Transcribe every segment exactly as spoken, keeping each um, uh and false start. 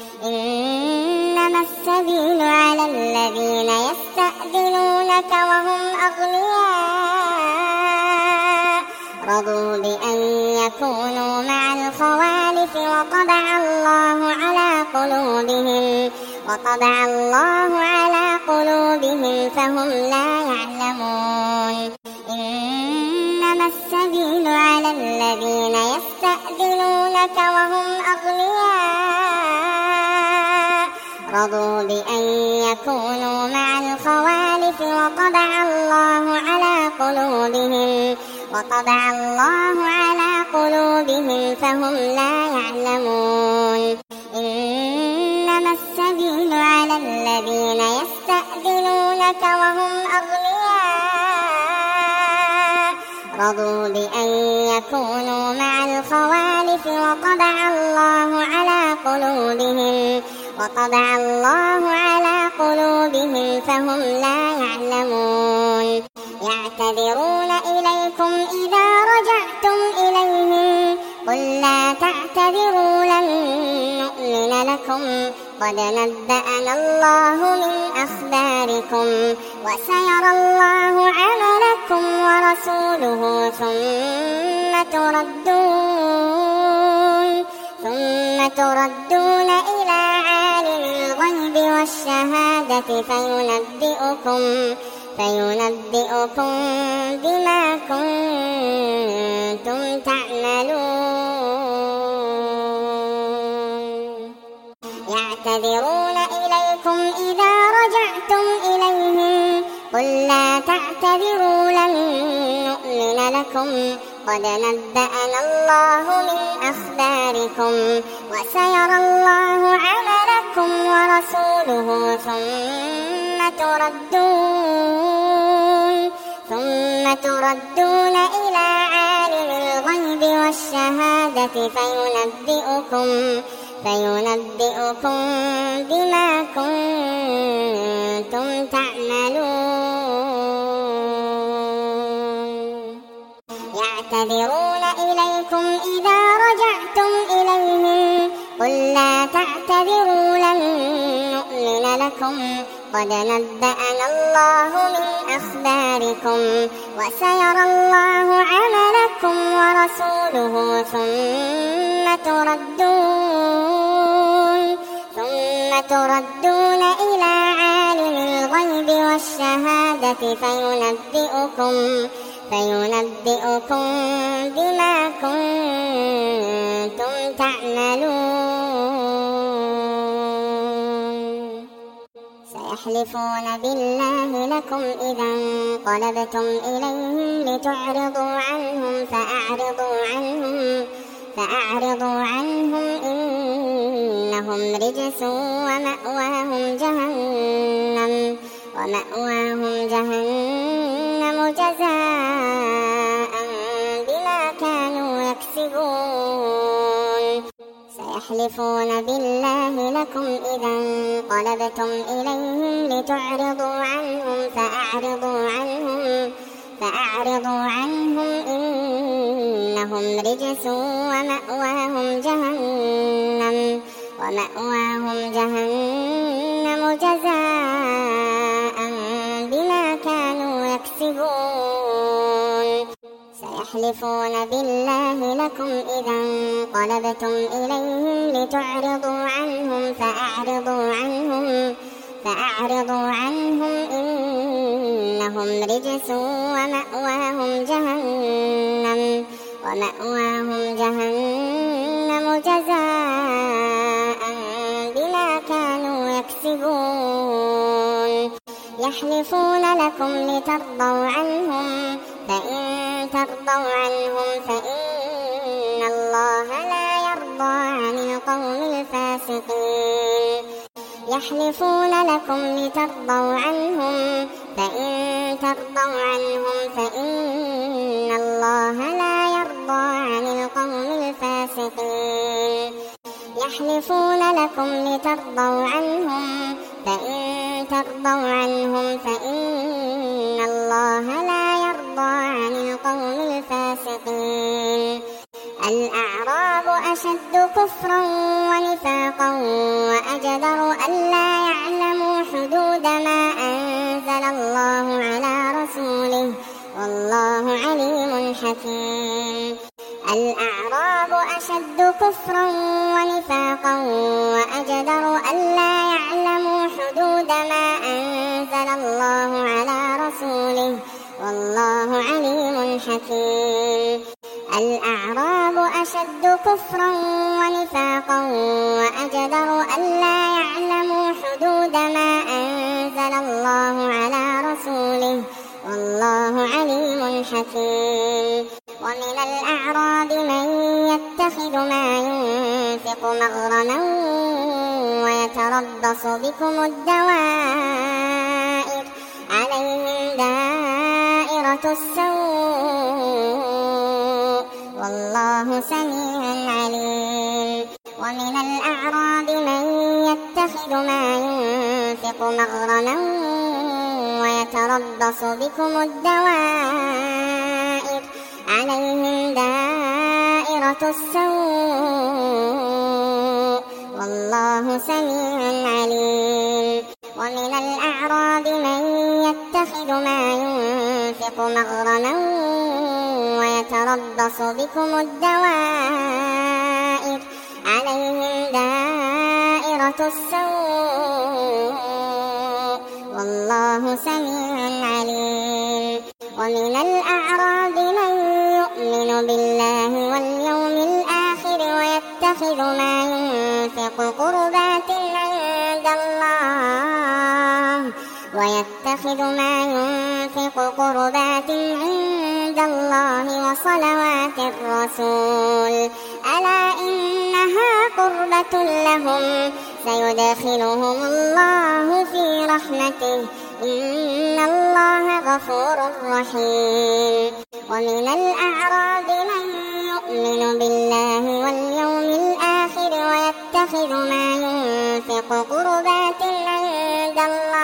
إنما السبيل على الذين يستأذنونك وهم أغنياء رضوا بأن يكونوا مع الخوالف وطبع الله على قلوبهم وطبع الله على قلوبهم فهم لا يعلمون. إنما السبيل على الذين يستأذنونك وهم أغنياء رضوا بأن يكونوا مع الخوالف وطبع الله على قلوبهم وطبع الله على قلوبهم فهم لا يعلمون. إنما السبيل على الذين يستأذنونك وهم أغنياء رضوا بأن يكونوا مع الخوالف وطبع الله على قلوبهم وطبع الله على قلوبهم فهم لا يعلمون. يعتذرون إليكم إذا رجعتم إليهم قل لا تعتذروا لن نؤمن لكم قد نبأنا الله من أخباركم وسيرى الله عملكم ورسوله ثم تردون ثم تردون إلى عالم الغيب والشهادة فينبئكم فينبئكم بما كنتم تعملون. يعتذرون إليكم إذا رجعتم إليهم قل لا تعتذروا لن نؤمن لكم قد نبأنا الله من أخباركم وسيرى الله عملكم ورسوله ثم تردون ثم تردون إلى عالم الغيب والشهادة فينبئكم فينبئكم بما كنتم تعملون. يعتذرون إليكم إذا رجعتم إليهم قل لا تعتذروا لن نؤمن لكم قد نبأنا الله من أخباركم وسيرى الله عملكم ورسوله ثم تردون ثم تردون إلى عالم الغيب والشهادة فينبئكم فينبئكم بما كنتم تعملون. سيحلفون بالله لكم إذا انقلبتم إليهم لتعرضوا عنهم فأعرضوا عنهم فأعرضوا عنهم إنهم رجس ومأواهم جهنم ومأواهم جهنم جزاء بما كانوا يكسبون. سيحلفون بالله لكم إذا انقلبتم إليهم لتعرضوا عنهم فأعرضوا عنهم فأعرضوا عنهم إنهم رجس ومأواهم جهنم ومأواهم جهنم جزاء بما كانوا يكسبون. سيحلفون بالله لكم إذا انقلبتم إليهم لتعرضوا عنهم فأعرضوا عنهم فأعرضوا عنهم إنهم رجس ومأواهم جهنم ومأواهم جهنم جزاء بما كانوا يكسبون. يحلفون لكم لترضوا عنهم فإن ترضوا عنهم فإن الله لا يرضى عن القوم الفاسقين. يحلفون لكم لترضوا عنهم فإن ترضوا عنهم فإن الله لا يرضى عن القوم الفاسقين. يحلفون لكم لترضوا عنهم فإن ترضوا عنهم فإن الله لا يرضى عن القوم الفاسقين. الأعراب أشد كفرا ونفاقا أجدر ألا يعلموا حدود ما أنزل الله على رسوله والله عليم حكيم. الأعراب أشد كفرا ونفاقا وأجدر ألا يعلموا حدود ما أنزل الله على رسوله والله عليم حكيم. الأعراب أشد كفرا ونفاقا وأجدر ألا يعلموا حدود ما أنزل الله على رسوله والله عليم حكيم. ومن الأعراب من يتخذ ما ينفق مغرما ويتربص بكم الدوائر عليهم دائرة السوء والله سميع عليم. ومن الأعراب من يتخذ ما ينفق مغرما ويتربص بكم الدوائر عليهم دائرة السوء والله سميع عليم. ومن الأعراب من يتخذ ما ينفق مغرما ويتربص بكم الدوائر عليهم دائرة السوء والله سميع عليم. ومن الأعراب من يؤمن بالله واليوم الآخر ويتخذ ما ينفق قربات عند الله ويتخذ ما ينفق قربات عند الله وصلوات الرسول ألا إنها قربة لهم سيدخلهم الله في رحمته إن الله غفور رحيم. ومن الأعراب من يؤمن بالله واليوم الآخر ويتخذ ما ينفق قربات عند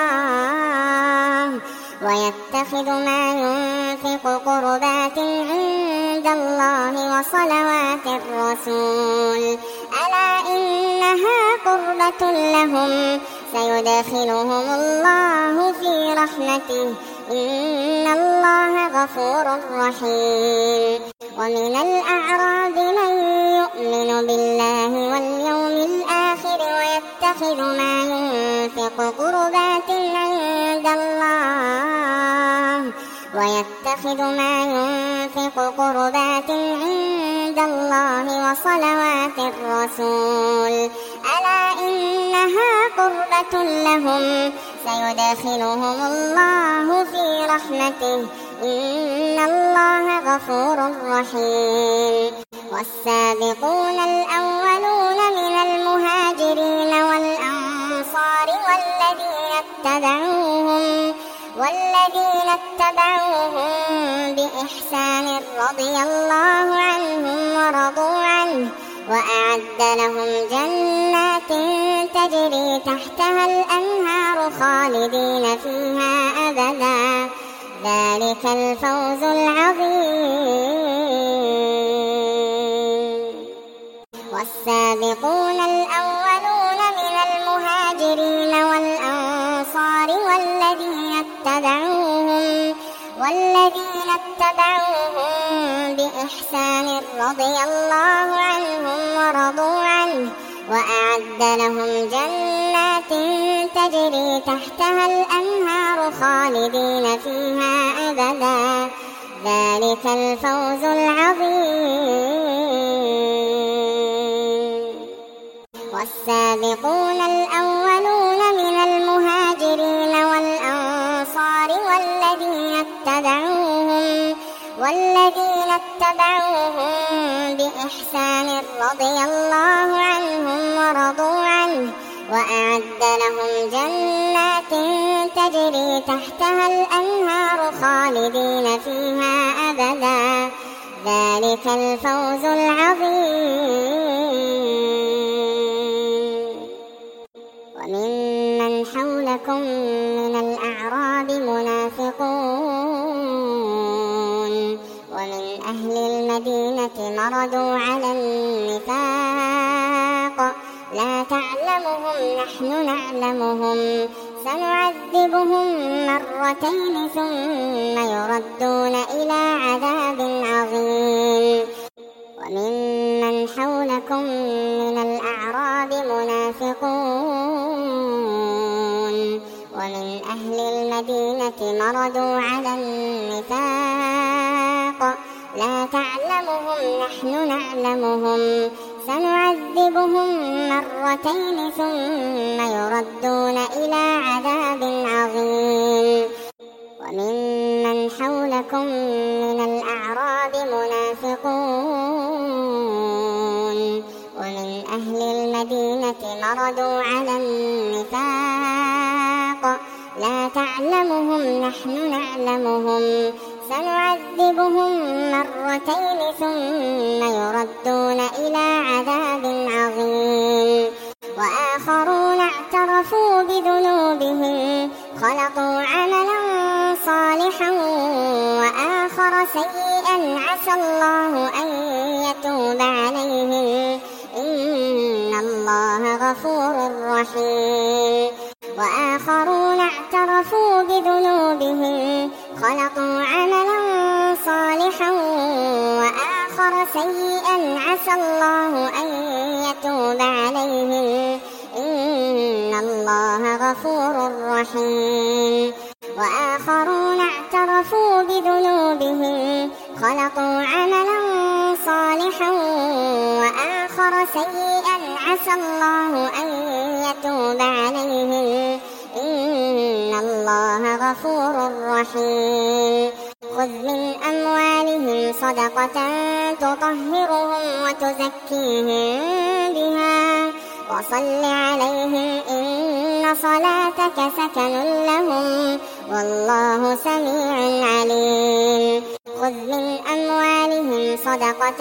الله ويتخذ ما ينفق قربات عند الله وصلوات الرسول ألا إنها قربة لهم سيدخلهم الله في رحمته إن الله غفور رحيم. ومن الأعراب من يؤمن بالله واليوم الآخر ويتخذ ما ينفق قربات عند الله ويتخذ ما ينفق قربات عند الله وصلوات الرسول ألا إنها قربة لهم سيدخلهم الله في رحمته إن الله غفور رحيم. والسابقون الأولون من المهاجرين والأنصار والذين اتبعوهم والذين اتبعوهم بإحسان رضي الله عنهم ورضوا عنه وأعد لهم جنات تجري تحتها الأنهار خالدين فيها أبدا ذلك الفوز العظيم. والسابقون الأولون من المهاجرين والأنصار والذين اتبعوهم والذين اتبعوهم بإحسان رضي الله عنهم ورضوا عنه وأعد لهم جنات تجري تحتها الأنهار خالدين فيها أبدا ذلك الفوز العظيم. والسابقون الأولون من المهاجرين والأنصار والذين اتبعوهم والذين اتبعوهم بإحسان رضي الله عنهم ورضوا عنه وأعد لهم جنات تجري تحتها الأنهار خالدين فيها أبدا ذلك الفوز العظيم. وممن حولكم من الأعراب منافقون ومن أهل المدينة مردوا على النفاق لا تعلمهم نحن نعلمهم سنعذبهم مرتين ثم يردون إلى عذاب عظيم وممن حولكم من الأعراب منافقون ومن أهل المدينة مردوا على النفاق لا تعلمهم نحن نعلمهم سنعذبهم مرتين ثم يردون إلى عذاب عظيم وممن حولكم من الأعراب منافقون ومن أهل المدينة مردوا على النفاق لا تعلمهم نحن نعلمهم سنعذبهم مرتين ثم يردون إلى عذاب عظيم وآخرون اعترفوا بذنوبهم خلقوا عملا صالحا وآخر سيئا عسى الله أن يتوب عليهم إن الله غفور رحيم وآخرون اعترفوا بذنوبهم خلقوا عملا صالحا وآخر سيئا عسى الله أن يتوب عليهم إن الله غفور رحيم وآخرون اعترفوا بذنوبهم خلقوا عملا صالحا وآخر سيئا عسى الله أن يتوب عليهم إن الله غفور رحيم خذ من أموالهم صدقة تطهرهم وتزكيهم بها وصل عليهم إن صلاتك سكن لهم والله سميع عليم خذ من أموالهم صدقة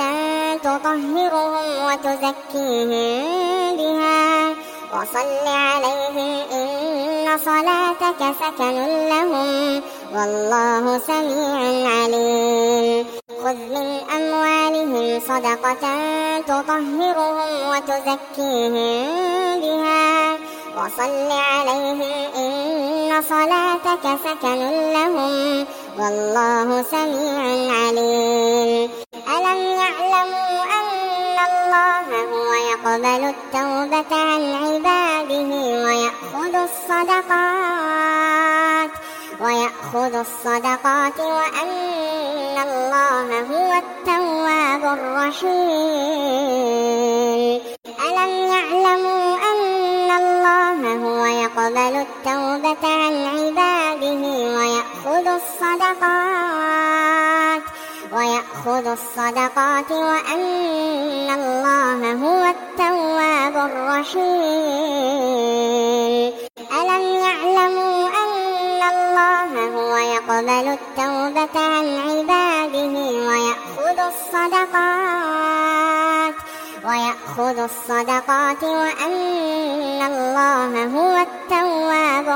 تطهرهم وتزكيهم بها وصل عليهم إن صلاتك سكن لهم والله سميع عليم خذ من أموالهم صدقة تطهرهم وتزكيهم بها وصل عليهم إن صلاتك سكن لهم والله سميع عليم ألم يعلموا أن الله هو يقبل التوبة عن عباده ويأخذ الصدقات ويأخذ الصدقات وأن الله هو التواب الرحيم ألم يعلموا أن الله هو يقبل التوبة عن عباده ويأخذ الصدقات ويأخذ الصدقات وأن الله هو التواب الرحيم ألم يعلموا أن الله هو يقبل التوبة عن عباده ويأخذ الصدقات ويأخذ الصدقات وأن الله هو التواب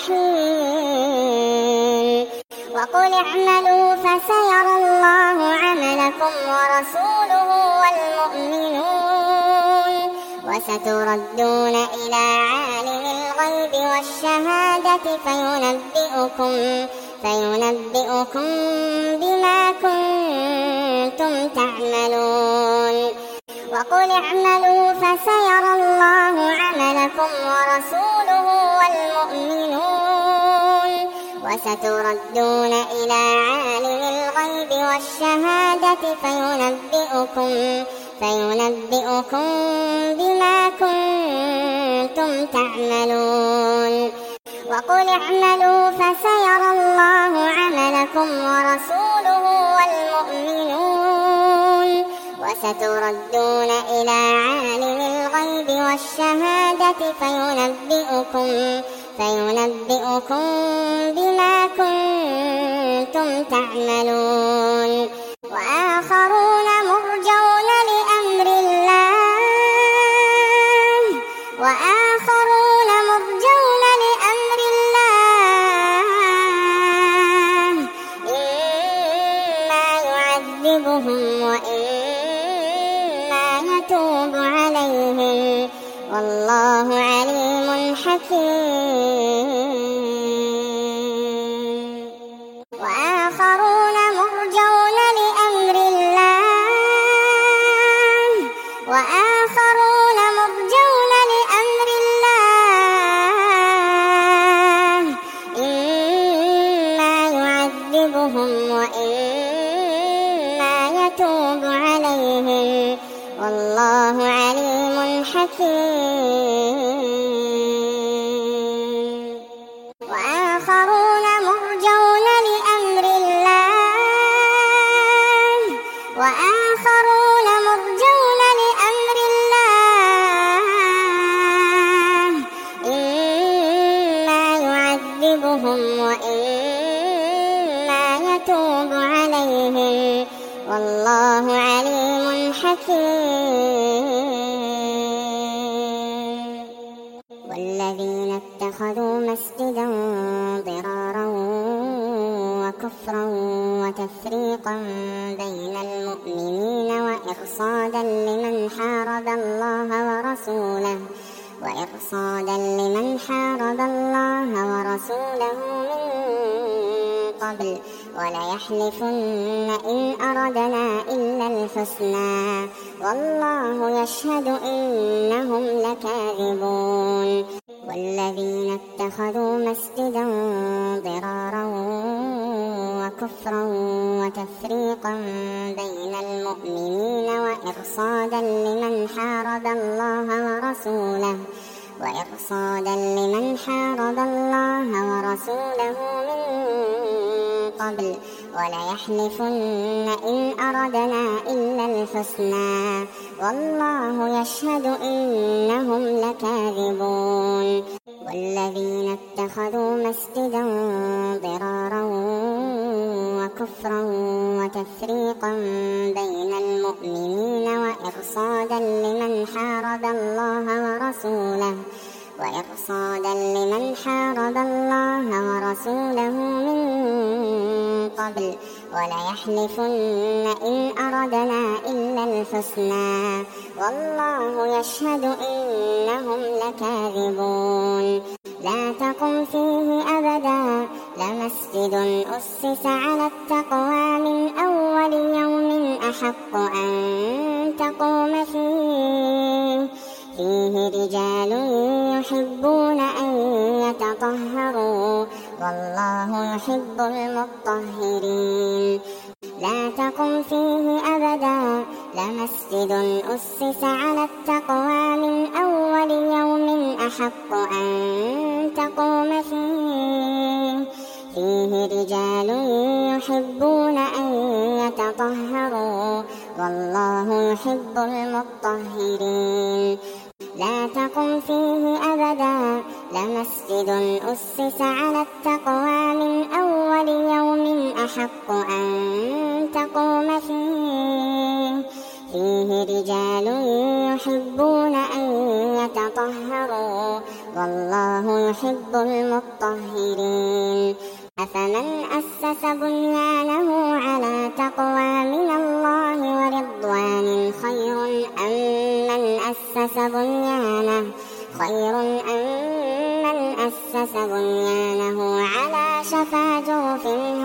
الرحيم وقل اعملوا فسيرى الله عملكم ورسوله والمؤمنون وستردون إلى عالم الغيب والشهادة فينبئكم فينبئكم بما كنتم تعملون وقل اعملوا فسيرى الله عملكم ورسوله والمؤمنون وستردون إلى عالم الغيب والشهادة فينبئكم فينبئكم بما كنتم تعملون وقل اعملوا فسيرى الله عملكم ورسوله والمؤمنون وستردون إلى عالم الغيب والشهادة فينبئكم فينبئكم بما كنتم تعملون وآخرون مرجون لأمر الله وآخرون مرجون لأمر الله إما يعذبهم وإما يتوب عليهم والله عليم حكيم. وآخرون مرجون لأمر الله وآخرون مرجون لأمر الله إما يعذبهم وإما يتوب عليهم والله عليم حكيم. وآخرون مرجون لأمر الله وآخرون مرجون لأمر الله إما يعذبهم وإما يتوب عليهم والله عليم حكيم. والذين اتخذوا مسجدا ضرارا وكفرا وتفريقا بين المؤمنين وإرصادا لمن حارب الله ورسوله وإرصادا لمن حارب الله ورسوله من قبل وليحلفن إن أردنا إلا الحسنى والله يشهد إنهم لكاذبون. والذين اتخذوا مسجدا ضرارا وكفرا وتفريقا بين المؤمنين وإرصادا لمن حارب الله ورسوله وإرصادا لمن حارب الله ورسوله من قبل وليحلفن إن أردنا إلا الحسنى والله يشهد إنهم لكاذبون. والذين اتخذوا مسجدا ضرارا وكفرا وتفريقا بين المؤمنين وإرصادا لمن حارب الله ورسوله وإرصادا لمن حارب الله ورسوله من قبل وليحلفن إن أردنا إلا الحسنى والله يشهد إنهم لكاذبون. لا تقم فيه أبدا لمسجد أسس على التقوى من أول يوم أحق أن تقوم فيه فيه رجال يحبون أن يتطهروا والله يحب المطهرين. لا تقم فيه أبدا لمسجد أسس على التقوى من أول يوم أحق أن تقوم فيه فيه رجال يحبون أن يتطهروا والله يحب المطهرين. لا تقم فيه أبدا لمسجد أسس على التقوى من أول يوم أحق أن تقوم فيه فيه رجال يحبون أن يتطهروا والله يحب المطهرين. أفمن أسس بنيانه على تقوى من الله ورضوان خير أم من أسس بنيانه خير أم من أسس بنيانه على شفا جرف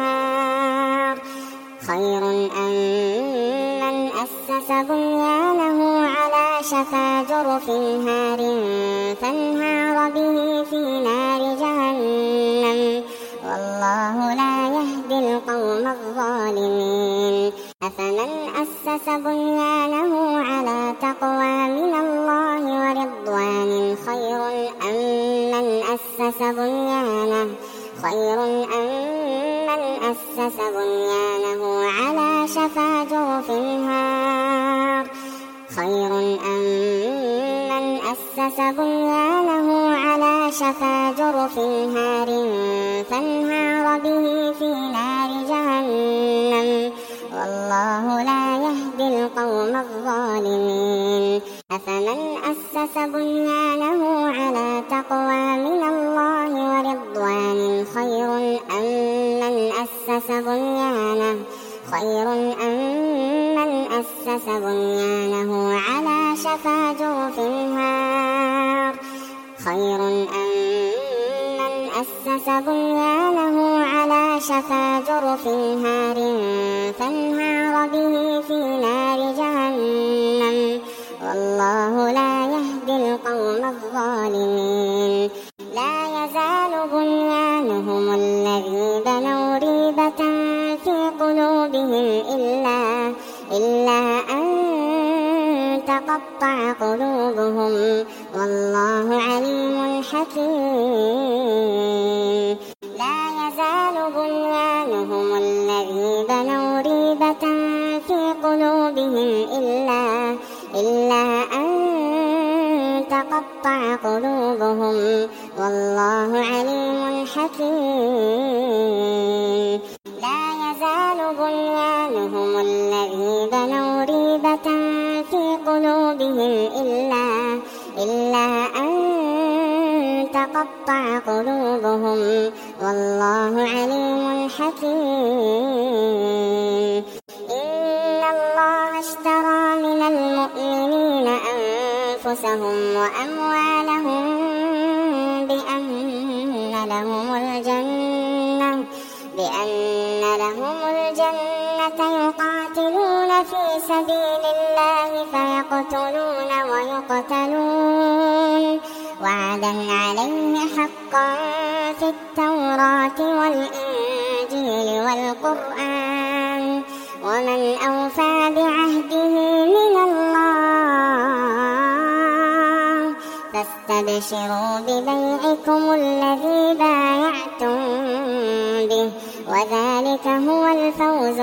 هار خير أم من أسس بنيانه على شفا جرف هار فانهار به في نار جهنم والله لا يهدي القوم الظالمين. أفمن أسس بنيانه على تقوى من الله ورضوان خير أم من أسس بنيانه خير أم من أسس بنيانه على شفا جرف هار خير أم من أسس بنيانه على شفا جرف هار فانهار به في نار جهنم والله لا يهدي القوم الظالمين. أفمن أسس بنيانه على تقوى من الله ورضوان خير أم من أسس بنيانه خير أم من أسس بنيانه على شفا جرف هار أمن أسس بنيانه على شفا جرف هار فانهار به في نار جهنم والله لا يهدي القوم الظالمين لا يزال بنيانهم الذي بنوا ريبة في قلوبهم إلا, إلا أن تقطع قلوبهم والله عليم حكيم لا يزال بنيانهم الذي بنوا ريبة في قلوبهم إلا, إلا أن تقطع قلوبهم والله عليم حكيم لا يزال بنيانهم الذي بنوا ريبة في قلوبهم إلا, إلا أن تقطع قلوبهم والله عليم حكيم إن الله اشترى من المؤمنين أنفسهم وأموالهم بأن لهم الجنة بأن لهم الجنة يقاتلون في سبيل الله فيقتلون ويقتلون وعدا عليه حقا في التوراة والإنجيل والقرآن ومن أوفى بعهده من الله فاستبشروا ببيعكم الذي بايعتم به وذلك هو الفوز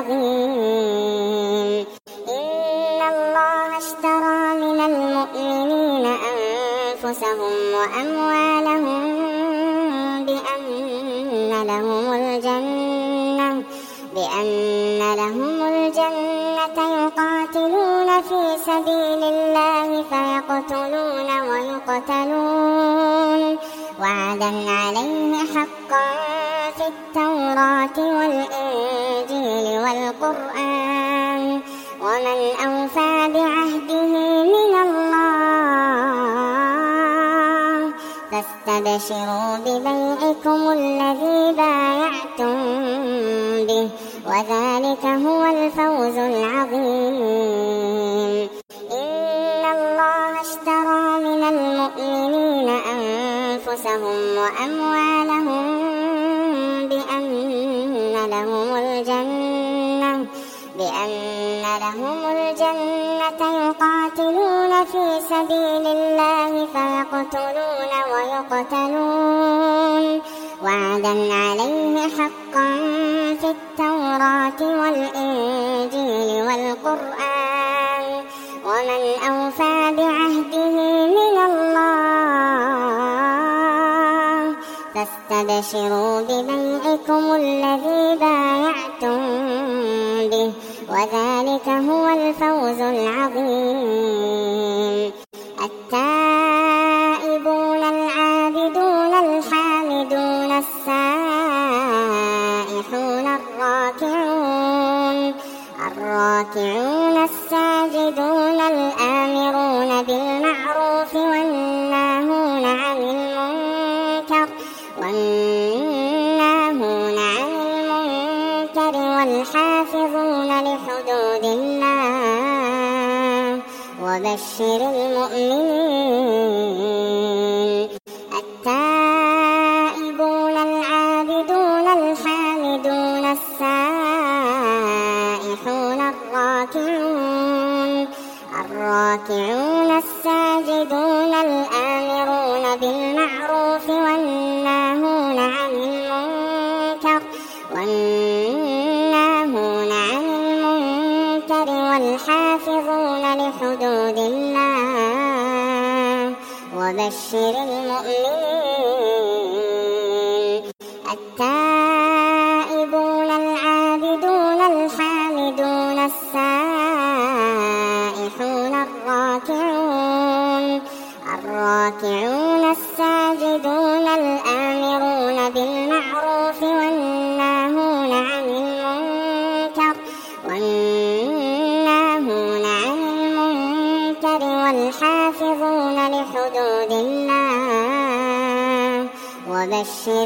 العظيم إن الله اشترى من المؤمنين أنفسهم وأموالهم بأن لهم الجنة بأن لهم الجنة يقاتلون في سبيل الله فيقتلون ويقتلون وعدا عليه حقا في التوراة والإنجيل والقرآن ومن أوفى بعهده من الله فاستبشروا ببيعكم الذي بايعتم به وذلك هو الفوز العظيم إن الله اشترى من المؤمنين أنفسهم وأموالهم بأن لهم الجنة بأن لهم الجنة يقاتلون في سبيل الله فيقتلون ويقتلون وعدا عليه حقا في التوراة والإنجيل والقرآن ومن أوفى بعهده من الله فاستبشروا ببيعكم الذي بايعتم به وذلك هو الفوز العظيم التائبون العابدون الحامدون السائحون الراكعون الراكعون الساجدون الآمرون بالمعروف والناهون عن المنكر والناهون عن المنكر والحافظون لحدود الله وبشر المؤمنين التائبون العابدون الحامدون السائحون الراكعون الراكعون الساجدون الآمرون بالمعروف والناهون عن المنكر والناهون عن المنكر والحافظون لحدود الله وبشر المؤمنين التائبون العابدون الحامدون السائحون الراكعون الراكعون الساجدون الآمرون بالمعروف والناهون عن المنكر والناهون عن المنكر والحافظون لحدود الله وبشر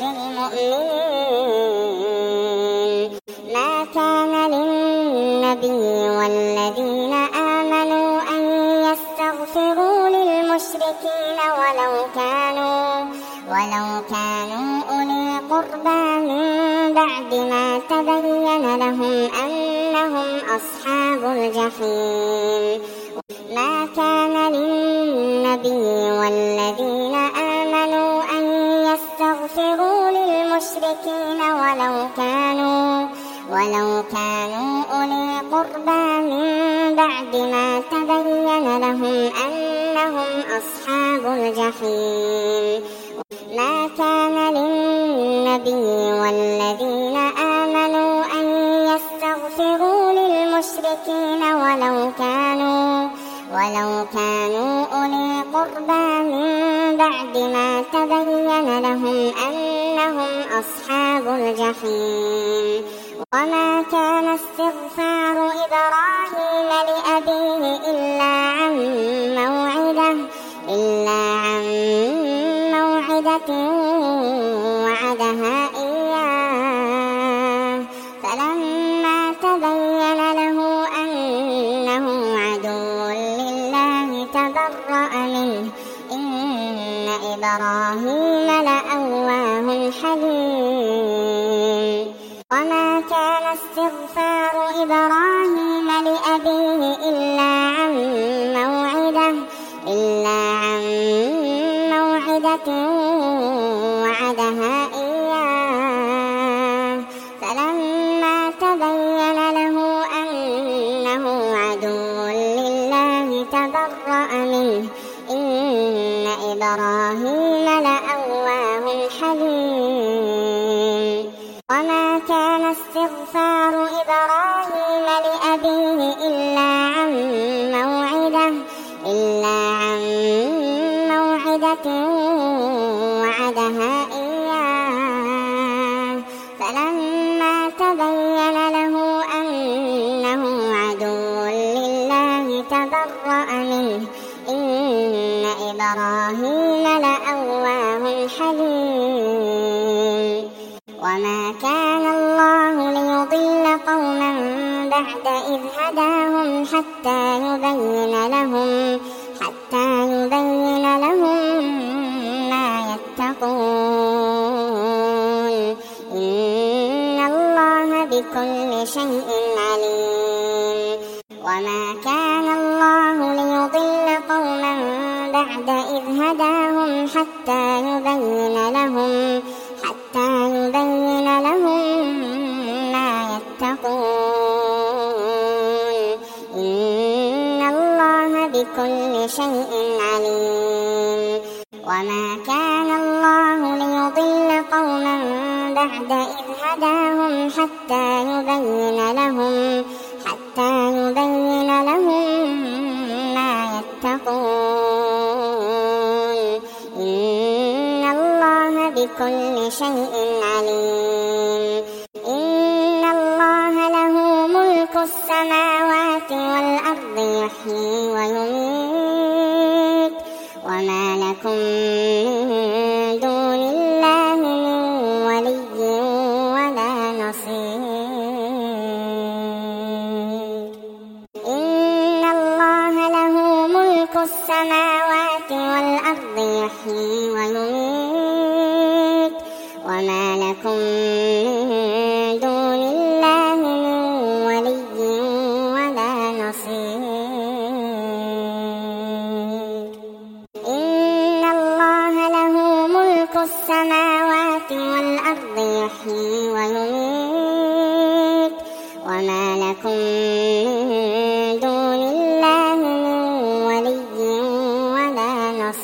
المؤمنين ما كان للنبي والذين آمنوا أن يستغفروا للمشركين ولو كانوا ولو كانوا أولي قربى من بعد ما تبين لهم أنهم أصحاب الجحيم ما كان للنبي والذين آمنوا أن يستغفروا للمشركين ولو كانوا ولو كانوا أولي قربى من بعد ما تبين لهم أنهم أصحاب الجحيم ما كان للنبي والذين آمنوا أن يستغفروا للمشركين ولو كانوا ولو كانوا أولي قربى من بعد ما تبين لهم أنهم أصحاب الجحيم وما كان استغفار إبراهيم لأبيه إلا عن موعدة إلا عن موعدة وعدها إياه فلما تبين له أنه عدو لله تبرأ منه إن إبراهيم لأواه حليم وما كان استغفار إبراهيم لأبيه إلا عن موعدة إلا عن موعدة وعدها إياه فلما تبين له أنه عدو لله تبرأ منه إن إبراهيم لأواه حليم وما كان استغفار إبراهيم لأبيه إلا عن موعدة إلا عن موعدة وعدها إياه فلما تبين له أنه عدو لله تبرأ منه إن إبراهيم لأواه حليم وما كان الله ليضل قوما بعد إذ هداهم حتى يبين لهم حتى يبين لهم ما يتقون إن الله بكل شيء عليم وما كان الله ليضل قوما بعد إذ هداهم حتى يبين لهم حتى يبين لهم ما يتقون إن الله بكل شيء عليم وما كان الله ليضل قوما بعد إذ هداهم حتى يبين لهم حتى يبين لهم ما يتقون إن الله بكل شيء عليم إن الله له ملك السماوات والأرض يحيي ويميت وما لكم من دون الله من ولي ولا نصير إن الله له ملك السماوات والأرض يحيي ويميت وما لكم من دون الله من ولي ولا نصير إن الله له ملك السماوات والأرض يحيي ويميت وما لكم من دون الله من ولي ولا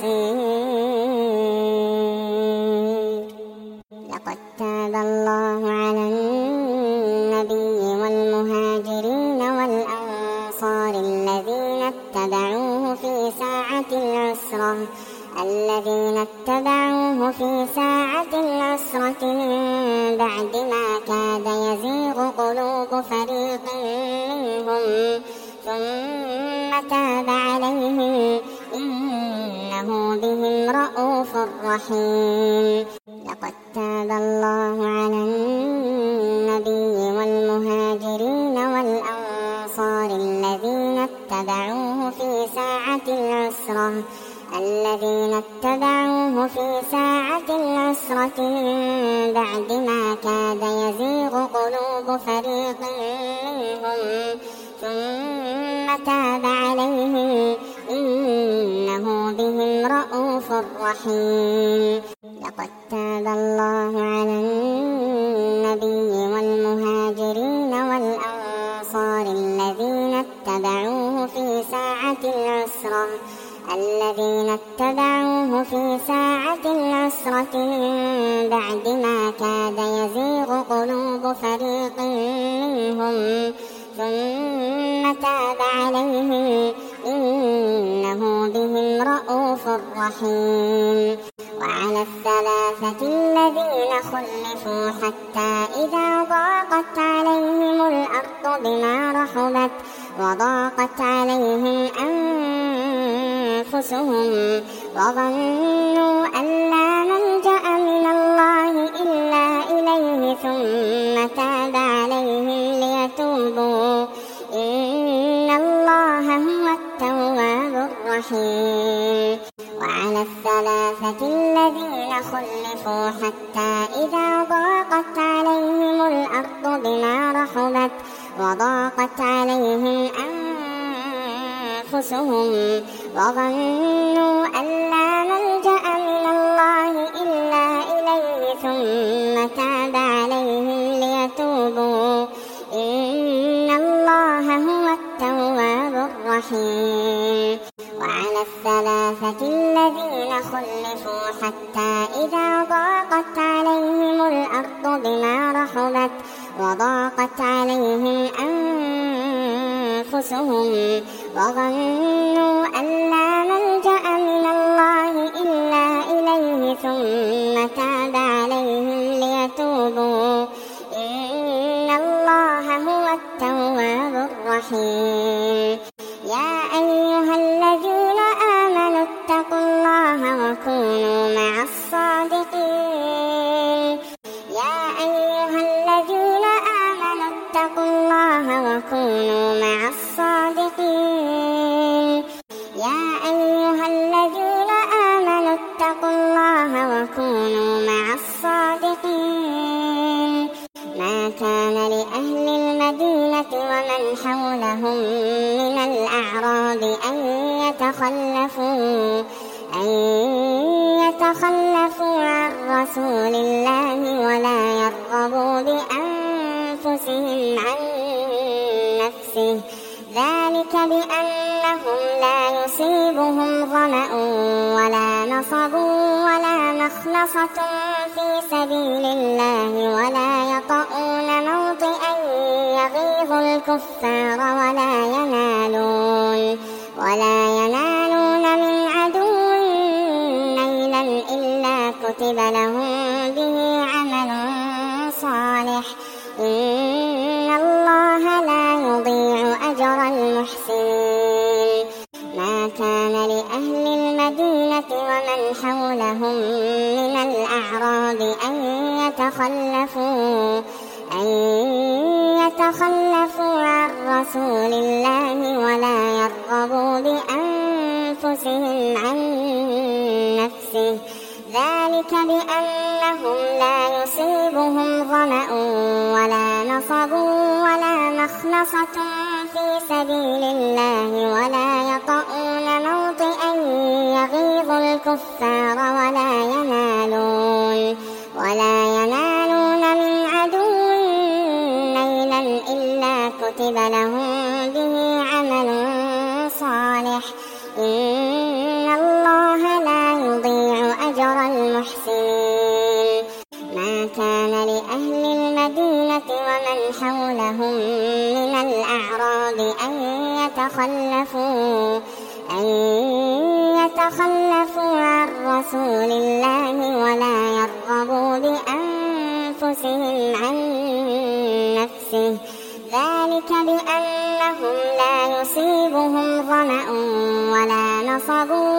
نصير لقد تاب الله على النبي والمهاجرين والأنصار الذين اتبعوه في ساعة العسرة الذين اتبعوه في ساعة العسرة من بعد ما كاد يزيغ قلوب فريق منهم ثم تاب عليهم إنه بهم رءوف رحيم. لقد تاب الله على النبي والمهاجرين والأنصار الذين اتبعوه في ساعة العسرة الذين اتبعوه في ساعة العسرة من بعد ما كاد يزيغ قلوب فريق منهم ثم تاب عليهم إنه بهم رءوف رحيم. لقد تاب الله على النبي والمهاجرين والأنصار الذين اتبعوه في ساعة العسرة الذين اتبعوه في ساعة العسرة من بعد ما كاد يزيغ قلوب فريق منهم ثم تاب عليهم إنه بهم رءوف رحيم. وعلى الثلاثة الذين خلفوا حتى إذا ضاقت عليهم الأرض بما رحبت وضاقت عليهم أنفسهم وظنوا أن لا ملجأ من الله إلا إليه ثم تاب عليهم ليتوبوا إن الله هو التواب الرحيم. وعلى الثلاثة الذين خلفوا حتى إذا ضاقت عليهم الأرض بما رحبت وضاقت عليهم أنفسهم وظنوا أن لا ملجأ من الله إلا إليه ثم تاب عليهم ليتوبوا إن الله هو التواب الرحيم. وعلى الثلاثة الذين خلفوا حتى إذا ضاقت عليهم الأرض بما رحبت وضاقت عليهم أنفسهم وظنوا أن لا ملجأ من الله إلا إليه ثم تاب عليهم ليتوبوا إن الله هو التواب الرحيم. يا أيها الذين آمنوا اتقوا الله وكونوا مع الصادقين يا أيها الذين آمنوا اتقوا الله وكونوا مع الصادقين يا أيها الذين آمنوا اتقوا الله وكونوا مع الصادقين. ما كان لأهل المدينة ومن حولهم من الأعراب أن يتخلفوا أن يتخلفوا عن رسول الله ولا يرغبوا بأنفسهم عن نفسه ذلك بأنهم لا يصيبهم ظمأ ولا نصب ولا مخنصة في سبيل الله ولا يطؤون موطئا يغيظ الكفار ولا ينالون ولا ينالون من عدو نيلا إلا كتب لهم به عمل صالح إن الله لا يضيع أجر المحسنين. ما كان لأهل المدينة ومن حولهم من الأعراب أن يتخلفوا أن يتخلفوا عن رسول الله ولا يرغبوا بأنفسهم عن نفسه ذلك بأنهم لا يصيبهم ظمأ ولا نصب ولا مخنصة في سبيل الله ولا يطؤون موطئا يغيظ الكفار ولا ينالون ولا ينالون من عدو نيلا إلا كتب لهم به عمل صالح إن الله لا يضيع أجر المحسنين. ما كان لأهل المدينة ومن حولهم من الأعراب أن يتخلفوا أن يتخلفوا عن رسول الله ولا يرغبوا بأنفسهم عن نفسه ذلك بأنهم لا يصيبهم ظمأ ولا نصب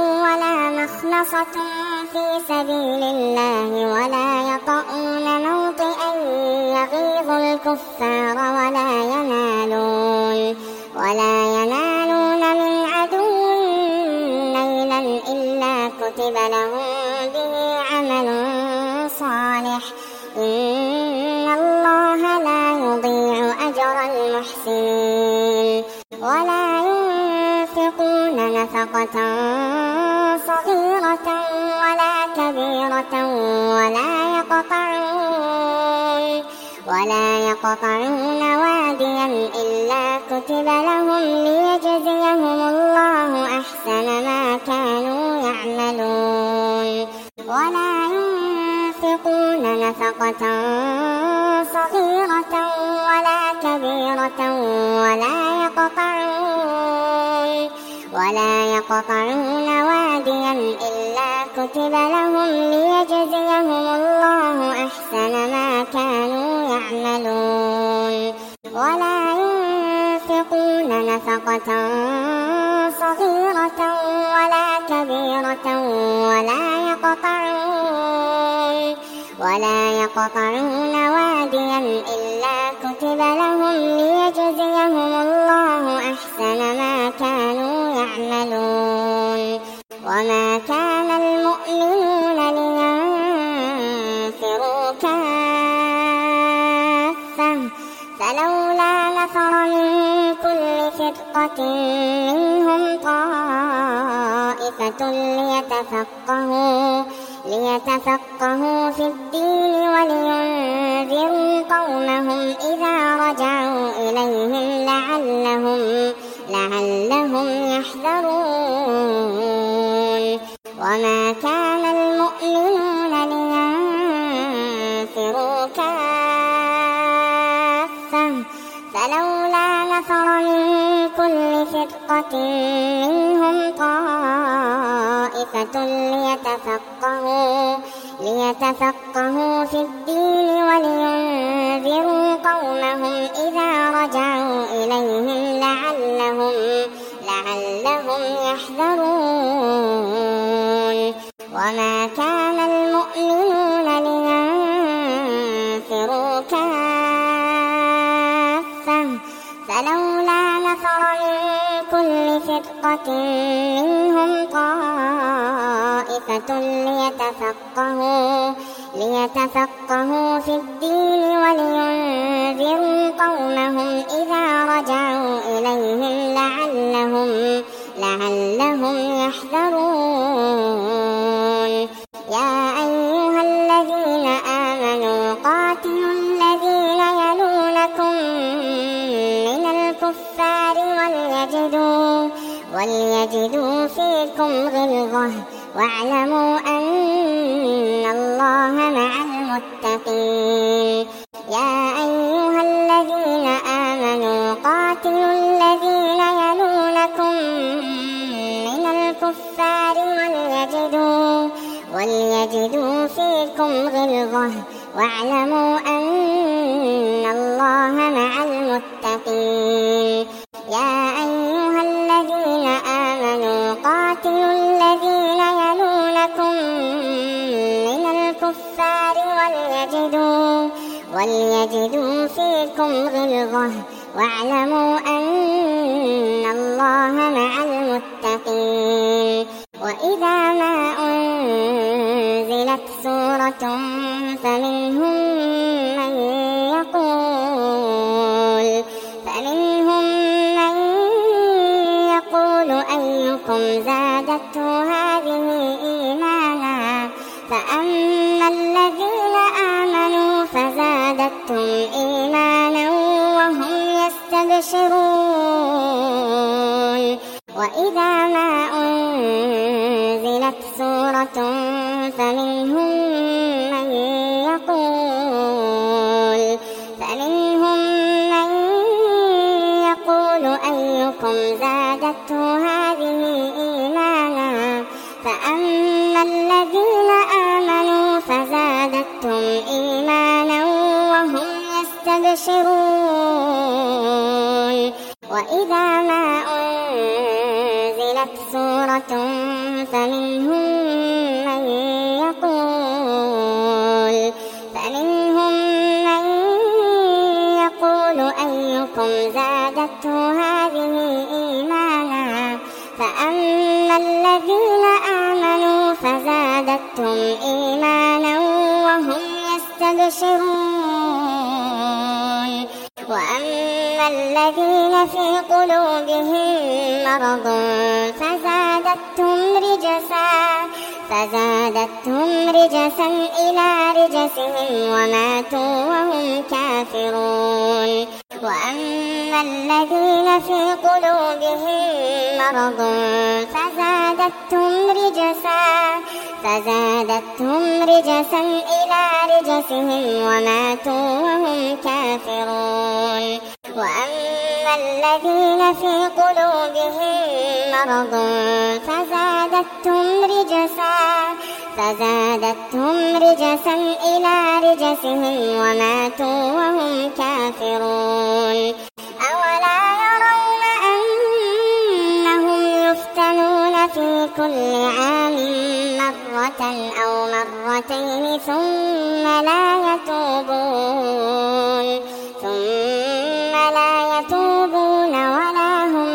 مخمصة في سبيل الله ولا يطؤون موطئا يغيظ الكفار ولا ينالون ولا ينالون من عدو نيلا إلا كتب لهم به عمل صالح إن الله لا يضيع أجر المحسنين ولا ينفقون نفقة صغيرة ولا كبيرة ولا يقطعون ولا يقطعون واديا إلا كتب لهم ليجزيهم الله أحسن ما كانوا يعملون ولا ينفقون نفقة صغيرة ولا كبيرة ولا يقطعون ولا يقطعون واديا إلا كتب لهم ليجزيهم الله أحسن ما كانوا يعملون ولا ينفقون نفقة صغيرة ولا كبيرة ولا يقطعون ولا يقطعون واديا إلا كتب لهم ليجزيهم الله أحسن ما كانوا يعملون وما كان المؤمنون لينفروا كافة فلولا نفر من كل فرقة منهم طائفة ليتفقهوا ليتفقهوا في الدين ولينذروا قومهم إذا رجعوا إليهم لعلهم لعلهم يحذرون وما كان المؤمنون لينفروا كافة فلولا نفر من كل فرقة منهم طائفة ليتفقهوا ليتفقهوا في الدين ولينذروا قومهم إذا رجعوا إليهم لعلهم لعلهم يحذرون وما كان المؤمنون لينفروا كافة فلولا نفر من كل فرقة منهم طائفة ليتفقهوا ليتفقهوا في الدين ولينذروا قومهم إذا رجعوا إليهم لعلهم لعلهم يحذرون يا أيها الذين آمنوا قاتلوا الذين يلونكم من الكفار وليجدوا وليجدوا فيكم غلظة واعلموا أن الله مع المتقين يا أيها الذين آمنوا قاتلوا الذين يلونكم من الكفار وليجدوا وليجدوا فيكم غلظة واعلموا أن الله مع المتقين يا أيها الذين آمنوا قاتلوا الذين يلونكم من الكفار وليجدوا وليجدوا فيكم غلظة واعلموا أن الله مع المتقين وإذا ما أنزلت سورة فمنهم من يقول فمنهم من يقول أيكم زادته هذه إيمانا فأما الذين آمنوا فزادتهم إيمانا وهم يستبشرون وإذا ما أنزلت سورة فمنهم من يقول فمنهم من يقول أيكم زادته هذه إيمانا فأما الذين آمنوا فزادتهم إيمانا وهم يستبشرون وإذا ما أنزلت سورة فمنهم الذين آمنوا فزادتهم إيمانا وهم يستبشرون وأما الذين في قلوبهم مرض فزادتهم رجسا فزادتهم رجسا إلى رجسهم وماتوا وهم كافرون وأما الذين في قلوبهم مرض فزادتهم رجسا فزادتهم رجسا إلى رجسهم وماتوا وهم كافرون وأما الذين في قلوبهم مرض فزادتهم رجسا فزادتهم رجسا إلى رجسهم وماتوا وهم كافرون أولا يرون أنهم يفتنون في كل عام مرة أو مرتين ثم لا يتوبون ثم لا يتوبون ولا هم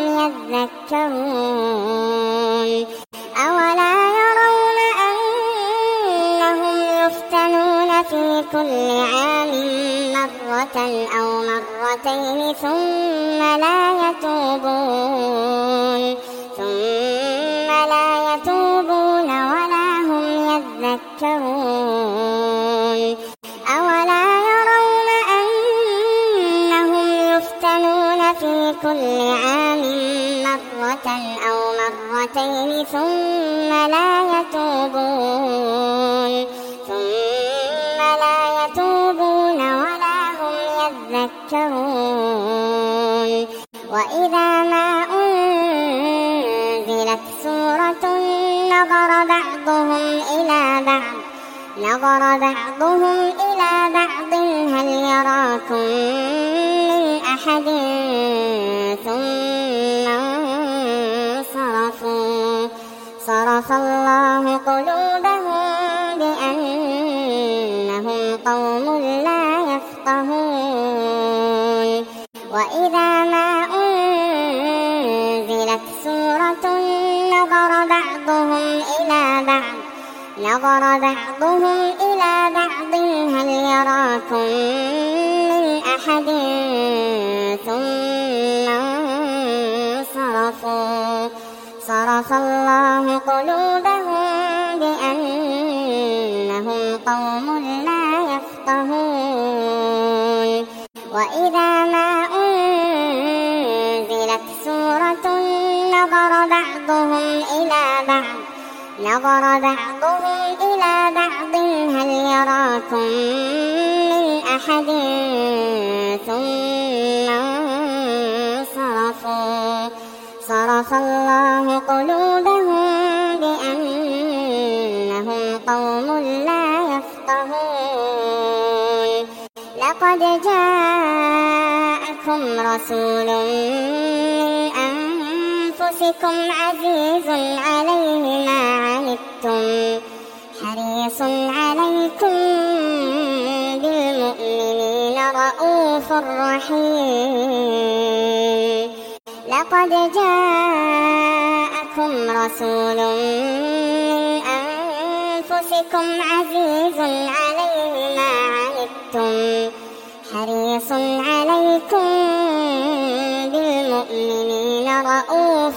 يذكرون أولا يرون أنهم يفتنون في كل عام مرة أو مرتين ثم لا يتوبون ثم لا يتوبون ولا هم يذكرون أولا يرون أنهم يفتنون في كل عام مرة أو مرتين ثم لا يتوبون ثم لا يتوبون ولا هم يذكرون وإذا ما أنزلت سورة نظر بعضهم إلى بعض نظر بعضهم إلى بعض هل يراكم من أحد ثم انصرفوا صرف الله قلوبهم بأنهم قوم لا يفقهون وإذا ما أنزلت سورة نظر بعضهم إلى بعض نظر بعضهم إلى بعض هل يراكم من أحد ثم انصرفوا صرف الله قلوبهم بأنهم قوم لا يفقهون وإذا ما أنزلت سورة نظر بعضهم إلى بعض نظر بعضهم إلى بعض هل يراكم من أحد ثم انصرفوا صرف الله قلوبهم بأنهم قوم لا يفقهون لقد جاءكم رسول من أنفسكم عزيز عليه ما عنتم حريص عليكم بالمؤمنين رءوف رحيم لقد جاءكم رسول من أنفسكم عزيز عليه ما عنتم حريص عليكم بالمؤمنين رءوف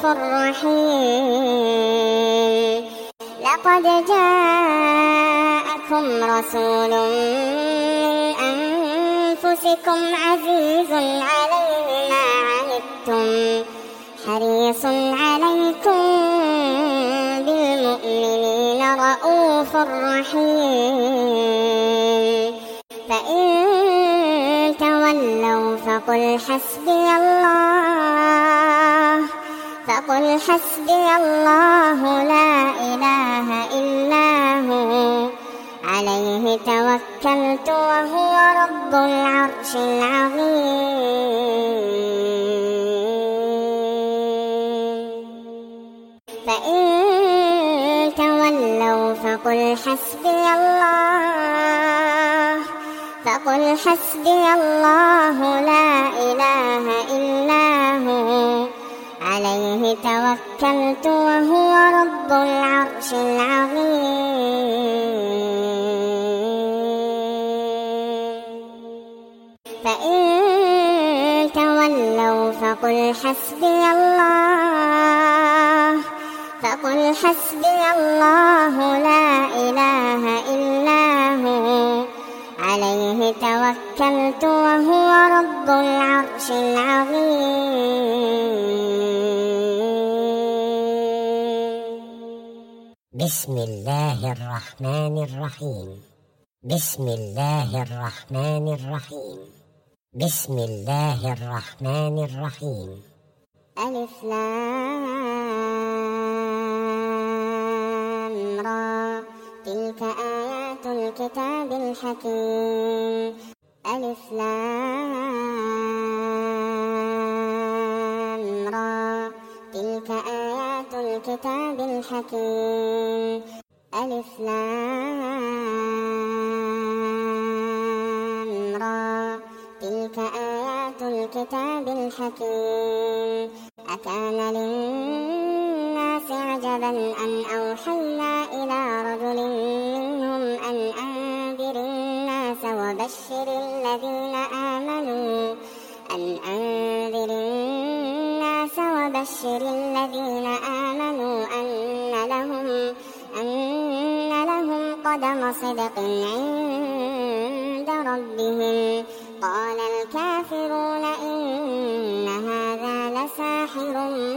رحيم لقد جاءكم رسول من أنفسكم عزيز عليه ما عنتم حريص عليكم بالمؤمنين رءوف رحيم فإن تولوا فقل حسبي الله فقل حسبي الله لا إله إلا هو عليه توكلت وهو رب العرش العظيم فإن تولوا فقل حسبي الله فقل حسبي الله لا إله إلا هو عليه توكلت توكلت وهو رب العرش العظيم فإن تولوا فقل حسبي الله فقل حسبي الله لا إله إلا هو عليه توكلت وهو رب العرش العظيم. بسم الله الرحمن الرحيم. بسم الله الرحمن الرحيم. بسم الله الرحمن الرحيم. ألف لام را تلك آيات الكتاب الحكيم. ألف لام را تلك آيات الكتاب الحكيم. ألف لام را تلك آيات الكتاب الحكيم. أكان للناس عجبا أن أوحينا إلى رجل منهم أن أنذر الناس وبشر الذين آمنوا أن أنذر الناس وبشر الذين آمنوا أن لهم أن لهم قدم صدق عند ربهم. قال الكافرون إن هذا لساحر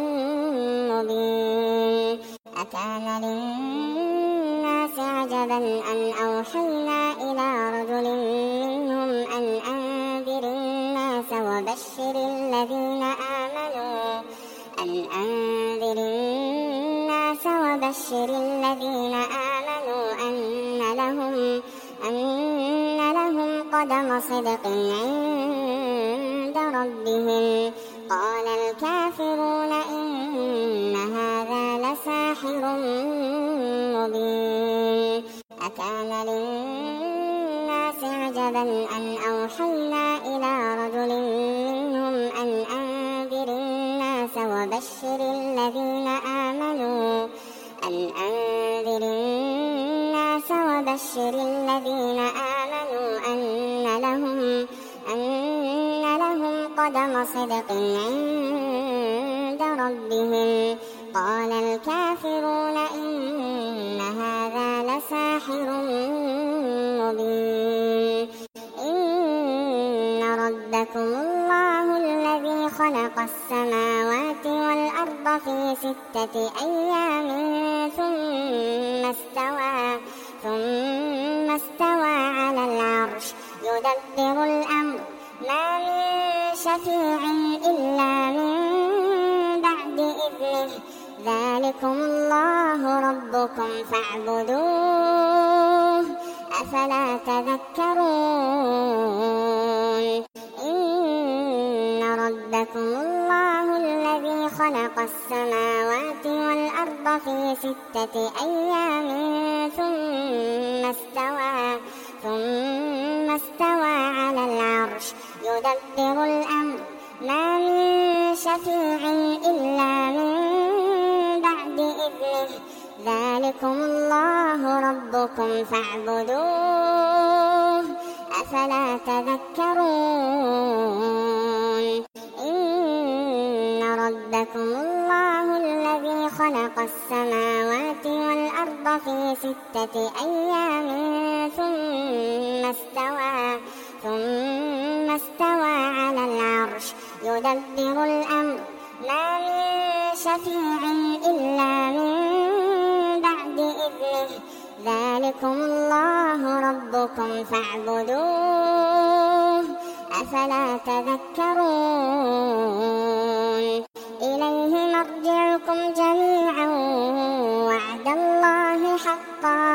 مبين. أكان للناس عجبا أن أوحينا إلى رجل منهم أن أنذر الناس وبشر الذين آمنوا أن أنذر الناس وبشر الذين آمنوا أن لهم أن لهم قدم صدق عند ربهم. قال الكافرون إن هذا لساحر مبين. أكان للناس عجبا أن أوحينا إلى رجل منهم أن أنذر الناس وبشر الذين آمنوا أن أنذر الناس وبشر الذين آمنوا أن لهم أن لهم قدم صدق عند ربهم. قال الكافرون إن هذا لساحر مبين. إن ربكم الله الذي خلق السماوات والأرض في ستة أيام ثم استوى ثم استوى على العرش يدبر الأمر ما من شفيع إلا من بعد إذنه ذلكم الله ربكم فاعبدوه أفلا تذكرون. إن ربكم الله الذي خلق السماوات والأرض في ستة أيام ثم استوى ثم استوى على العرش يدبر الأمر ما من شفيع إلا من بعد إذنه ذلكم الله ربكم فاعبدوه أفلا تذكرون. إن ربكم الله الذي خلق السماوات والأرض في ستة أيام ثم استوى ثم استوى على العرش يدبر الأمر ما من شفيع إلا من بعد إذنه ذلكم الله ربكم فاعبدوه أفلا تذكرون. إليه مرجعكم جميعا وعد الله حقا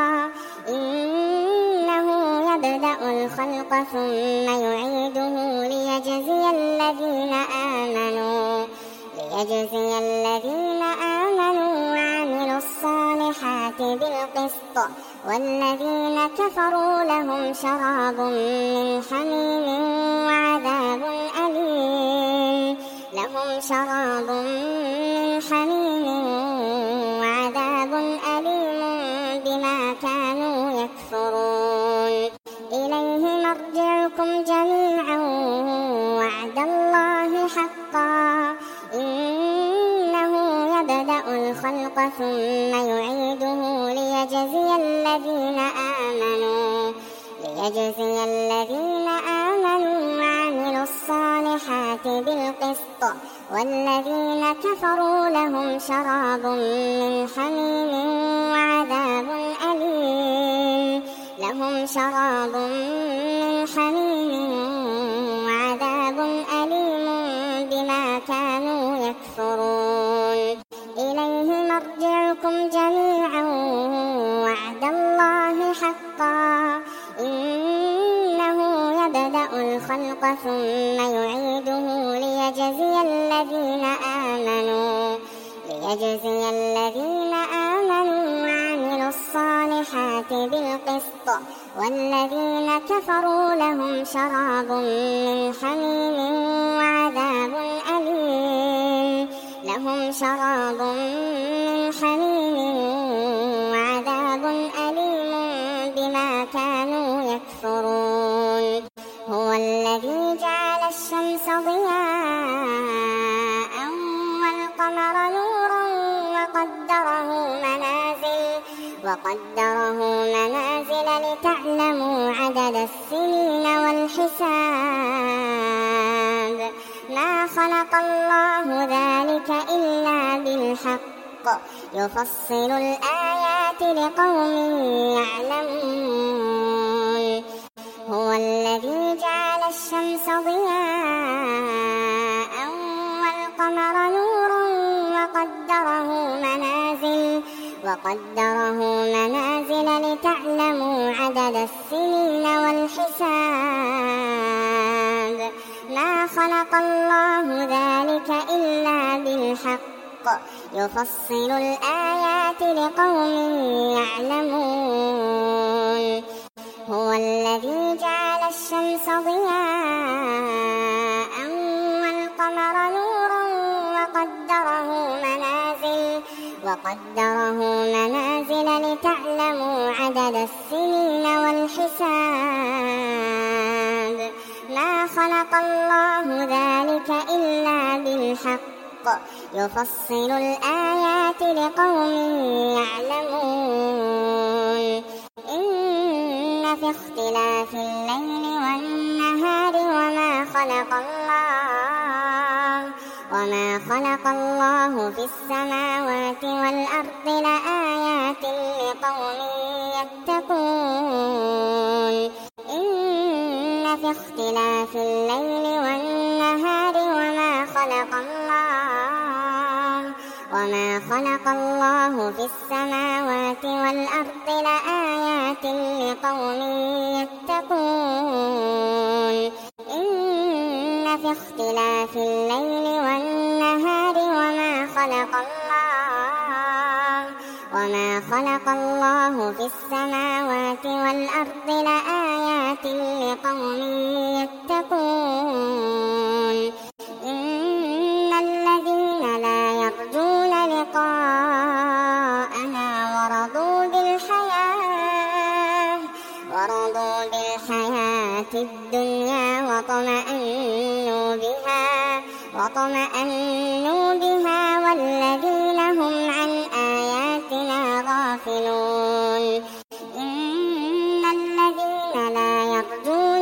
إنه يبدأ الخلق ثم يعيده ليجزي الذين آمنوا ليجزي الذين آمنوا وعملوا الصالحات بالقسط والذين كفروا لهم شراب من حميم وعذاب أليم لهم شراب من حميم ليجزي الذين آمنوا وعملوا الصالحات بالقسط والذين كفروا لهم شراب من حميم وعذاب أليم لهم شراب من حميم وعذاب أليم بما كانوا يكفرون إليه مرجعكم جميعا وعد الله حقا إنه يبدأ الخلق ثم يعيده ليجزي الذين آمنوا ليجزي الذين آمنوا وعملوا الصالحات بالقسط والذين كفروا لهم شراب من حميم وعذاب أليم لهم شراب من حميم وعذاب أليم بما كانوا يكفرون هو الذي جعل الشمس ضياء والقمر نورا وقدره منازل وقدره منازل لتعلموا عدد السنين والحساب ما خلق الله ذلك إلا بالحق يفصل الآيات لقوم يعلمون هو الذي جعل الشمس ضياء والقمر نورا وقدره منازل وقدره منازل لتعلموا عدد السنين والحساب ما خلق الله ذلك إلا بالحق يفصل الآيات لقوم يعلمون هو الذي جعل الشمس ضياء والقمر نورا وقدره منازل وقدره منازل لتعلموا عدد السنين والحساب ما خلق الله ذلك إلا بالحق يفصل الآيات لقوم يعلمون إن في اختلاف الليل والنهار وما خلق الله وما خلق الله في السماوات والأرض لآيات لقوم يتقون إن في اختلاف الليل والنهار وما خلق الله وما خلق الله في السماوات والأرض لآيات لقوم يتقون إن في اختلاف الليل والنهار وما خلق الله وما خلق الله في السماوات والأرض لآيات لقوم يتقون إن الذين لا يرجون لقاءنا ورضوا بالحياة ورضوا بالحياة الدنيا وطمأنوا بها وطمأنوا بها والذين هم عن آياتنا غافلون إن الذين لا يرجون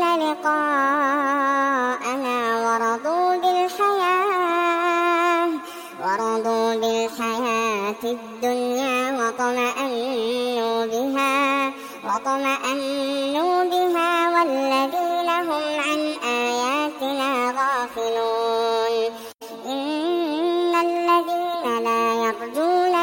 لقاءنا ورضوا بالحياة ورضوا بالحياة الدنيا وطمأنوا بها وطمأنوا بها والذين هم عن آياتنا غافلون إن الذين لا يرجون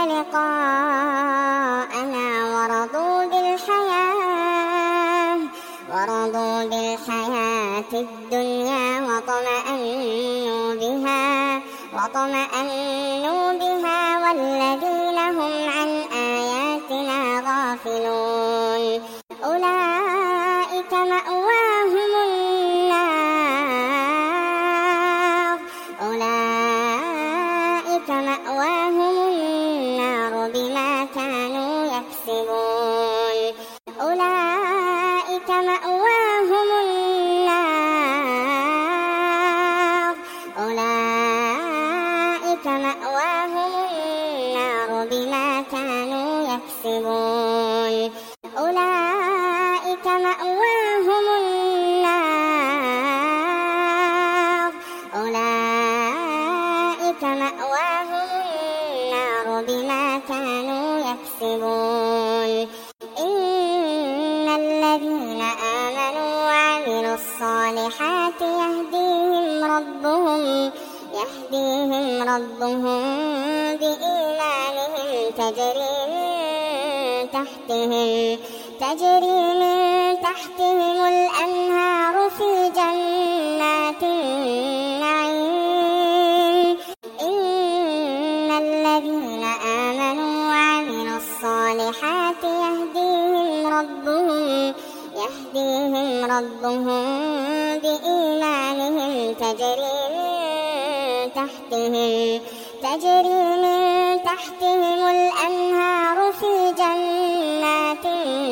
لقاءنا ورضوا بالحياة ورضوا بالحياة الدنيا وطمأنوا بها وطمأنوا بها والذين هم عن آياتنا غافلون أولئك مأواهم النار أولئك مأواهم النار بما كانوا يكسبون أولئك مأواهم النار أولئك مأواهم النار بما كانوا يكسبون أولئك مأواهم وعملوا الصالحات يهديهم ربهم يهديهم ربهم بإيمانهم تجري من تحتهم تجري من تحتهم الأنهار في جنات النعيم. إن الذين آمنوا وعملوا الصالحات يهديهم ربهم يهديهم ربهم بإيمانهم تجري من تحتهم تجري من تحتهم الأنهار في جنات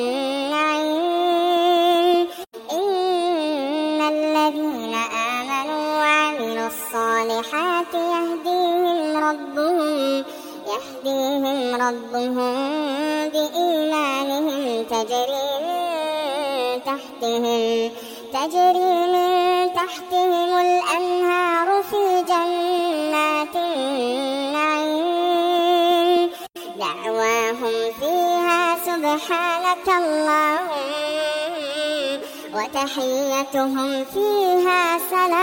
النعيم. إن الذين آمنوا وعملوا الصالحات يهديهم ربهم يهديهم ربهم بإيمانهم تجري من تحتهم تجري من تحتهم الأنهار في جنات النعيم. دعواهم فيها سبحانك اللهم وتحيتهم فيها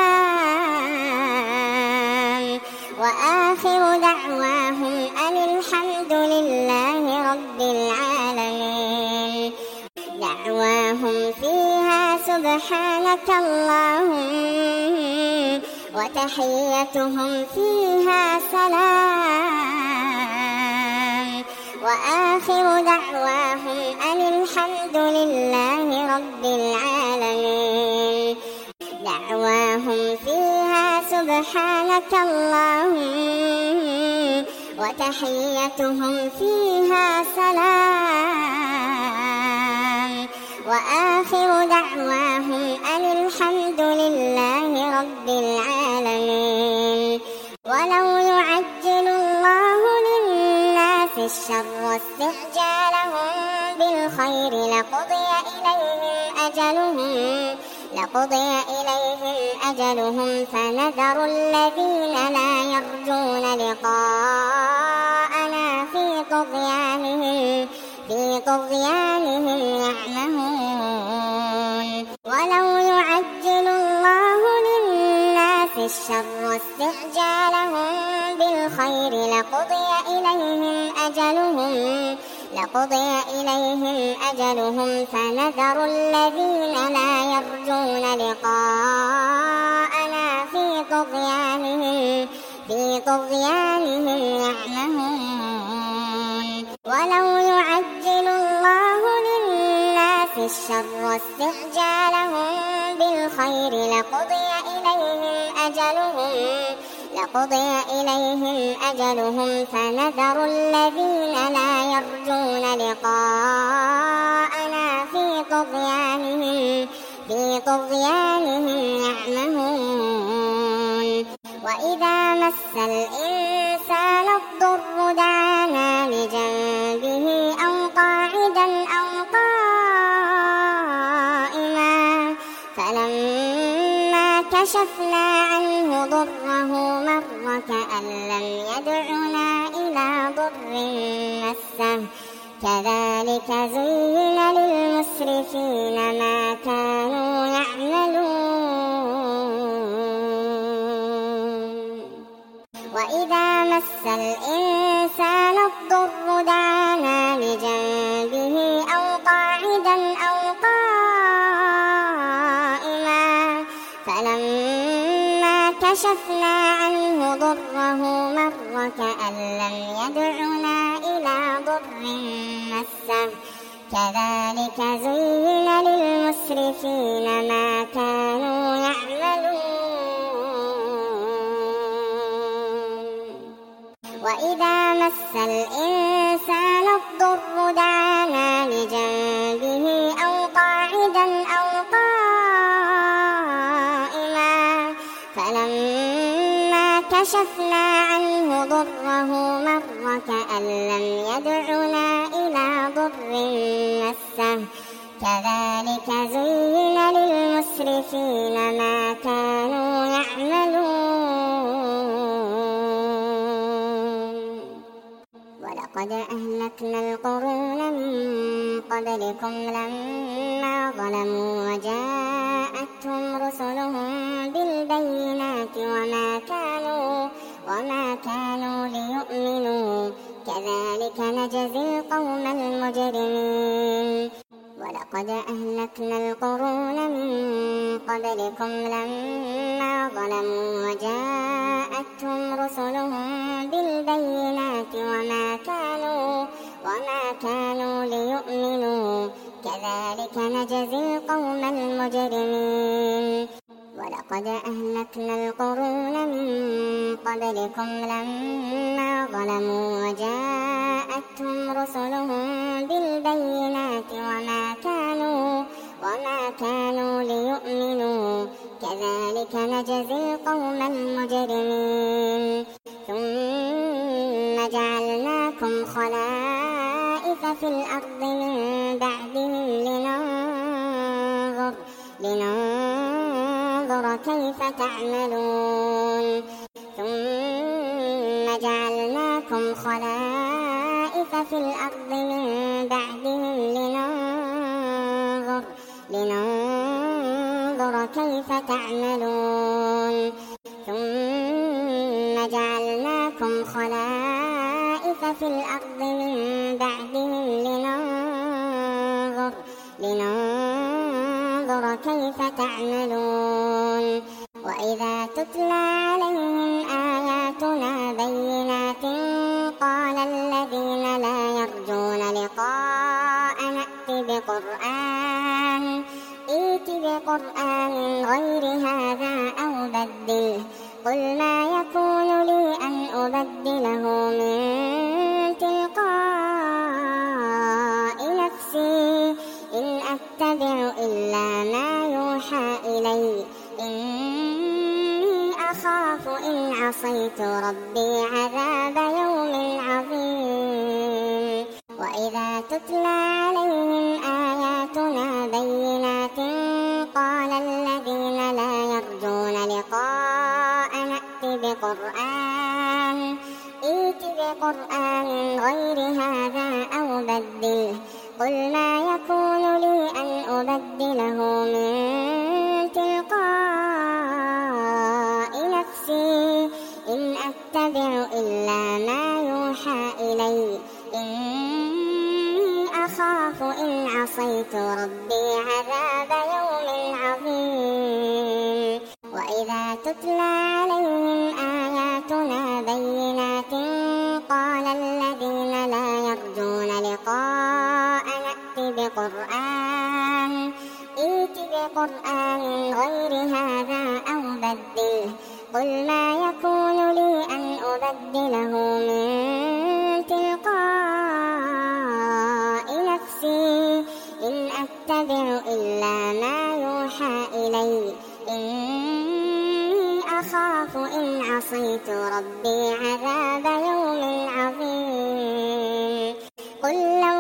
سلام وآخر دعواهم أن الحمد لله رب العالمين. دعواهم فيها سبحانك اللهم وتحيتهم فيها سلام وآخر دعواهم أن الحمد لله رب العالمين. دعواهم فيها سبحانك اللهم وتحيتهم فيها سلام وآخر دعواهم أن الحمد لله رب العالمين. ولو يعجل الله للناس الشر استعجالهم بالخير لقضي إليهم أجلهم لقضي إليهم أجلهم فنذر الذين لا يرجون لقاءنا في طغيانهم في طغيانهم يعمهون. ولو يعجل الله للناس الشر استعجالهم بالخير لقضي إليهم أجلهم لقضي إليهم أجلهم فنذر الذين لا يرجون لقاءنا في طغيانهم في طغيانهم يعمهون. ولو يعجل الله للناس الشر استعجالهم بالخير لقضي إليهم أجلهم لقضي إليهم أجلهم فنذر الذين لا يرجون لقاءنا في طغيانهم في طغيانهم يعمهون. وإذا مس الإنسان الضر دعانا لجنبه أو قاعدا أو قائما فلما كشفنا عنه ضره مر كأن لم يدعنا إلى ضر مسه كذلك زين للمسرفين ما كانوا يعملون. وإذا مس الإنسان الضر دعانا لجنبه أو قاعدا أو قائما فلما كشفنا عنه ضره مر كأن لم يدعنا إلى ضر مسه كذلك زين للمسرفين ما كانوا يعملون. وإذا مس الإنسان الضر دعانا لجنبه أو قاعدا أو قائما فلما كشفنا عنه ضره مر كأن لم يدعنا إلى ضر مسه كذلك زين للمسرفين ما كانوا يعملون. ولقد أهلكنا القرون من قبلكم لما ظلموا وجاءتهم رسلهم بالبينات وما كانوا وما كانوا ليؤمنوا كذلك نجزي القوم المجرمين ولقد أهلكنا القرون من قبلكم لما ظلموا وجاءتهم رسلهم بالبينات وما كانوا وما كانوا ليؤمنوا كذلك نجزي القوم المجرمين ولقد أهلكنا القرون من قبلكم لما ظلموا وجاءتهم رسلهم بالبينات وما كانوا وما كانوا ليؤمنوا كذلك نجزي القوم المجرمين ثم جعلناكم خلائف في الأرض من بعدهم لننظر لننظر كيف تعملون ثم جعلناكم خلائف في الأرض من بعدهم لننظر لننظر كيف تعملون ثم جعلناكم خلائف في الأرض من بعدهم لننظر لننظر كيف تعملون وإذا تتلى عليهم آياتنا بينات قال الذين لا يرجون لقاء نأت بقرآن ائت بقرآن غير هذا أو بدله قل ما يكون لي أن أبدله من تلقاء نفسي إن أتبع إلا ما يوحى إلي إني أخاف إن عصيت ربي عذاب يوم عظيم وإذا تتلى عليهم آياتنا بينات قال الذين لا يرجون لقاء نأت بقرآن ائت بقرآن غير هذا أو بدله قل ما يكون لي أن أبدله من تلقاء نفسي إن أتبع إلا ما يوحى إلي إني أخاف إن عصيت ربي عذاب يوم عظيم وإذا تتلى عليهم آياتنا بينات قال الذين لا يرجون لقاء نأت بقرآن ائت بقرآن غير هذا أو بدله قل ما يكون لي أن أبدله من تلقاء نفسي إن أتبع إلا ما يوحى إلي إني أخاف إن عصيت ربي عذاب يوم عظيم قل لو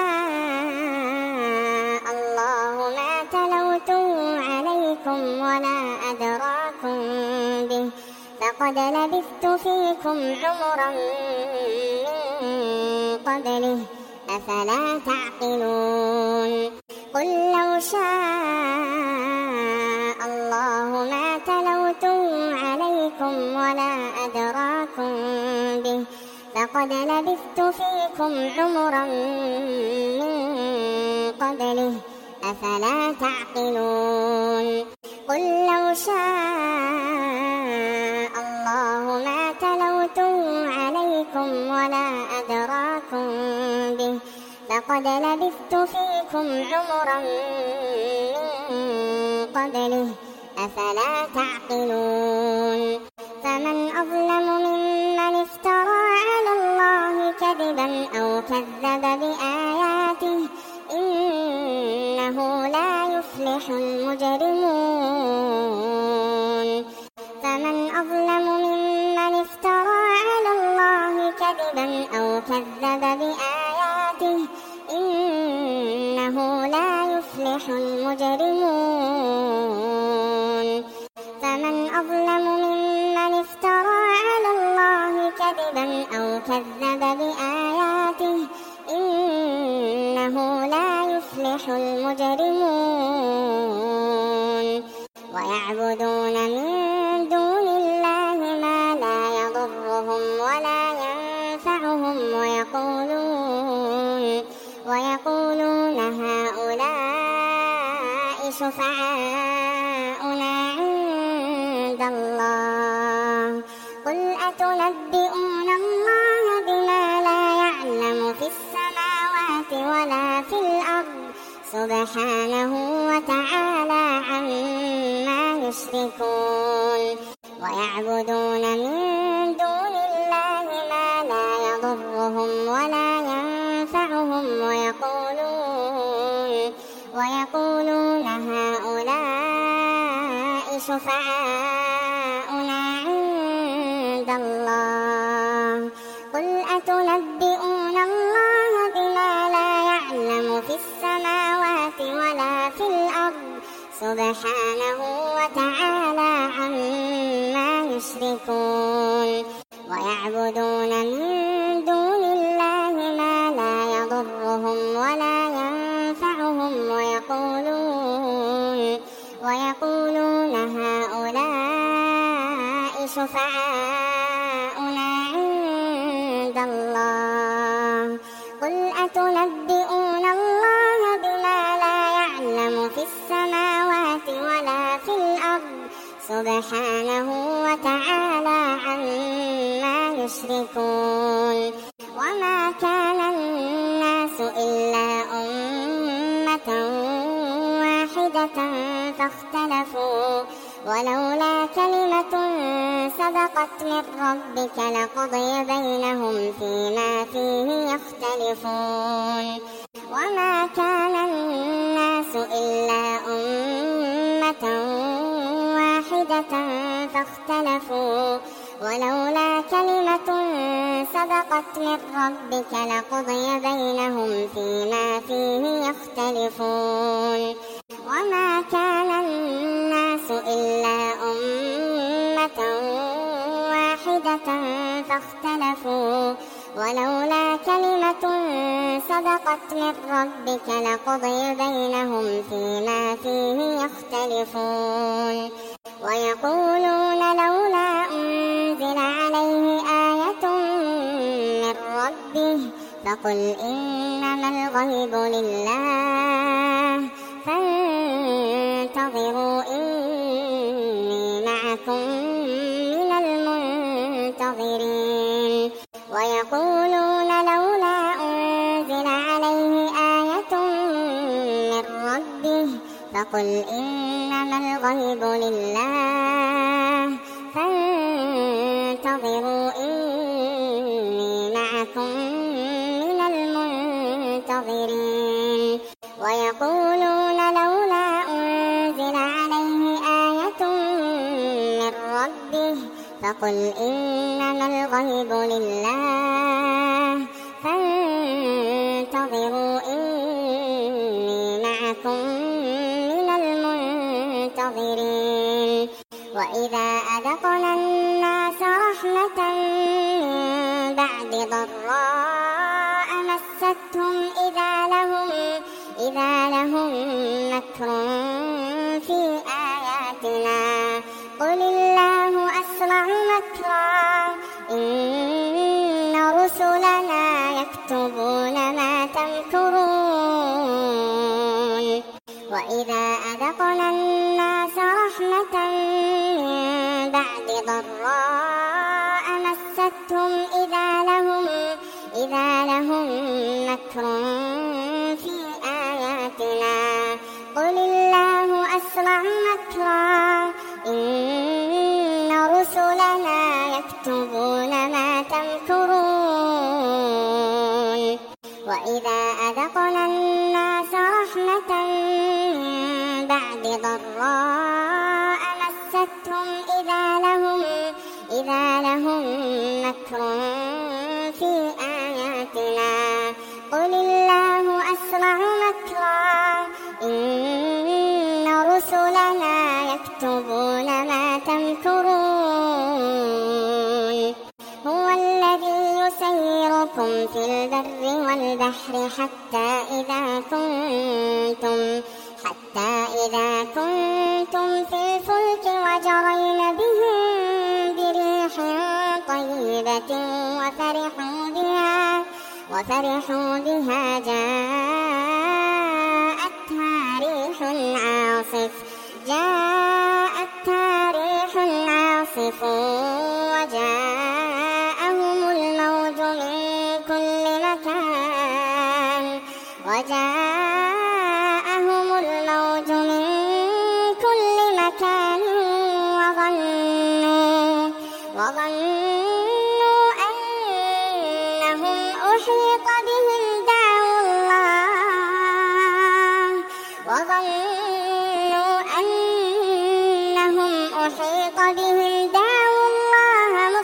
شاء الله ما تلوته عليكم ولا أدراكم به فقد لبثت فيكم عمرا من قبله أفلا تعقلون قل لو شاء الله ما تلوته عليكم ولا أدراكم به فقد لبثت فيكم عمرا من قبله أفلا تعقلون قل لو شاء الله ما تلوته عليكم ولا أدراكم به فقد لبثت فيكم عمرا من قبله أفلا تعقلون فمن أظلم ممن افترى على الله كذبا أو كذب بآياته إنه لا يفلح المجرمون فمن أظلم ممن افترى على الله كذبا أو كذب بآياته إنه لا يفلح المجرمون فمن أظلم ممن افترى على الله كذبا أو كذب بآياته إنه لا يفلح المجرمون ويعبدون من دون الله ما لا يضرهم ولا ينفعهم ويقولون, ويقولون هؤلاء شفعاؤنا عند الله قل أتنبئون الله بما لا يعلم في السماوات ولا في الأرض سبحانه وتعالى عما يشركون ويعبدون من دون الله ما لا يضرهم ولا ينفعهم ويقولون, ويقولون هؤلاء شفعاؤنا عند الله قل أتنبئون الله بما لا يعلم في السماوات ولا في الأرض سبحانه وتعالى عما يشركون ويعبدون من دون الله ما لا يضرهم ولا ينفعهم ويقولون, ويقولون هؤلاء شفعاؤنا عند الله قل أتنبئون الله بما لا يعلم في السماوات ولا في الأرض سبحانه وتعالى عما يشركون وما كان الناس إلا أمة واحدة فاختلفوا ولولا كلمة سبقت من ربك لقضي بينهم فيما فيه يختلفون وما كان الناس إلا أمة واحدة فاختلفوا ولولا كلمة سبقت من ربك لقضي بينهم فيما فيه يختلفون وما كان الناس إلا أمة واحدة فاختلفوا ولولا كلمة سبقت من ربك لقضي بينهم فيما فيه يختلفون ويقولون لولا أنزل عليه آية من ربه فقل إنما الغيب لله فانتظروا إني معكم من المنتظرين ويقولون لولا أنزل عليه آية من ربه فقل إنما الغيب لله فانتظروا إني معكم من المنتظرين ويقولون لولا أنزل عليه آية من ربه فقل إنما الغيب لله فانتظروا إني معكم من المنتظرين وإذا أذقنا الناس رحمة من بعد ضراء مستهم إذا لهم, إذا لهم مكر في آياتنا قل الله أسرع مكرا إن رسلنا يكتبون ما تمكرون وإذا أذقنا الناس رحمة من بعد ضراء مستهم إذا لهم, إذا لهم مكر في آياتنا قل الله أسرع مكرا إن رسلنا يكتبون ما تمكرون وإذا أذقنا الناس رحمة من بعد ضراء مستهم إذا لهم, إذا لهم مكر في آياتنا قل الله أسرع مكرا إن رسلنا يكتبون ما تمكرون هو الذي يسيركم في البر والبحر حتى إذا كنتم حتى حتى إذا كنتم في الفلك وجرين بهم بريح طيبة وفرحوا بها وفرحوا بها جاءتها ريح عاصف جاءتها ريح عاصف وجاءهم الموج من كل مكان وجاءهم الموج من كل مكان وظنوا وظنوا أنهم أحيط بهم دعوا الله وظنوا أنهم أحيط بهم دعوا الله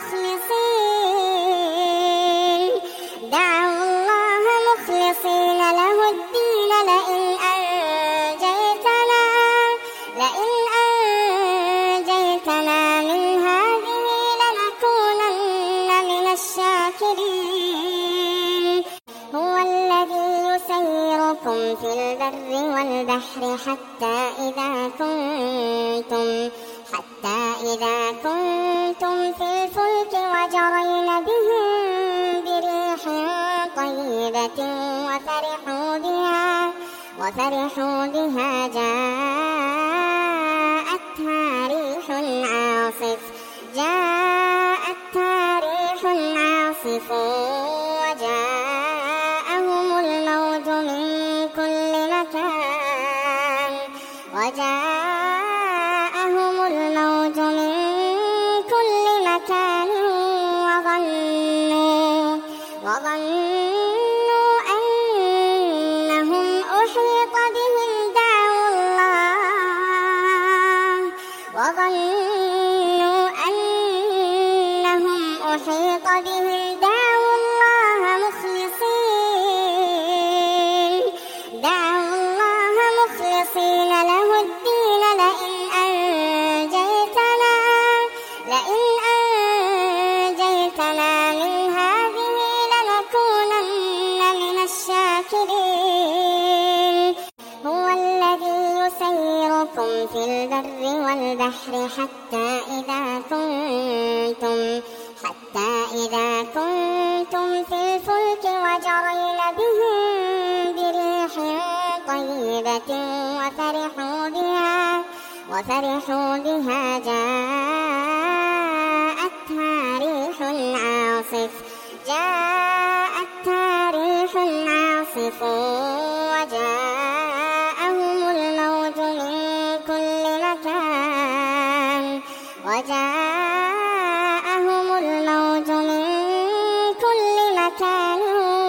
مخلصين دعوا الله مخلصين له الدين لئن أنجيتنا لئن أنجيتنا من هذه لنكونن من الشاكرين هو الذي يسيركم في البر والبحر حتى إذا كنتم حتى إذا كنتم في الفلك وجرين بهم بريح طيبة وفرحوا بها وفرحوا بها جاءتها ريح عاصف جاءتها ريح عاصف وجاءهم الموج من كل مكان وجاءهم الموج من كل مكان وظنوا وظنوا أنهم أحيط بهم دعوا الله وظنوا أنهم أحيط بهم دعوا الله مخلصين دعوا الله مخلصين له الدين لئن أنجيتنا لئن أنجيتنا من هذه لنكونن من الشاكرين هو الذي يسيركم في البر والبحر حتى إذا كنتم حتى إذا كنتم في الفلك وجرين بهم بريح طيبة وفرحوا بها وفرحوا بها جاءتها ريح عاصف جاءتها ريح عاصف وجاءهم الموج من كل مكان وجاءهم الموج من كل مكان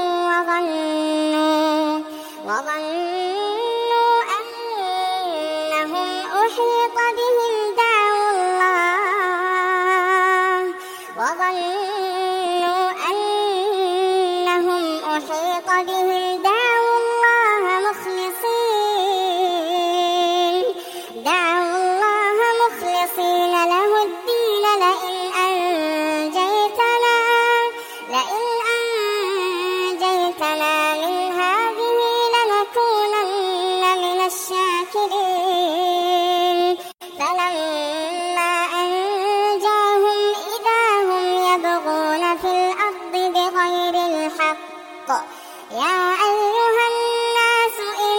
وظنوا وظنوا أنهم أحيط بهم دعوا الله وظنوا أنهم أحيط بهم دعوا الله مخلصين دعوا الله مخلصين له الدين لئن أنجيتنا لئن أنجيتنا من هذه لنكونن من الشاكرين فلما أنجاهم إذا هم يبغون في الأرض بغير الحق يا أيها الناس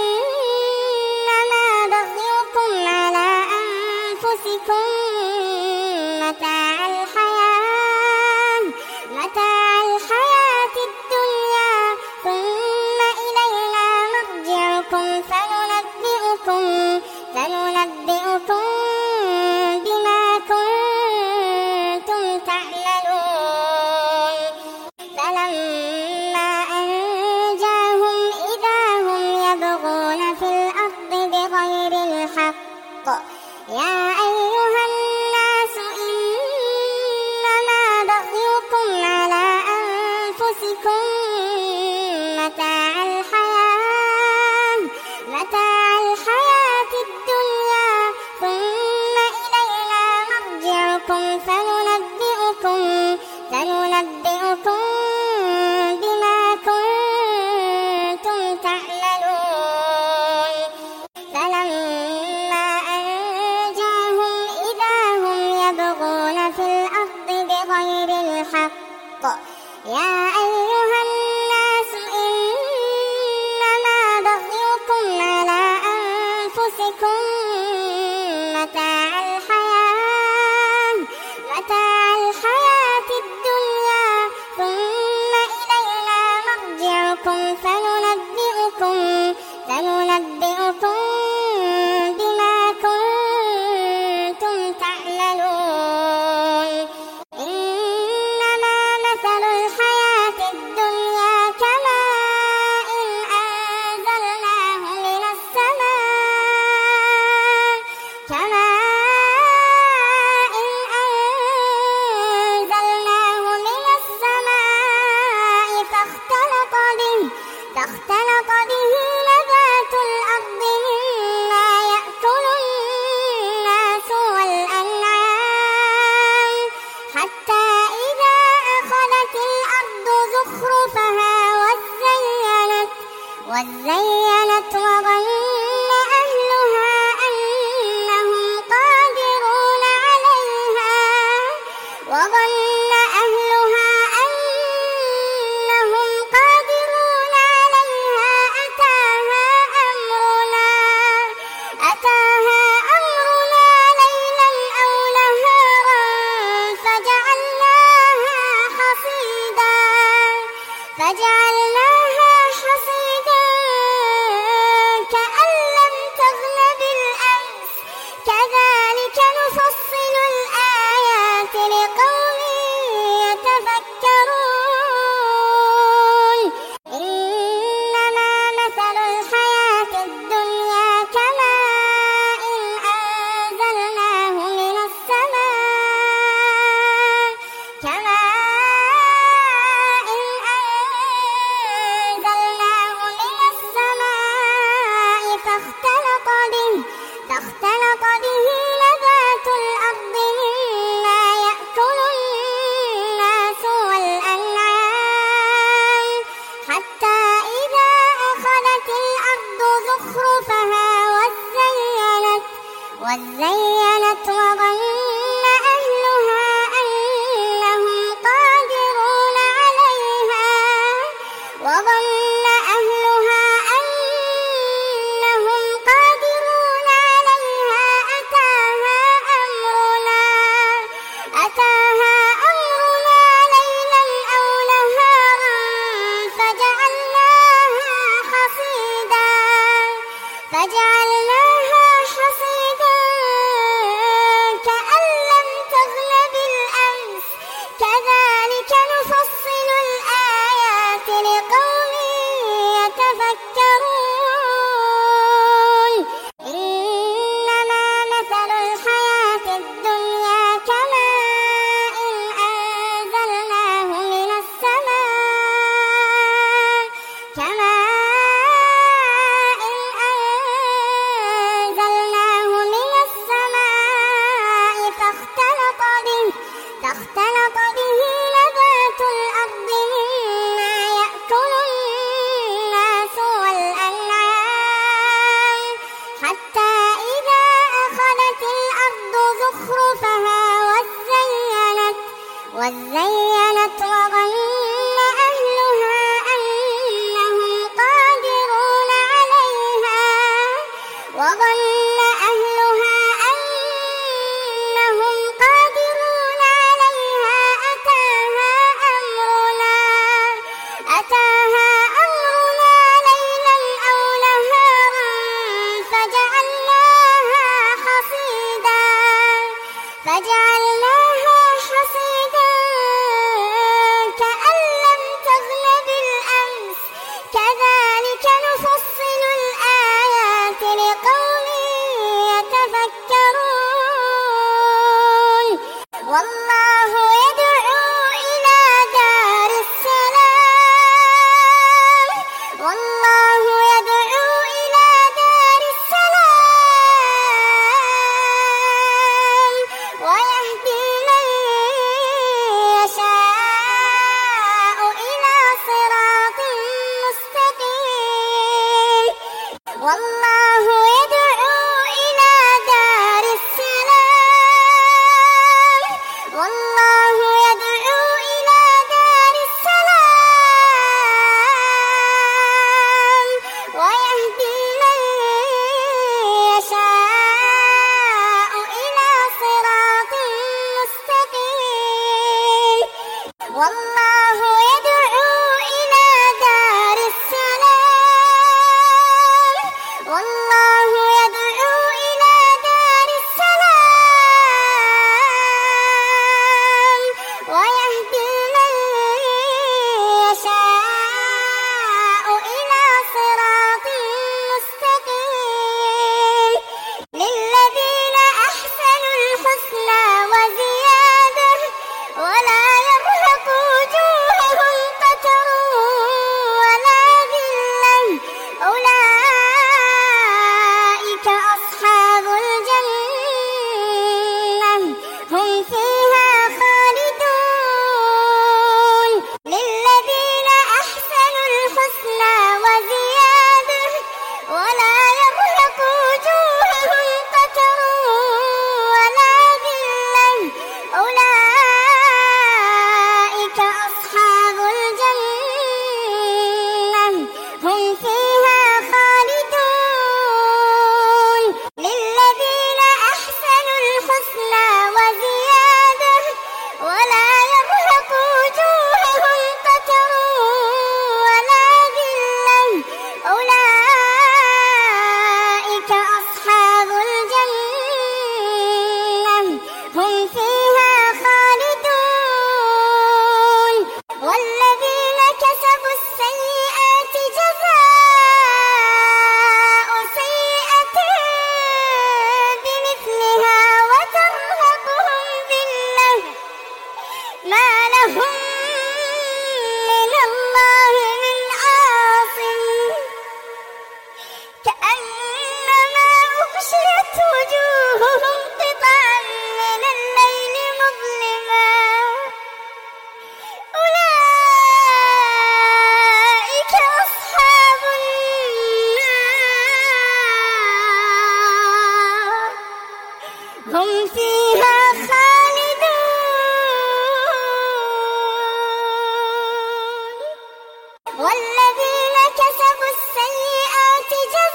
إنما بغيكم على أنفسكم متاع الحياة متاع الحياة الدنيا ثم إلينا مرجعكم فننبئكم فننبئكم بما كنتم تعملون فلما أنجاهم إذا هم يبغون في الأرض بغير الحق يا أيها الناس إنما بغيكم على أنفسكم متاع الحياة متاع الحياة الدنيا ثم إلينا مرجعكم فننبئكم فننبئكم بما كنتم تعملون فلما يا أيها الناس إنما بغيكم على أنفسكم متاع الحياة متاع الحياة الدنيا ثم إلينا مرجعكم فننبئكم فننبئكم بما كنتم تعملون إنما مثل الحياة الدنيا كماء أنزلناه من السماء كماء أنزلناه من السماء فاختلط به فاختلط به نبات الأرض مما يأكل الناس والأنعام حتى إذا أخذت الأرض زخرفها وزينت وزينت وظن أهلها أنهم قادرون عليها وظن أهلها أنهم قادرون عليها أتاها أمرنا أتاها أمرنا ليلا أو نهارا فجعلناها حصيدا فجعلناها حصيدا كأن لم تغن بالأمس كذلك نفصل الآيات لقوم يتفكرون إنما مثل الحياة الدنيا كماء أنزلناه من السماء كماء أنزلناه من السماء فاختلط به فاختلط به نبات الأرض مما يأكل الناس والأنعام حتى إذا أخذت الأرض زخرفها وزينت وزينت وظن أهلها أنهم قادرون عليها وظن أهلها أنهم قادرون عليها أتاها أمرنا أتاها أمرنا ليلا أو نهارا فجعلناها حصيدا فجعلناها حصيدا كأن لم تغن بالأمس كذلك نفصل الآيات لقوم يتفكرون إنما مثل الحياة الدنيا كماء أنزلناه من السماء كماء أنزلناه من السماء فاختلط به فاختلط به نبات الأرض مما يأكل الناس والأنعام حتى إذا أخذت الأرض زخرفها وزينت وزينت وظن أهلها أنهم قادرون عليها وظن أهلها أنهم قادرون عليها أتاها أمرنا أتاها أمرنا ليلا أو نهارا فجعلناها حصيدا فجعلناها حصيدا كأن لم تغن بالأمس كذلك نفصل الآيات لقوم يتفكرون والله يدعو إلى دار السلام والله يدعو إلى دار السلام ويهدي هم فيها خالدون والذين كسبوا السيئات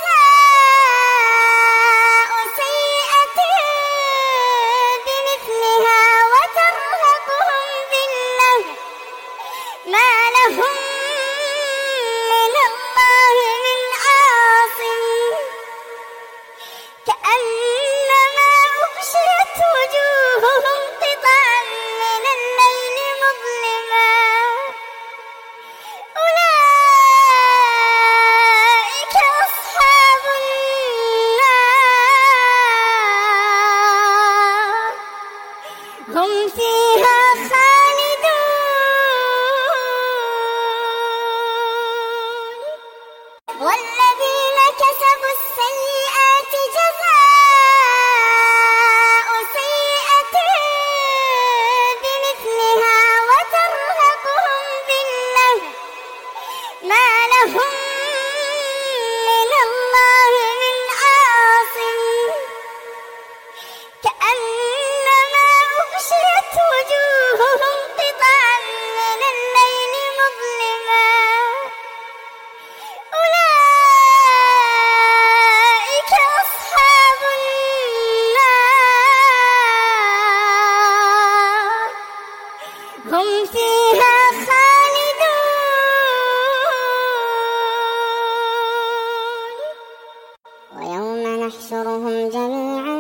جزاء سيئة بمثلها وترهقهم ذلة ما لهم من الله من عاصم كأنما أغشيت وجوههم قطعا من الليل مظلما أولئك أصحاب النار هم فيها خالدون والذين كسبوا السيئات جزاء سيئة بمثلها وترهقهم ذلة ما لهم من الله من عاصم كأنما أغشيت وجوههم قطعا من الليل مظلما أولئك أصحاب النار هم فيها خالدون ويوم نحشرهم جميعا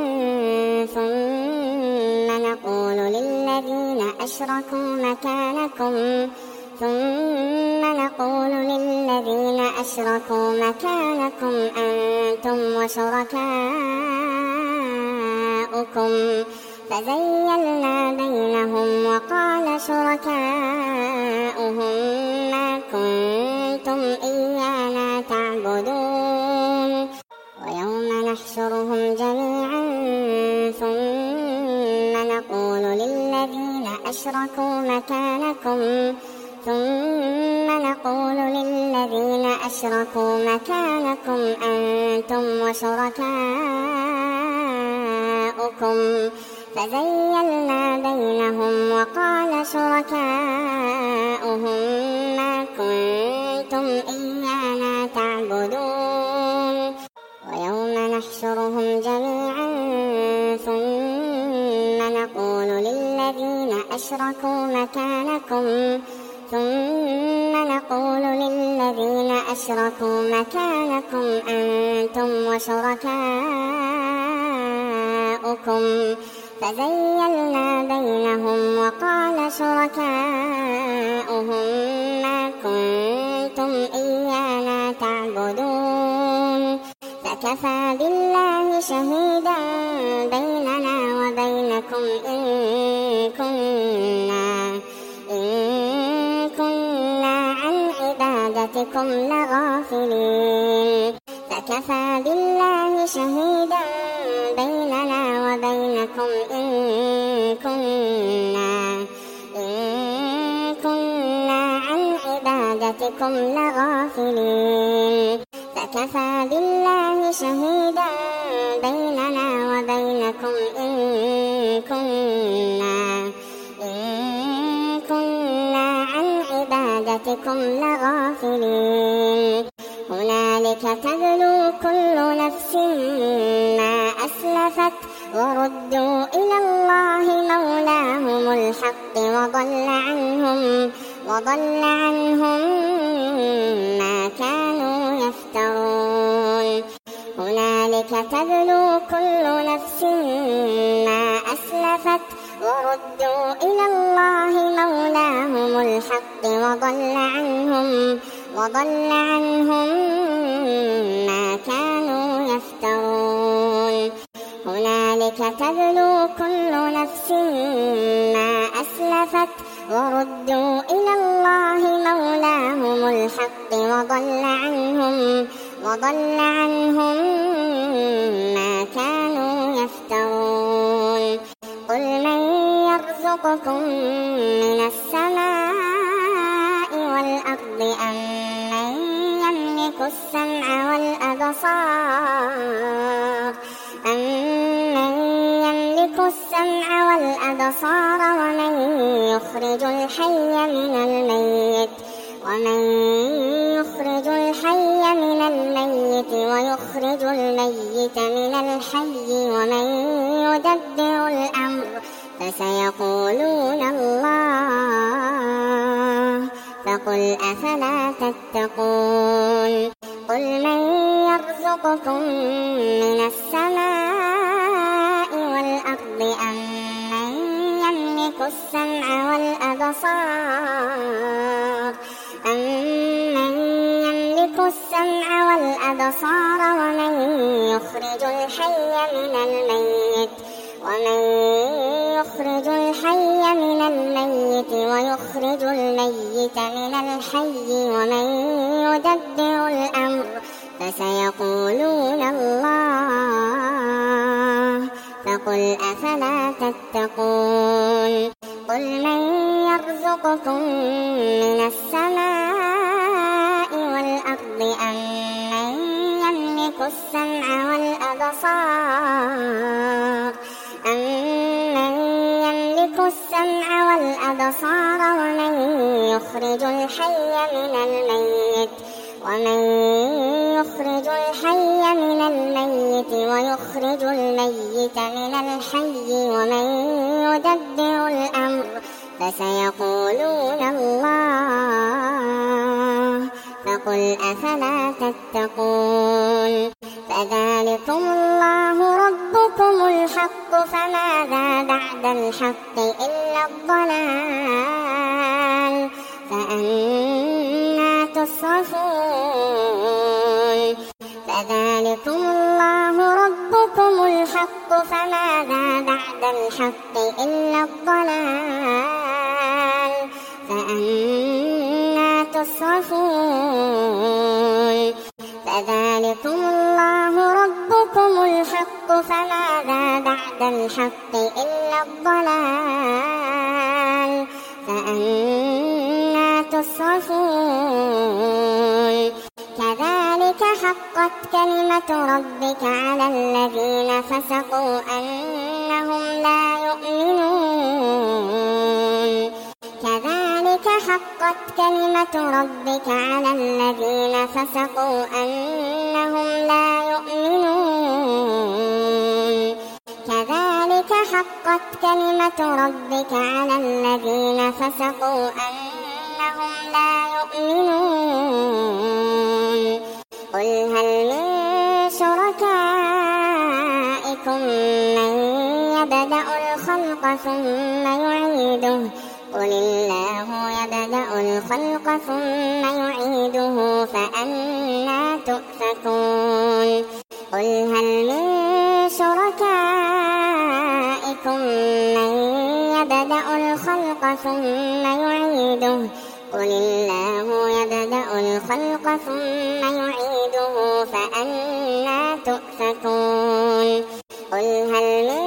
ثم نقول للذين أشركوا مكانكم ثم نقول للذين أشركوا مكانكم أنتم وشركاؤكم فزيلنا بينهم وقال شركاؤهم ما كنتم إيانا تعبدون ويوم نحشرهم جميعا ثم نقول للذين أشركوا مكانكم ثم نقول للذين أشركوا مكانكم أنتم وشركاؤكم فزيلنا بينهم وقال شركاؤهم ما كنتم إيانا تعبدون ويوم نحشرهم جميعا ثم نقول للذين أشركوا مكانكم ثم نقول للذين أشركوا مكانكم أنتم وشركاؤكم فزيلنا بينهم وقال شركاؤهم ما كنتم إيانا تعبدون فكفى بالله شهيدا بيننا وبينكم إن كنا إن كنا عن عبادتكم لغافلين فكفى بالله شهيدا بيننا وبينكم إن كنا إن كنا عن عبادتكم لغافلين فكفى بالله شهيدا بيننا وبينكم إن كنا إن كنا عن عبادتكم لغافلين هنالك تبلو كل نفس ما أسلفت وردوا إلى الله مولاهم الحق وضل عنهم وضل عنهم ما كانوا يفترون هنالك تبلو كل نفس ما أسلفت وردوا إلى الله مولاهم الحق وضل عنهم وضل عنهم ما كانوا يفترون هنالك تبلو كل نفس ما أسلفت وردوا إلى الله مولاهم الحق وضل عنهم وضل عنهم ما كانوا يفترون قل من يرزقكم من السماء والأرض أم من يملك السمع والأبصار أم من يملك السمع والأبصار ومن يخرج الحي من الميت ومن يخرج الحي من الميت ويخرج الميت من الحي ومن يدبر الأمر فسيقولون الله فقل أفلا تتقون قل من يرزقكم من السماء والأرض أم من يملك السمع والأبصار أمن يملك السمع والأبصار ومن يخرج الحي من الميت ومن يخرج الحي من الميت ويخرج الميت من الحي ومن يدبر الأمر فسيقولون الله فقل أفلا تتقون قل من يرزقكم من السماء والأرض أم من يملك السمع والأبصار أمن يملك السمع والأبصار ومن يخرج الحي من الميت ومن يخرج الحي من الميت ويخرج الميت من الحي ومن يدبر الأمر فسيقولون الله فقل أفلا تتقون فذلكم الله ربكم الحق فماذا بعد الحق إلا الضلال فأنى تصرفون فذلكم الله ربكم الحق فماذا بعد الحق إلا الضلال فأنى تصرفون فذلكم الله ربكم الحق فماذا بعد الحق إلا الضلال فأنى تصرفون كذلك حقت كلمة ربك على الذين فسقوا أنهم لا يؤمنون كذلك حقت كلمة ربك على الذين فسقوا أنهم لا يؤمنون كذلك حقت كلمة ربك على الذين فسقوا أنهم لا يؤمنون قل هل من شركائكم من يبدأ الخلق ثم يعيده قل الله يبدأ الخلق ثم يعيده فأنى تؤفكون قل هل من شركائكم من يبدأ الخلق ثم يعيده قل الله يبدأ الخلق ثم يعيده فأنى تؤفكون قل هل من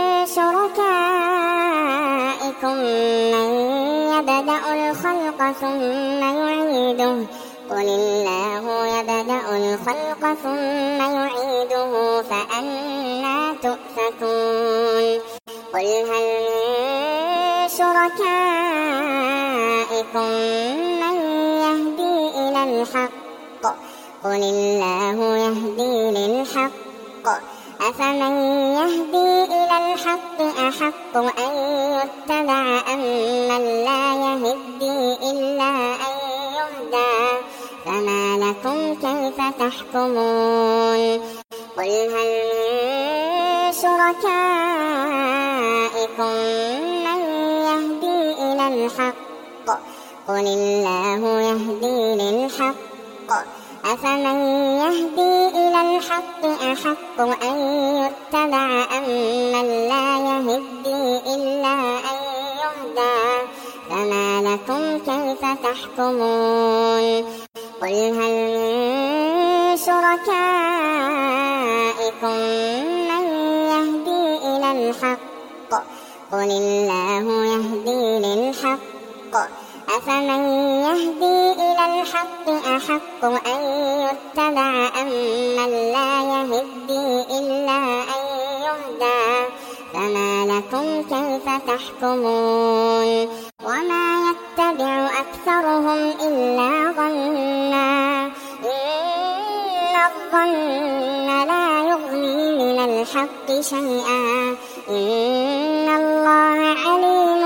شركائكم من يبدأ الخلق ثم يعيده قل الله يبدأ الخلق ثم يعيده فأنى تؤفكون قل هل من شركائكم من يهدي إلى الحق قل الله يهدي للحق أفمن يهدي إلى الحق أحق أن يتبع أمن لا يهدي إلا أن يهدى فما لكم كيف تحكمون قل هل من شركائكم من يهدي إلى الحق قل الله يهدي للحق أفمن يهدي إلى الحق أحق أن يتبع أمن لا يهدي إلا أن يهدى فما لكم كيف تحكمون قل هل من شركائكم من يهدي إلى الحق قل الله يهدي للحق أفمن يهدي إلى الحق أحق أن يتبع أمن لا يهدي إلا أن يهدى فما لكم كيف تحكمون وما يتبع أكثرهم إلا ظنا إن الظن لا يغني من الحق شيئا إن الله عليم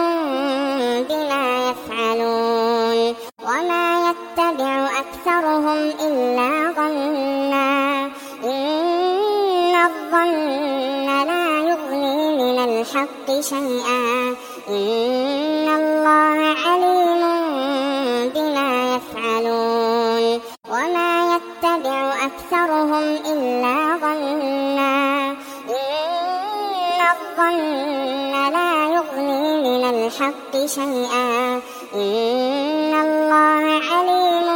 بما يفعلون وما يتبع أكثرهم إلا ظنا إن الظن لا يغني من الحق شيئا إن الله عليم بما يفعلون وما يتبع أكثرهم إلا ظنا إن الظن لا يغني من الحق شيئا إن الله عليم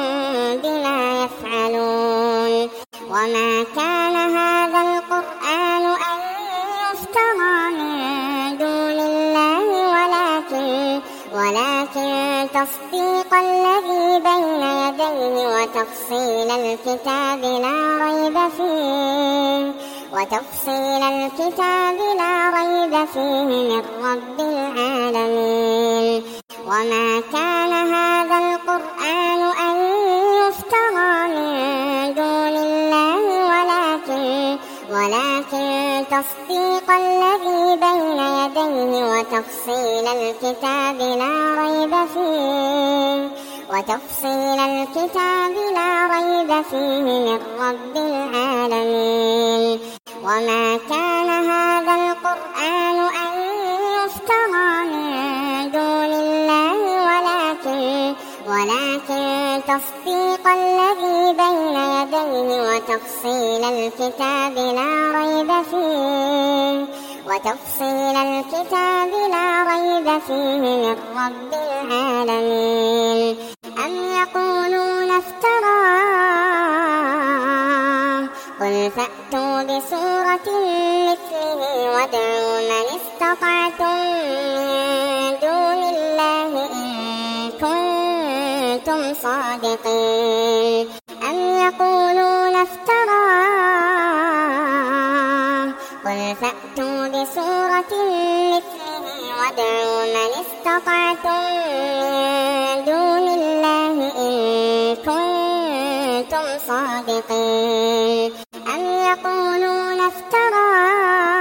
بما يفعلون وما كان هذا القرآن أن يفترى من دون الله ولكن ولكن تصديق الذي بين يديه وتفصيل الكتاب لا ريب فيه وتفصيل الكتاب لا ريب فيه من رب العالمين وما كان هذا القرآن أن يفترى من دون الله ولكن ولكن تصديق الذي بين يديه وتفصيل الكتاب لا ريب فيه وتفصيل الكتاب لا ريب فيه من رب العالمين وما كان هذا القرآن أن يفترى من دون الله ولكن ولكن تصديق الذي بين يديه وتفصيل الكتاب لا ريب فيه وتفصيل الكتاب لا ريب فيه من رب العالمين أم يقولون افتراه قل فأتوا بسورة مثله وادعوا من استطعتم من دون الله إن كنتم صادقين أم يقولون افتراه قل فأتوا بسورة مثله وادعوا من استطعتم من دون الله إن كنتم صادقين أم يقولون افتراه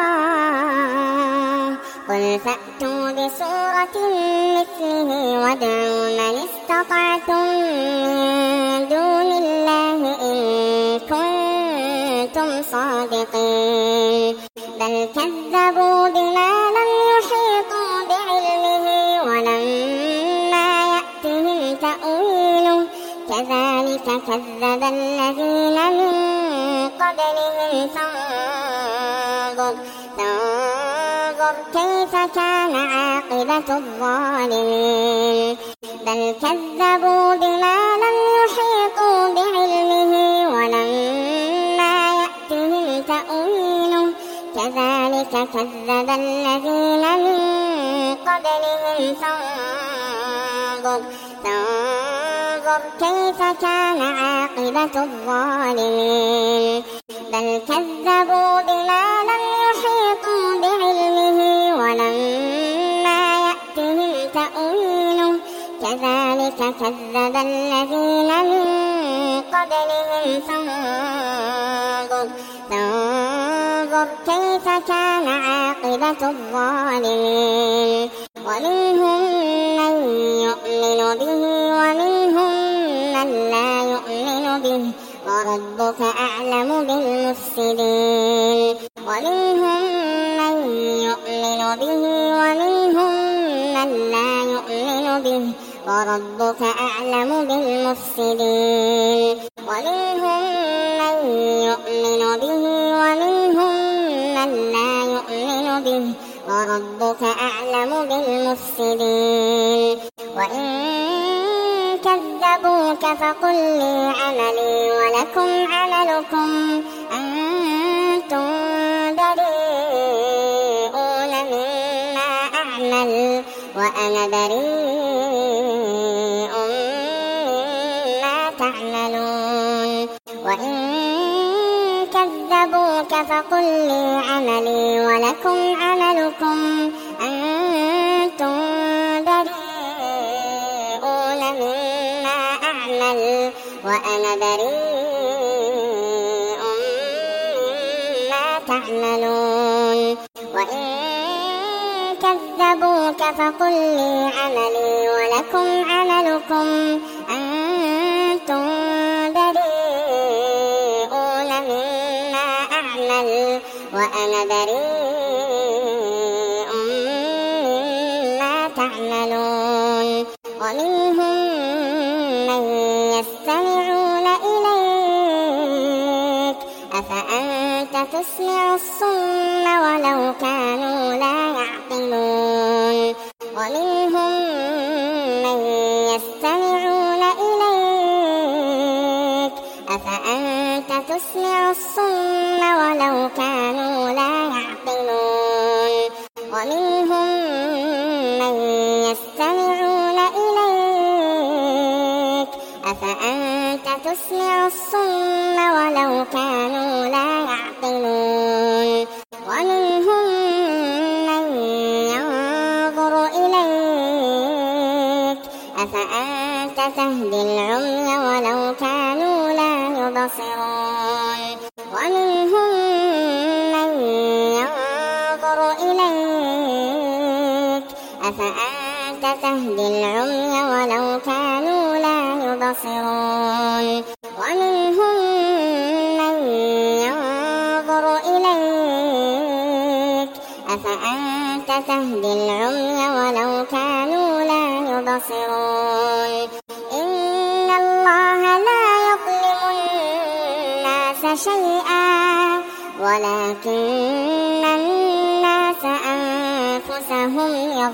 قل فأتوا بسورة مثله وادعوا من استطعتم من دون الله إن كنتم صادقين بل كذبوا بما لم يحيطوا بعلمه ولما يأتهم تأويله كذلك كذب الذين من قبلهم فانظر فانظر كيف كان عاقبة الظالمين بل كذبوا بما لم يحيطوا بعلمه ولما يأتهم تأويله كذلك كذب الذين من قبلهم فانظر فانظر كيف كان عاقبة الظالمين بل كذبوا بما لم يحيطوا بعلمه ولما يأتهم تأويله كذلك كذب الذين من قبلهم فانظر فانظر كيف كان عاقبة الظالمين ومنهم من يؤمن به ومنهم من لا يؤمن به وربك أعلم بالمفسدين ومنهم من يؤمن به ومنهم من لا يؤمن به وربك أعلم بالمفسدين ومنهم من يؤمن به ومنهم من لا يؤمن به وربك أعلم بالمفسدين وإن كذبوك فقل لي عملي ولكم عملكم أنتم بريئون مما أعمل وأنا بريء مما تعملون وإن كذبوك كذبوك فقل لي عملي ولكم عملكم أنتم بريئون مما أعمل وأنا بريء مما تعملون وإن كذبوك فقل لي عملي ولكم عملكم أنتم بريئون مما أعمل وأنا بريء مما تعملون ومنهم من يستمعون إليك أفأنت تسمع الصم ولو كانوا لا يعقلون ومنهم من يستمعون إليك أفأنت تسمع الصم ولو كانوا لا يعقلون ومنهم من يستمعون إليك أفأنت تسمع الصم ولو كانوا لا يعقلون ومنهم من ينظر إليك أفأنت تهدي العمي ولو كانوا لا يبصرون ومنهم من ينظر إليك أفأنت تهدي العمي ولو كانوا لا يبصرون ومنهم من ينظر إليك أفأنت تهدي العمي ولو كانوا لا يبصرون إن الله لا يظلم الناس شيئا ولكن الناس أنفسهم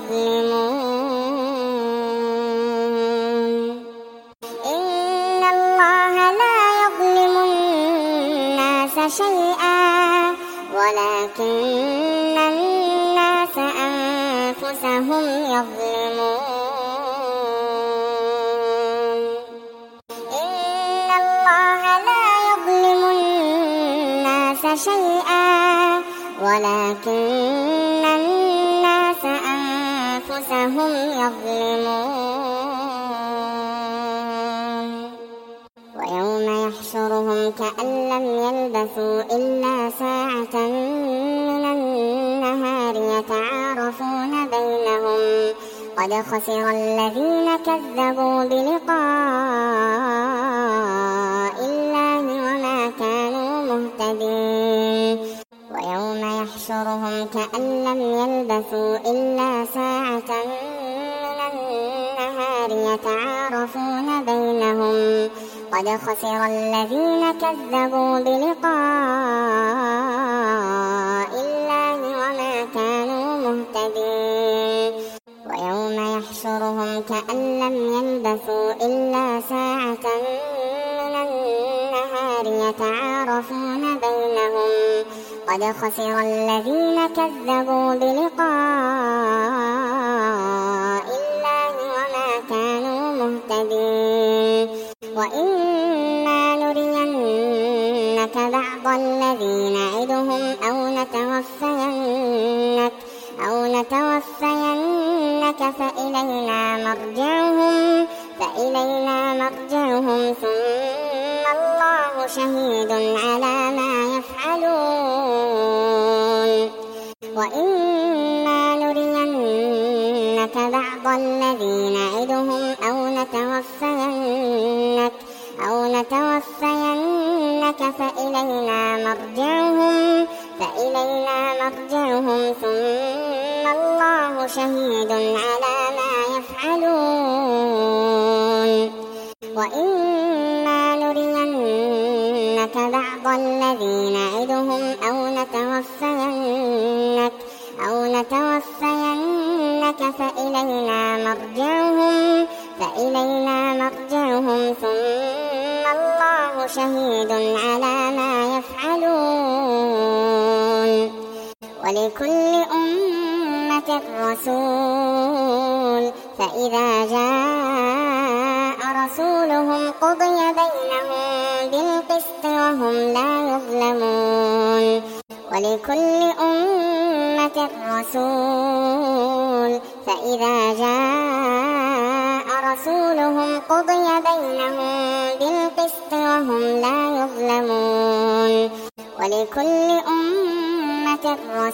يظلمون إن الله لا يظلم الناس شيئا ولكن الناس أنفسهم يظلمون إن الله لا يظلم الناس شيئا ولكن الناس أنفسهم يظلمون ويوم يحشرهم كأن لم يلبثوا إلا ساعة من النهار يتعارفون بينهم قد خسر الذين كذبوا بلقاء الله وما كانوا مهتدين ويوم يحشرهم كأن لم يلبثوا إلا ساعة من النهار يتعارفون بينهم قد خسر الذين كذبوا بلقاء الله وما كانوا مهتدين ويوم يحشرهم كأن لم يلبثوا إلا ساعة من النهار يتعارفون بينهم قد خسر الذين كذبوا بلقاء الله وما كانوا مهتدين وإما نرينك بعض الذي نعدهم أو نتوفينك أو نتوفينك فإلينا مرجعهم فإلينا مرجعهم ثم الله شهيد على ما يفعلون وإما نرينك بعض الذي نعدهم أو نتوفينك أو نتوفينك فإلينا مرجعهم فإلينا مرجعهم ثم الله شهيد على ما يفعلون وإما نرينك بعض الذي نعدهم أو نتوفينك أو نتوفينك فإلينا مرجعهم فإلينا مرجعهم ثم الله شهيد على ما يفعلون ولكل أمة رسول فإذا جاء رسولهم قضي بينهم بالقسط وهم وهم لا يظلمون ولكل أمة رسول فإذا جاء رسولهم قضي بينهم بالقسط وهم لا يظلمون ولكل أمة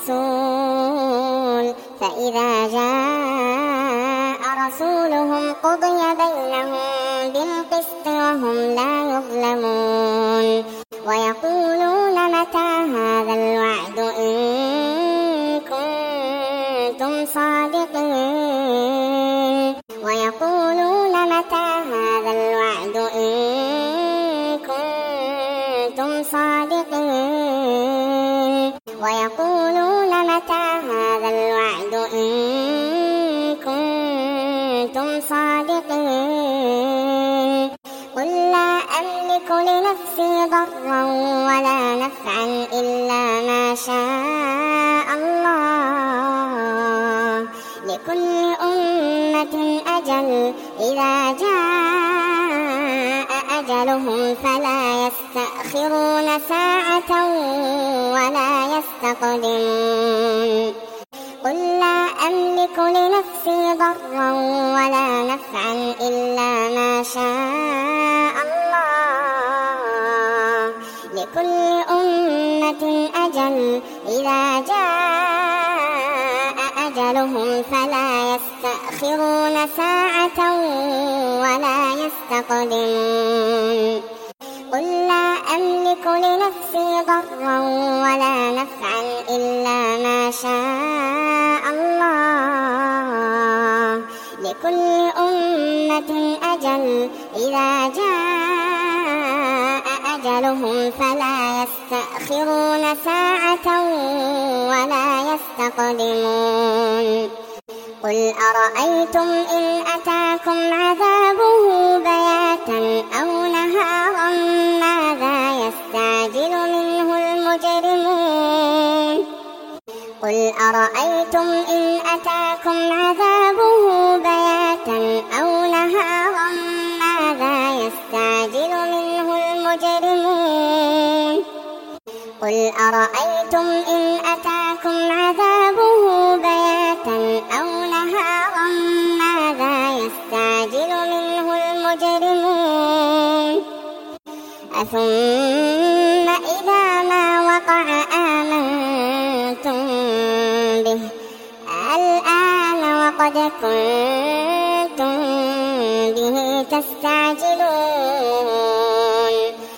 رسول فإذا جاء رسولهم قضي بينهم بالقسط وهم لا يظلمون ويقولون متى هذا الوعد إن كنتم صادقين ويقولون متى هذا الوعد إن كنتم صادقين ويقولون متى هذا الوعد إن كنتم صادقين قل لا أملك لنفسي ضرا ولا نفعا إلا ما شاء الله لكل أمة أجل إذا جاء أجلهم فلا يستأخرون ساعة ولا يستقدمون قل لا أملك لنفسي ضرا ولا نفعا إلا ما شاء الله لكل أمة أجل إذا جاء أجلهم فلا يستأخرون ساعة ولا يستقدمون قل لا أملك لنفسي ضرا ولا نفعا إلا ما شاء الله لكل أمة أجل إذا جاء أجلهم فلا يستأخرون ساعة ولا يستقدمون قل أرأيتم إن أتاكم عذابه بياتا أو نهارا ماذا يستعجل منه المجرمون قل أرأيتم إن أتاكم عذابه بياتا أو نهارا ماذا يستعجل منه المجرمون قل أرأيتم إن أتاكم عذابه بياتا أو نهارا ماذا يستعجل منه المجرمون أثم إذا ما وقع آمنتم به الآن وقد كنتم به تستعجلون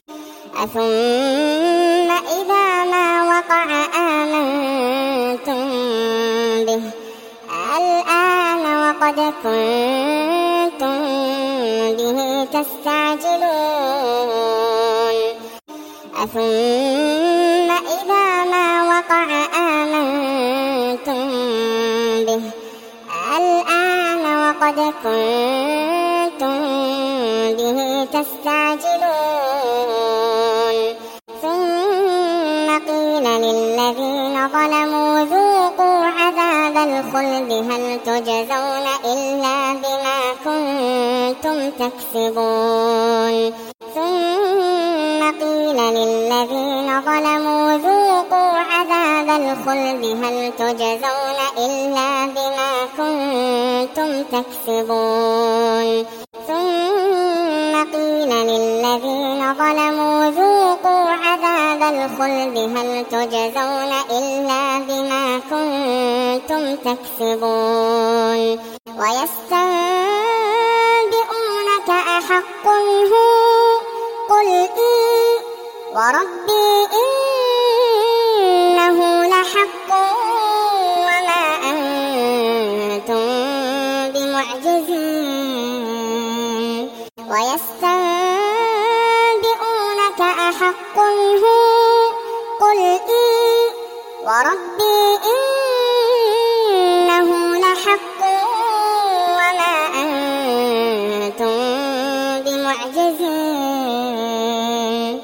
أثم إذا ما وقع آمنتم به الآن وقد كنتم به تستعجلون ثم إذا ما وقع آمنتم به الآن وقد كنتم به تستعجلون ثم قيل للذين ظلموا ذوقوا عذاب الخلد هل تجزون إلا بما كنتم تكسبون ثم قيل للذين ظلموا ذوقوا عذاب الخلد هل تجزون إلا بما كنتم تكسبون ثم قيل للذين ظلموا ذوقوا عذاب الخلد هل تجزون إلا بما كنتم تكسبون ويستنبئونك أحق هو قل إي وربي إنه لحق وما أنتم بمعجزين ويستنبئونك أحق هو قل إي وربي إنه لحق وما أنتم بمعجزين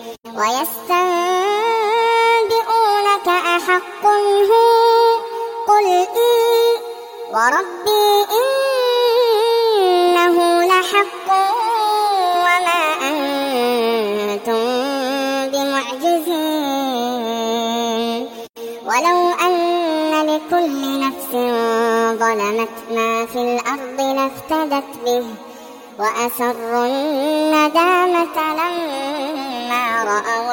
ويستنبئونك أحق هو قل إي وربي إنه لحق وما أنتم بمعجزين نفس ظلمت ما في الأرض لافتدت به وأسروا الندامة لما رأوا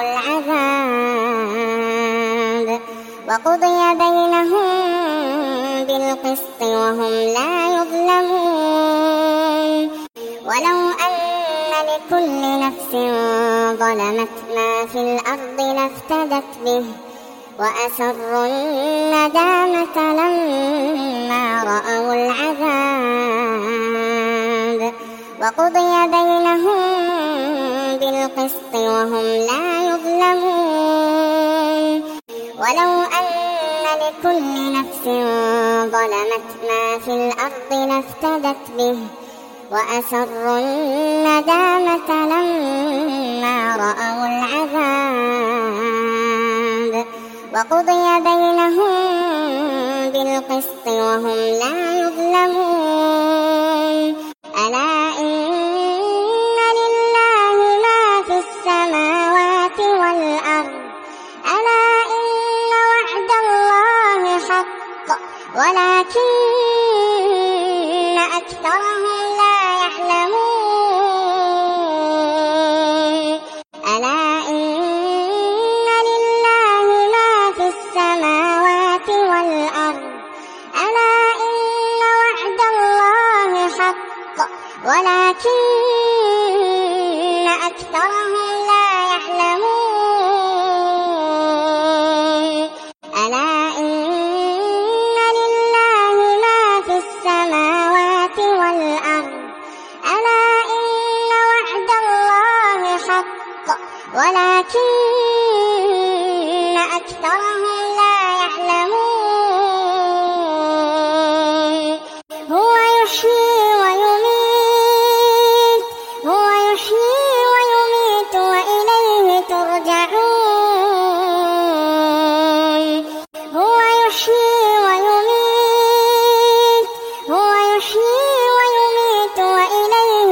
العذاب وقضي بينهم بالقسط وهم لا يظلمون ولو أن لكل نفس ظلمت ما في الأرض لافتدت به وأسروا الندامة لما رأوا العذاب وقضي بينهم بالقسط وهم لا يظلمون ولو أن لكل نفس ظلمت ما في الأرض لافتدت به وأسروا الندامة لما رأوا العذاب وقضي بينهم بالقسط وهم لا يظلمون ألا إن لله ما في السماوات والأرض ألا إن وعد الله حق ولكن أكثرهم لا يعلمون ألا إن لله ما في السماوات والأرض ألا إن وعد الله حق ولكن أكثرهم لا يعلمون ألا إن لله ما في السماوات والأرض ألا إن وعد الله حق ولكن أكثرهم لا يعلمون هو يحيي ويميت هو يحيي ويميت وإليه ترجعون هو يحيي ويميت هو يحيي ويميت وإليه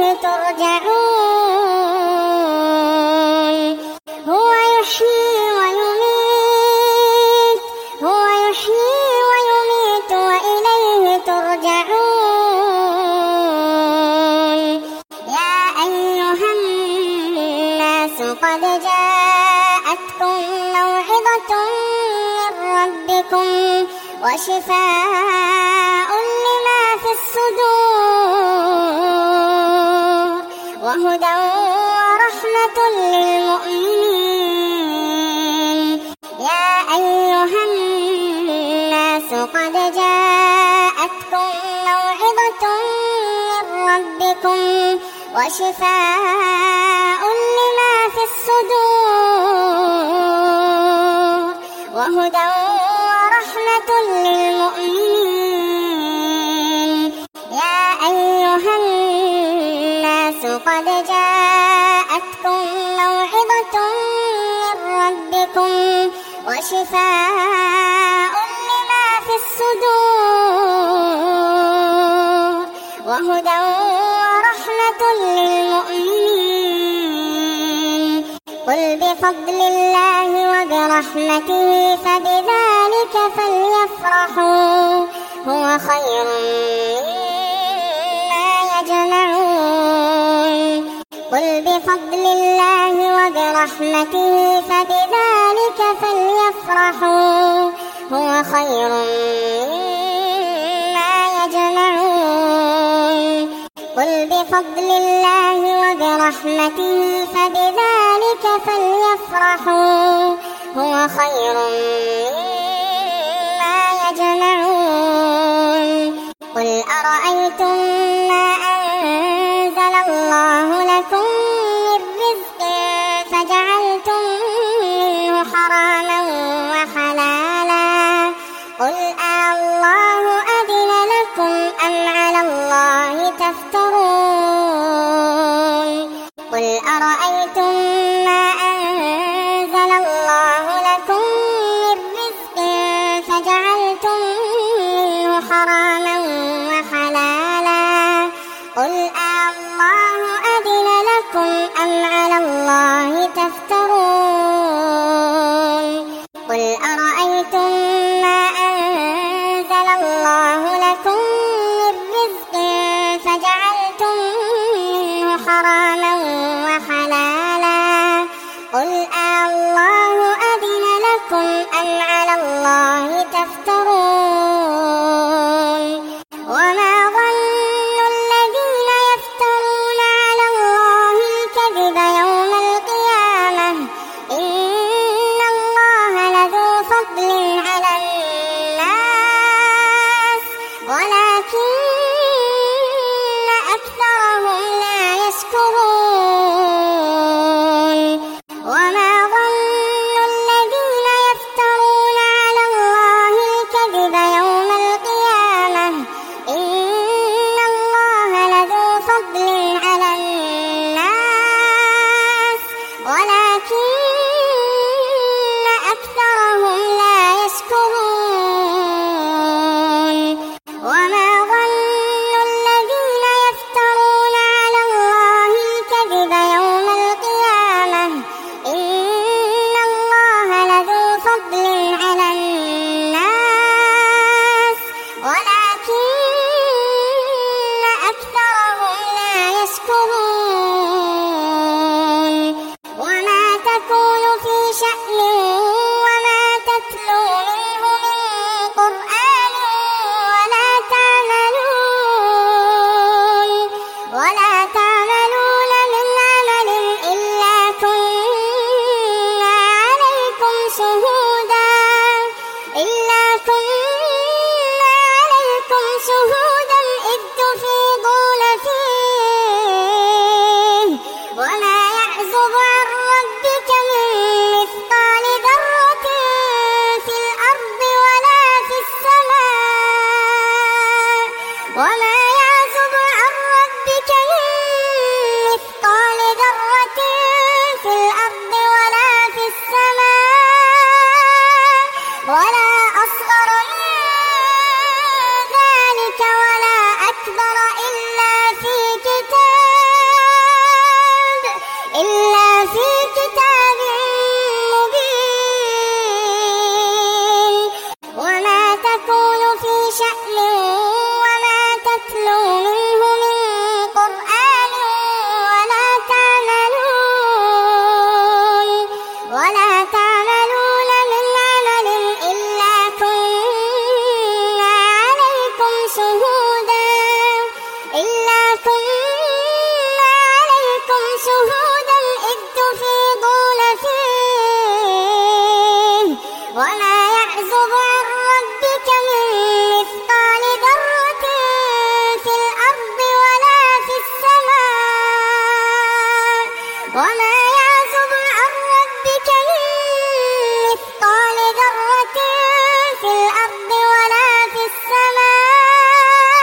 ترجعون هو يحيي ويميت هو يحيي ويميت وإليه ترجعون يا أيها الناس قد جاءتكم موعظة من ربكم وشفاء لما في الصدور وهدى ورحمة للمؤمنين يا أيها الناس قد جاءتكم موعظة من ربكم وشفاء لما في الصدور وهدى ورحمة للمؤمنين يا أيها الناس قد جاءتكم موعظة من ربكم وشفاء لما في الصدور وهدى ورحمة للمؤمنين قل بفضل الله وبرحمته فبذلك فليفرحوا هو خير مما يجمعون قل بفضل الله وبرحمته فبذلك فليفرحوا هو خير مما يجمعون قل بفضل الله وبرحمته فبذلك فليفرحوا هو خير مما يجمعون قل أرأيتم ما أنزل الله لكم من رزق فجعلتم منه حراما وحلالا قل الله أذن لكم أم على الله تفترون قل أرأيتم ما أنزل الله لكم من رزق فجعلتم منه حراما وحلالا قل الله أذن لكم الله لكم من رزق فجعلتم منه حراما وحلالا قل الله أذن لكم أم على الله تفترون وما ظن الذين يفترون على الله الكذب يوم القيامة إن الله لذو فضل على الناس ولكن أكثرهم لا يشكرون وما ظن الذين يفترون على الله الكذب يوم القيامة إن الله لذو فضل على الناس ولكن أكثرهم لا يشكرون وما ظن الذين يفترون على الله الكذب يوم القيامة إن الله لذو فضل على الناس ولكن أكثرهم لا يشكرون وما تكون في شأن وما تتلو منه من قرآن ولا تعملون ولا تعملون من عمل إلا كنا عليكم شهودا إلا كنا عليكم شهودا إذ تفيضون فيه وما يعزب عن ربك من مثقال ذرة في الأرض ولا في السماء وما يعزب عن ربك من مثقال ذرة في الأرض ولا في السماء ولا أصغر من ذلك ولا أكبر إلا في كتاب إلا في كتاب مبين وما تكون في شأن وما تتلو منه من قرآن ولا تعملون ولا تعملون من عمل إلا كنا عليكم شهودا إلا كنا عليكم شهودا إذ تفيضون فيه وما يعزب عن ربك من مثقال ذرة في الأرض ولا في السماء وما يعزب عن ربك من مثقال ذرة في الأرض ولا في السماء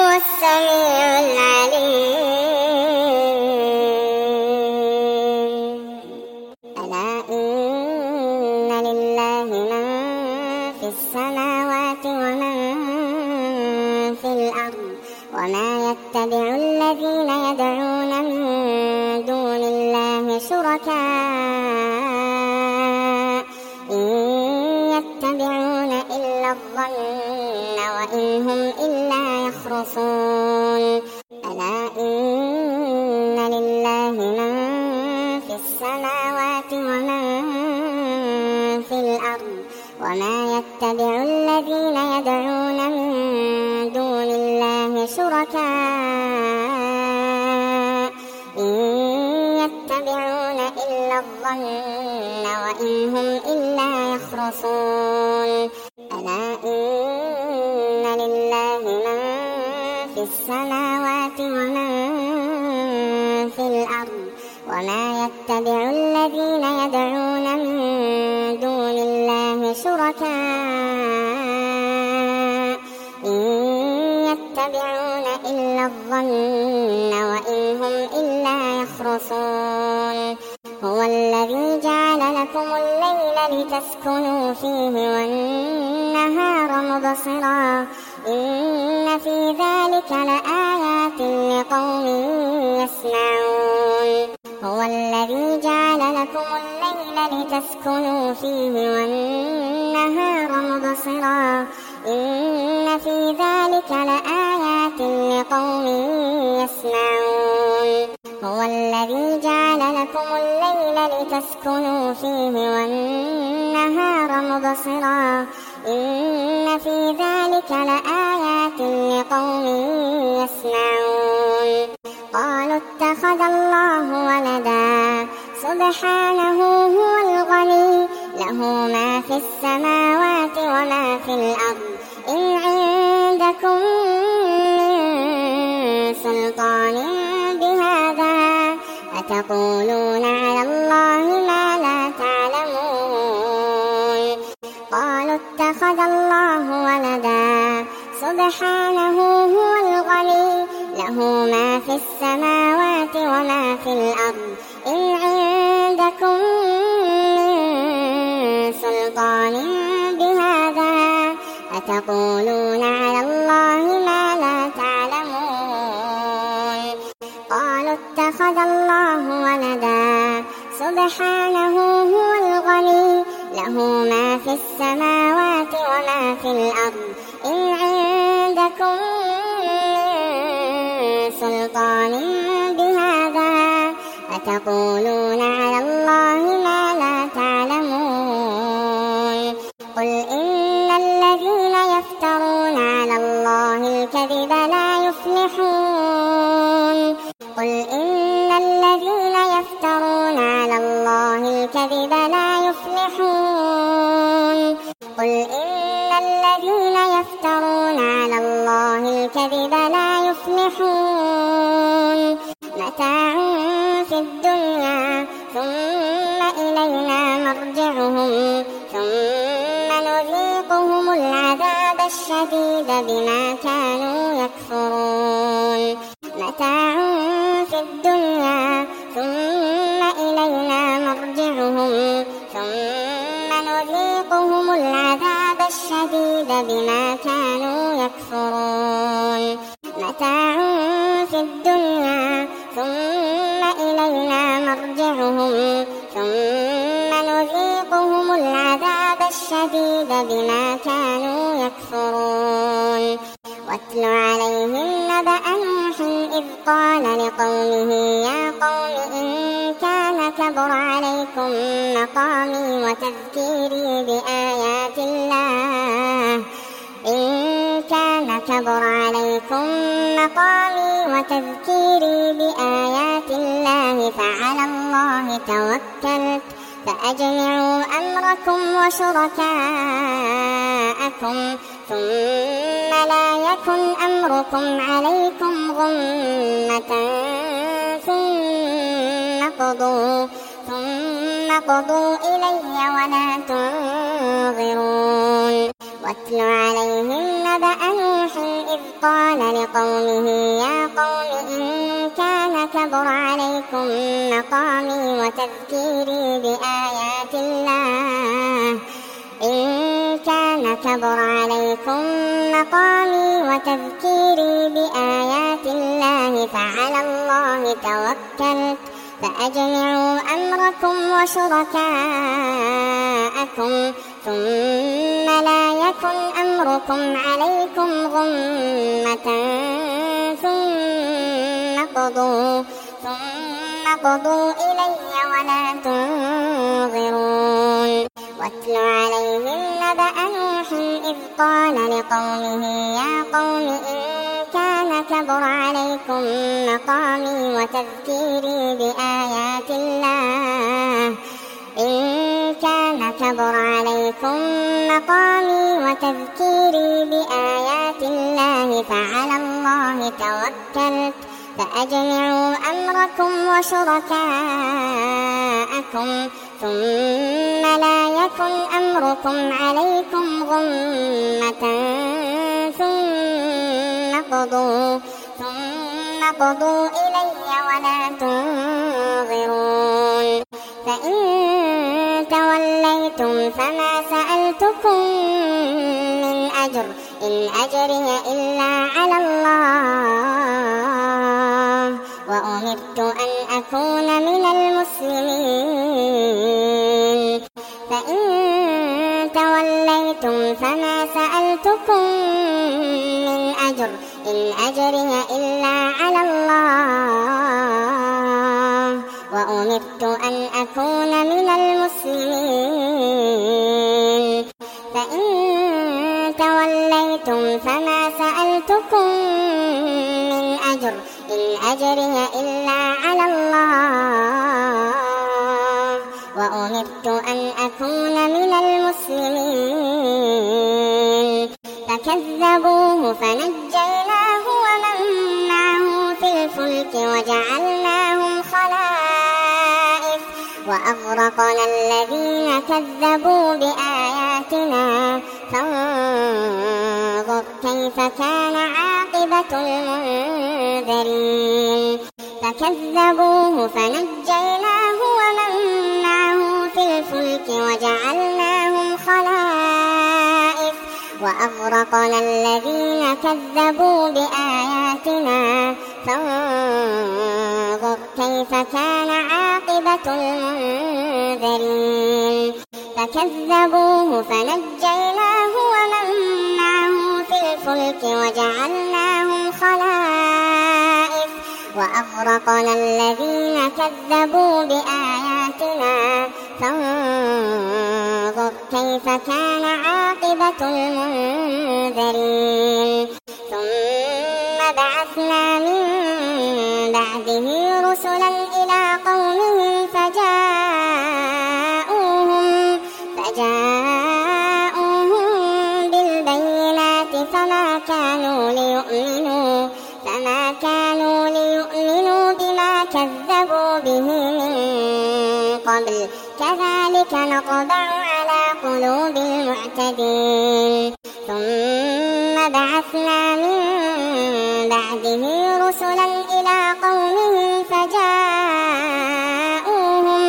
هو السميع العليم. ألا إن لله من في السماوات ومن في الأرض وما يتبع الذين يدعون من دون الله شركاء إن يتبعون إلا الظن وإن هم إلا يخرصون. ألا إن لله من في السماوات ومن في الأرض وما يتبع الذين يدعون من دون الله شركاء إن يتبعون إلا الظن وإن هم إلا يخرصون. ألا إن لله من في السماوات ومن في الأرض وما يتبع الذين يدعون من دون الله شركاء إن يتبعون إلا الظن وإن هم إلا يخرصون. هو الذي جعل لكم الليل لتسكنوا فيه والنهار مبصرا إن في ذلك لآيات لقوم يسمعون. هو الذي جعل لكم الليل لتسكنوا فيه والنهار مبصرا إن في ذلك لآيات لقوم يسمعون. هو الذي جعل لكم الليل لتسكنوا فيه والنهار مبصرا إن في ذلك لآيات لقوم يسمعون. قالوا اتخذ الله ولدا سبحانه هو الغني له ما في السماوات وما في الأرض إن عندكم من سلطان بهذا أتقولون على الله ما لا تعلمون. قالوا اتخذ الله ولدا سبحانه هو الغني له ما في السماوات وما في الأرض إن عندكم من سلطان بهذا أتقولون على الله ما لا تعلمون. قالوا اتخذ الله ولدا سبحانه هو الغني له ما في السماوات وما في الأرض إن عندكم من سلطان بهذا أتقولون على الله ما لا تعلمون. قل إن الذين يفترون على الله الكذب لا يفلحون. قل إن الذين يفترون على الله الكذب لا يفلحون. قل إن الذين يفترون على الله الكذب لا يفلحون. متاع في الدنيا ثم إلينا مرجعهم ثم نذيقهم العذاب الشديد بما كانوا يكفرون. متاع في الدنيا ثم إلينا مرجعهم ثم نذيقهم العذاب الشديد بما كانوا يكفرون. متاع في الدنيا ثم إلينا مرجعهم ثم نذيقهم العذاب الشديد بما كانوا يكفرون. واتل عليهم نبأ نوح إذ قال لقومه يا قوم إن كان كبر عليكم مقامي وتذكيري بآيات الله إن كان كبر عليكم مقامي وتذكيري بآيات الله فعلى الله توكلت فأجمعوا أمركم وشركاءكم ثم لا يكن أمركم عليكم غمة ثم قضوا ثم قضوا إلي ولا تنظرون. واتل عليهم نبأ نوح إذ قال لقومه يا قوم إن كان كبر عليكم مقامي وتذكيري بآيات الله إن كان كبر عليكم مقامي وتذكيري بآيات الله فعلى الله توكلت فأجمعوا أمركم وشركاءكم ثم لا يكن أمركم عليكم غمة ثم قضوا ثم قضوا إلي ولا تنظرون واتل عليهم نبأ نوح إذ قال لقومه يا قوم إن كان كبر عليكم مقامي وتذكيري بآيات الله إن كان كبر عليكم مقامي وتذكيري بآيات الله فعلى الله توكلت فأجمعوا أمركم وشركاءكم ثم لا يكن أمركم عليكم غمة ثم قضوا ثم قضوا إلي ولا تنظرون فإن توليتم فما سألتكم من أجر إن أجري إلا على الله وأمرت أن أكون من المسلمين فإن توليتم فما سألتكم من أجر إن أجري إلا على الله وأمرت أن أكون من المسلمين فإن توليتم فما سألتكم من أجر إن أجري إلا على الله وأمرت أن أكون من المسلمين فكذبوه فنجيناه ومن معه في الفلك وجعلناهم خلائف وأغرقنا الذين كذبوا بآياتنا فانظر كيف كان عاقبة المنذرين فكذبوه فنجيناه ومن معه في الفلك وجعلناهم خلائف وأغرقنا الذين كذبوا بآياتنا فانظر كيف كان عاقبة المنذرين فكذبوه فنجيناه ومن معه في الفلك وجعلناهم خلائف وأغرقنا الذين كذبوا بآياتنا فانظر كيف كان عاقبة المنذرين ثم بعثنا من بعده رسلا إلى قومهم فجاءوهم فجاءوهم بالبينات فما كانوا ليؤمنوا فما كانوا ليؤمنوا بما كذبوا به من قبل كذلك نطبع على قلوب المعتدين ثم بعثنا من بعده رسلا إلى قومهم فجاءوهم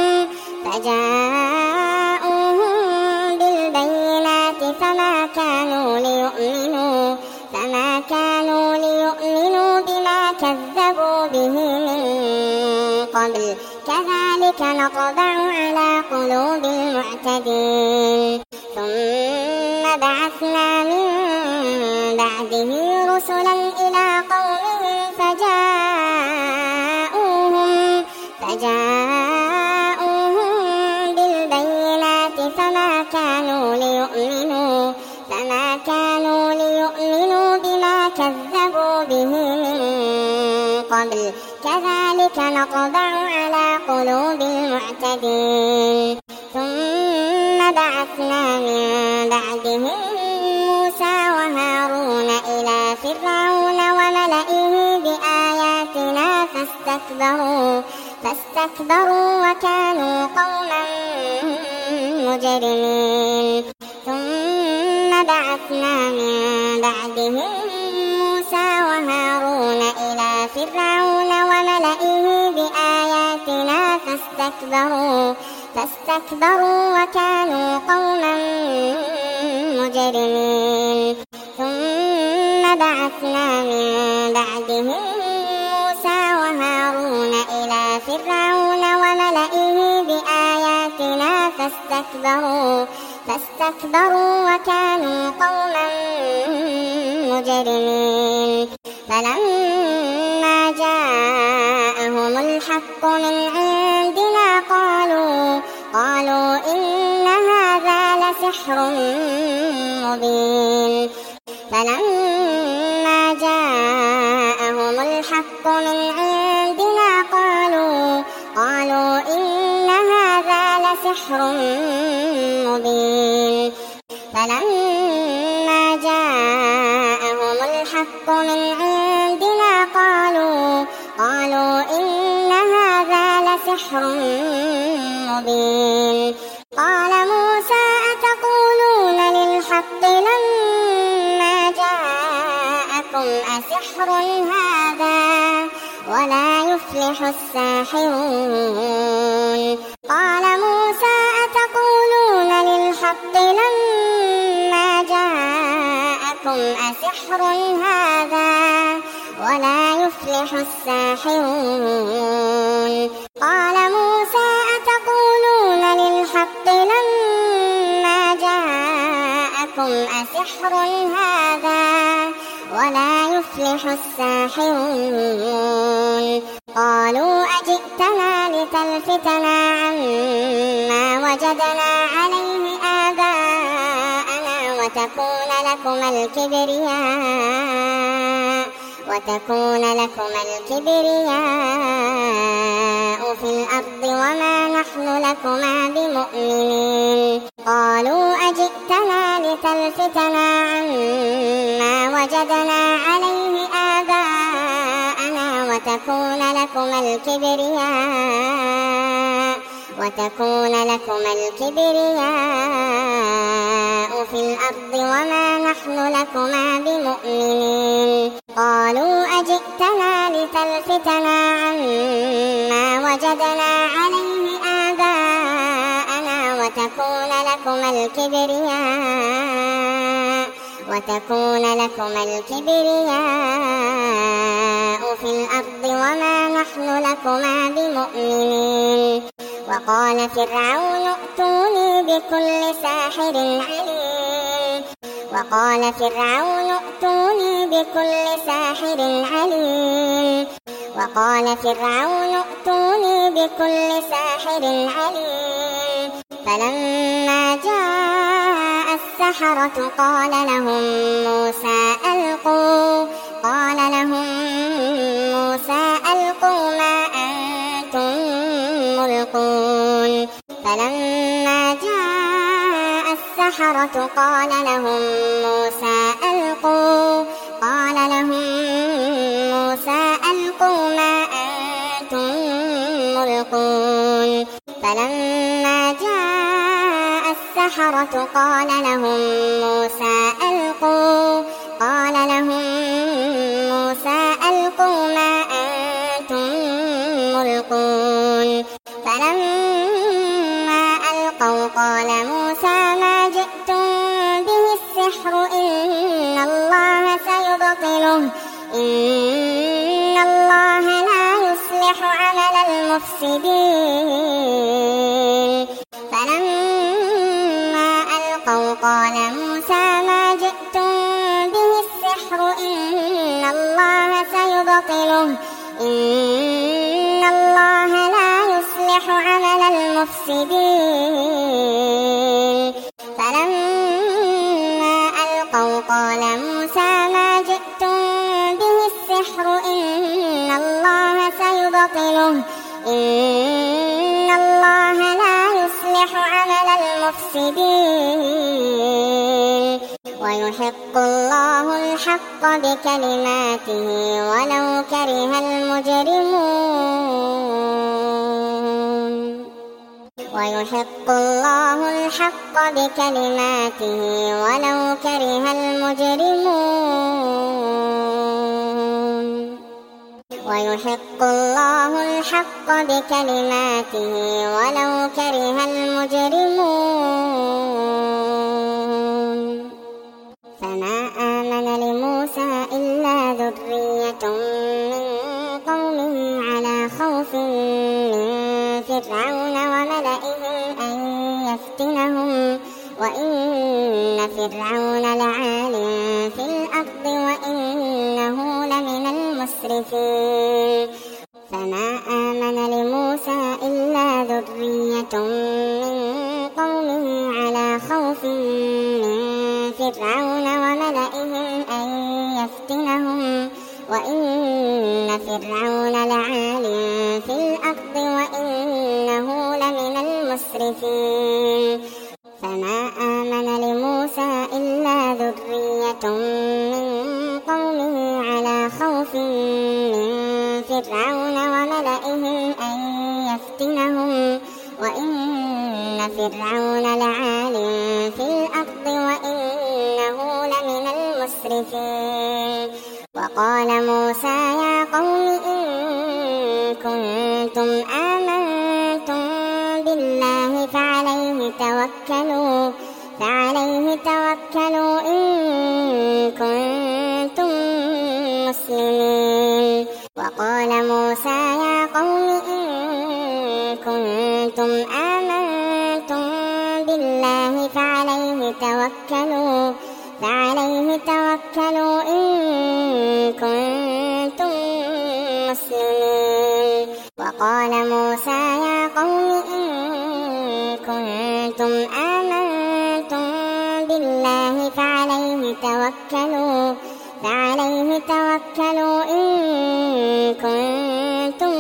فجاءوهم بالبينات فما كانوا ليؤمنوا فما كانوا ليؤمنوا بما كذبوا به من قبل كذلك نطبع على قلوب المعتدين ثم بعثنا من بعده رسلا إلى قومهم فجاءوهم فجاءوهم بالبينات فما كانوا ليؤمنوا فما كانوا ليؤمنوا بما كذبوا به من قبل كذلك نطبع على قلوب المعتدين ثم بعثنا من بعدهم موسى وهارون إلى فرعون وملئه بآياتنا فاستكبروا فاستكبروا وكانوا قوما مجرمين ثم بعثنا من بعدهم موسى وهارون إلى فرعون وملئه بآياتنا فاستكبروا فاستكبروا وكانوا قوما مجرمين ثم بعثنا من بعدهم موسى وهارون إلى فرعون وملئه بآياتنا فاستكبروا فاستكبروا وكانوا قوما مجرمين فلما جاءهم الحق من عندنا قالوا قالوا إن هذا لسحر مبين فلما جاءهم الحق من عندنا قالوا قالوا إن هذا لسحر مبين فلما جاءهم الحق من عندنا قالوا قالوا إن هذا لسحر مبين قال موسى أتقولون للحق لما جاءكم أسحر هذا ولا يفلح الساحرون قال موسى أتقولون للحق لما جاءكم أسحر هذا ولا يفلح الساحرون قال موسى أتقولون للحق لما جاءكم أسحر هذا ولا يفلح الساحرون قالوا أجئتنا لتلفتنا عما وجدنا عليه آباءنا وتكون لكما الكبرياء وتكون لكما الكبرياء في الأرض وما نحن لكما بمؤمنين قالوا أجئتنا لتلفتنا عما وجدنا عليه آباءنا وتكون لكما الكبرياء وتكون لكما الكبرياء في الأرض وما نحن لكما بمؤمنين قالوا أجئتنا لتلفتنا عما وجدنا عليه آباءنا وتكون لكما الكبرياء وتكون لكما الكبرياء في الأرض وما نحن لكما بمؤمنين وقال فرعون ائتوني بكل ساحر عليم وقال فرعون ائتوني بكل ساحر عليم وقال فرعون ائتوني بكل ساحر عليم فلما جاء السحرة قال لهم موسى ألقوا قال لهم موسى ألقوا ما أنتم ملقون فلما جاء السحرة قال لهم موسى ألقوا قال لهم موسى ألقوا ما أنتم ملقون فلما جاء السحرة قال لهم موسى ألقوا قال لهم موسى ألقوا ما أنتم ملقون فلما ألقوا قال موسى ما جئتم به السحر إن الله سيبطله إن الله لا يصلح عمل المفسدين فلما ألقوا قال موسى ما جئتم به السحر إن الله سيبطله إن الله لا يصلح عمل المفسدين فلما ألقوا قال موسى ما جئتم به السحر إن الله سيبطله إن الله لا يصلح عمل المفسدين ويحق الله الحق بكلماته ولو كره المجرمون ويحق الله الحق بكلماته ولو كره المجرمون ويحق الله الحق بكلماته ولو كره المجرمون فما آمن لموسى إلا ذرية من قومه على خوف من فرعون وملئهم أن يفتنهم وإن فرعون لعال في الأرض وإنه لمن المسرفين فما آمن لموسى إلا ذرية من قومه على خوف من فرعون وملئهم أن يفتنهم وإن فرعون لعال في الأرض وإنه لمن المسرفين فما آمن لموسى إلا ذرية من قومه على خوف من فرعون وملئهم أن يفتنهم وإن فرعون لعال في الأرض وإنه لمن المسرفين وقال موسى يا قوم إن كنتم آمنتم بالله فعليه توكلوا فعليه توكلوا إن كنتم مسلمين وقال موسى يا قوم إن كنتم آمنتم بالله فعليه توكلوا فعليه توكلوا إن كنتم مسلمين وقال موسى يا قوم إن كنتم آمنتم بالله فعليه توكلوا فعليه توكلوا إن كنتم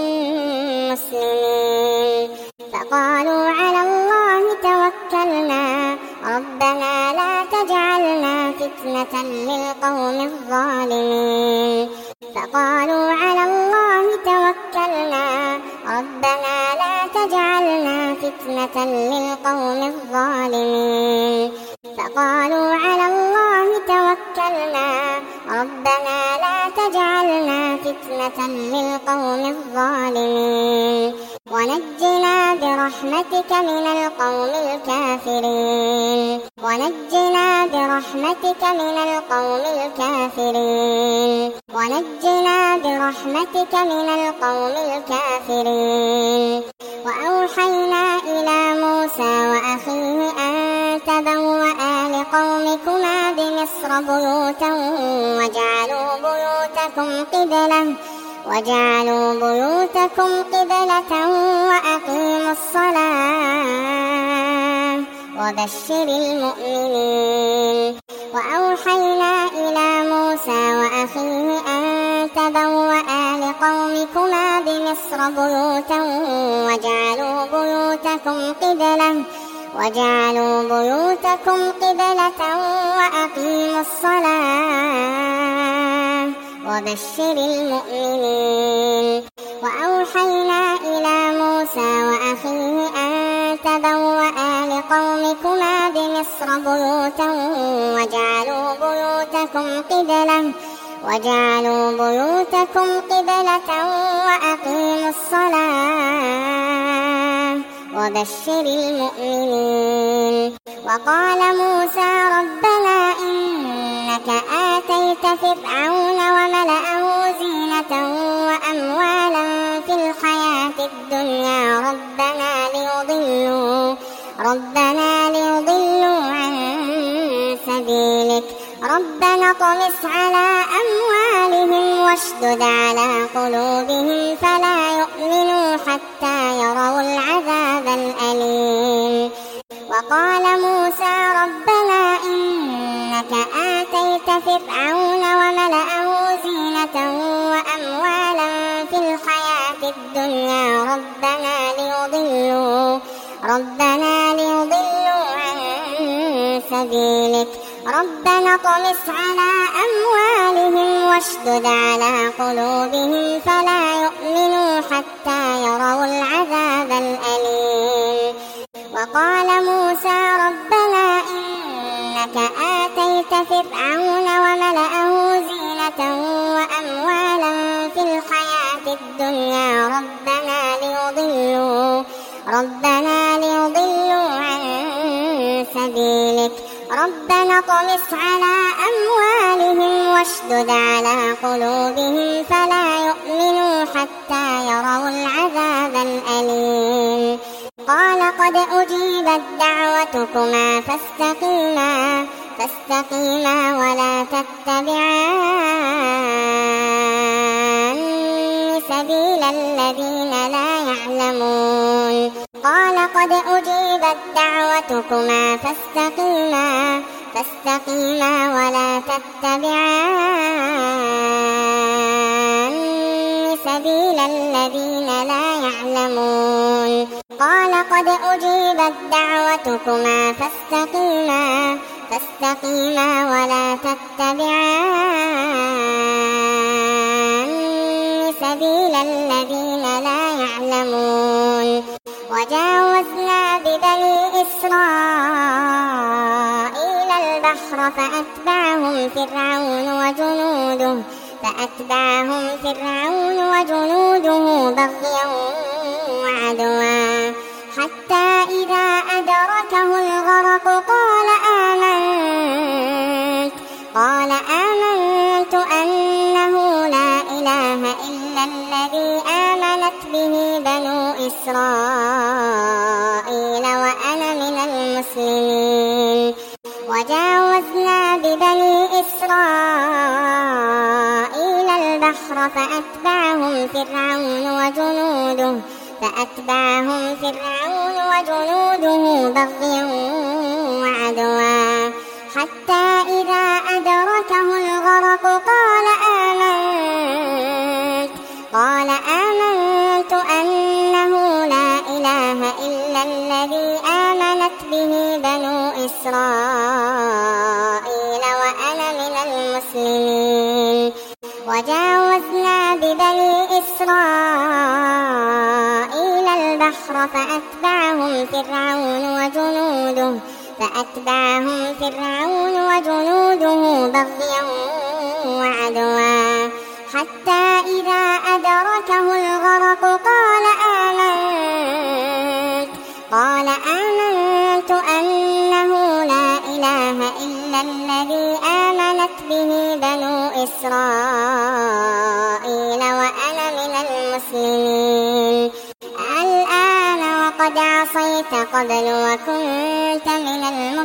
مسلمين فقالوا على الله توكلنا ربنا لا تجعلنا فتنة للقوم الظالمين فقالوا على الله توكلنا ربنا لا تجعلنا فتنة للقوم الظالمين فقالوا على الله توكلنا ربنا لا تجعلنا فتنة للقوم الظالمين ونجنا برحمتك من القوم الكافرين ونجنا برحمتك من القوم الكافرين ونجنا برحمتك من القوم الكافرين وأوحينا إلى موسى وأخيه أن تبوأ لقومكما بمصر بيوتا وجعلوا بيوتكم قبلة وجعلوا بيوتكم قبلة وأقيموا الصلاة وبشر المؤمنين وأوحينا إلى موسى وأخيه أن تبوأ لقومكما بمصر بيوتا وجعلوا بيوتكم قبلة وجعلوا بيوتكم قبلة وأقيموا الصلاة وبشر المؤمنين وأوحينا إلى موسى وأخيه أن تبوأ لقومكما بمصر بيوتا وجعلوا بيوتكم قبلة وجعلوا بيوتكم قبلة وأقيموا الصلاة وبشر المؤمنين وقال موسى ربنا إنك آتيت فرعون وملأه زينة وأموالا في الحياة الدنيا ربنا ليضلوا ربنا ليضلوا عن سبيلك ربنا اطمس على أموالهم واشدد على قلوبهم فلا يؤمنوا حتى يروا العذاب الأليم وقال موسى ربنا إنك آتيت فرعون وملأه زينة وأموالا في الحياة الدنيا ربنا ليضلوا ربنا ليضلوا عن سبيلك ربنا اطمس على أموالهم واشدد على قلوبهم فلا يؤمنوا حتى يروا العذاب الأليم وقال موسى ربنا إنك آتيت فرعون وملأه زينة وأموالا في الحياة الدنيا ربنا ليضلوا ربنا ليضلوا عن سبيلك ربنا اطمس على أموالهم واشدد على قلوبهم فلا يؤمنوا حتى يروا العذاب الأليم قال قد أجيبت دعوتكما فاستقيما فاستقيما ولا تتبعان سبيل الذين لا يعلمون قال قد أجيبت دعوتكما فاستقيما فاستقيما ولا تتبعان سبيل الذين لا يعلمون قال قد أجيبت دعوتكما فاستقيما فاستقيما ولا تتبعان سبيل الذين لا يعلمون وجاوزنا ببني إسرائيل البحر فأتبعهم فرعون وجنوده فأتبعهم فرعون وجنوده بغيا وعدوا حتى إذا أدركه الغرق قال آمنت قال آمنت أنه لا إله إلا الذي آمنت به بنو إسرائيل وأنا من المسلمين وجاوزنا ببني إسرائيل البحر فأتبعهم فرعون وجنوده فأتبعهم فرعون وجنوده بغيا وعدوا حتى إذا أدركه الغرق قال آمنت قال آمنت أنه لا إله إلا الذي آمنت به بنو إسرائيل وأنا من المسلمين وجاوزنا ببني إسرائيل البحر فأتبعهم فرعون وجنوده فأتبعهم فرعون وجنوده بغيا وعدوا حتى إذا أدركه الغرق قال آمنت قال آمنت أنه لا إله إلا الذي آمنت به بنو إسرائيل وأنا من المسلمين الآن وقد عصيت قبل وكنت من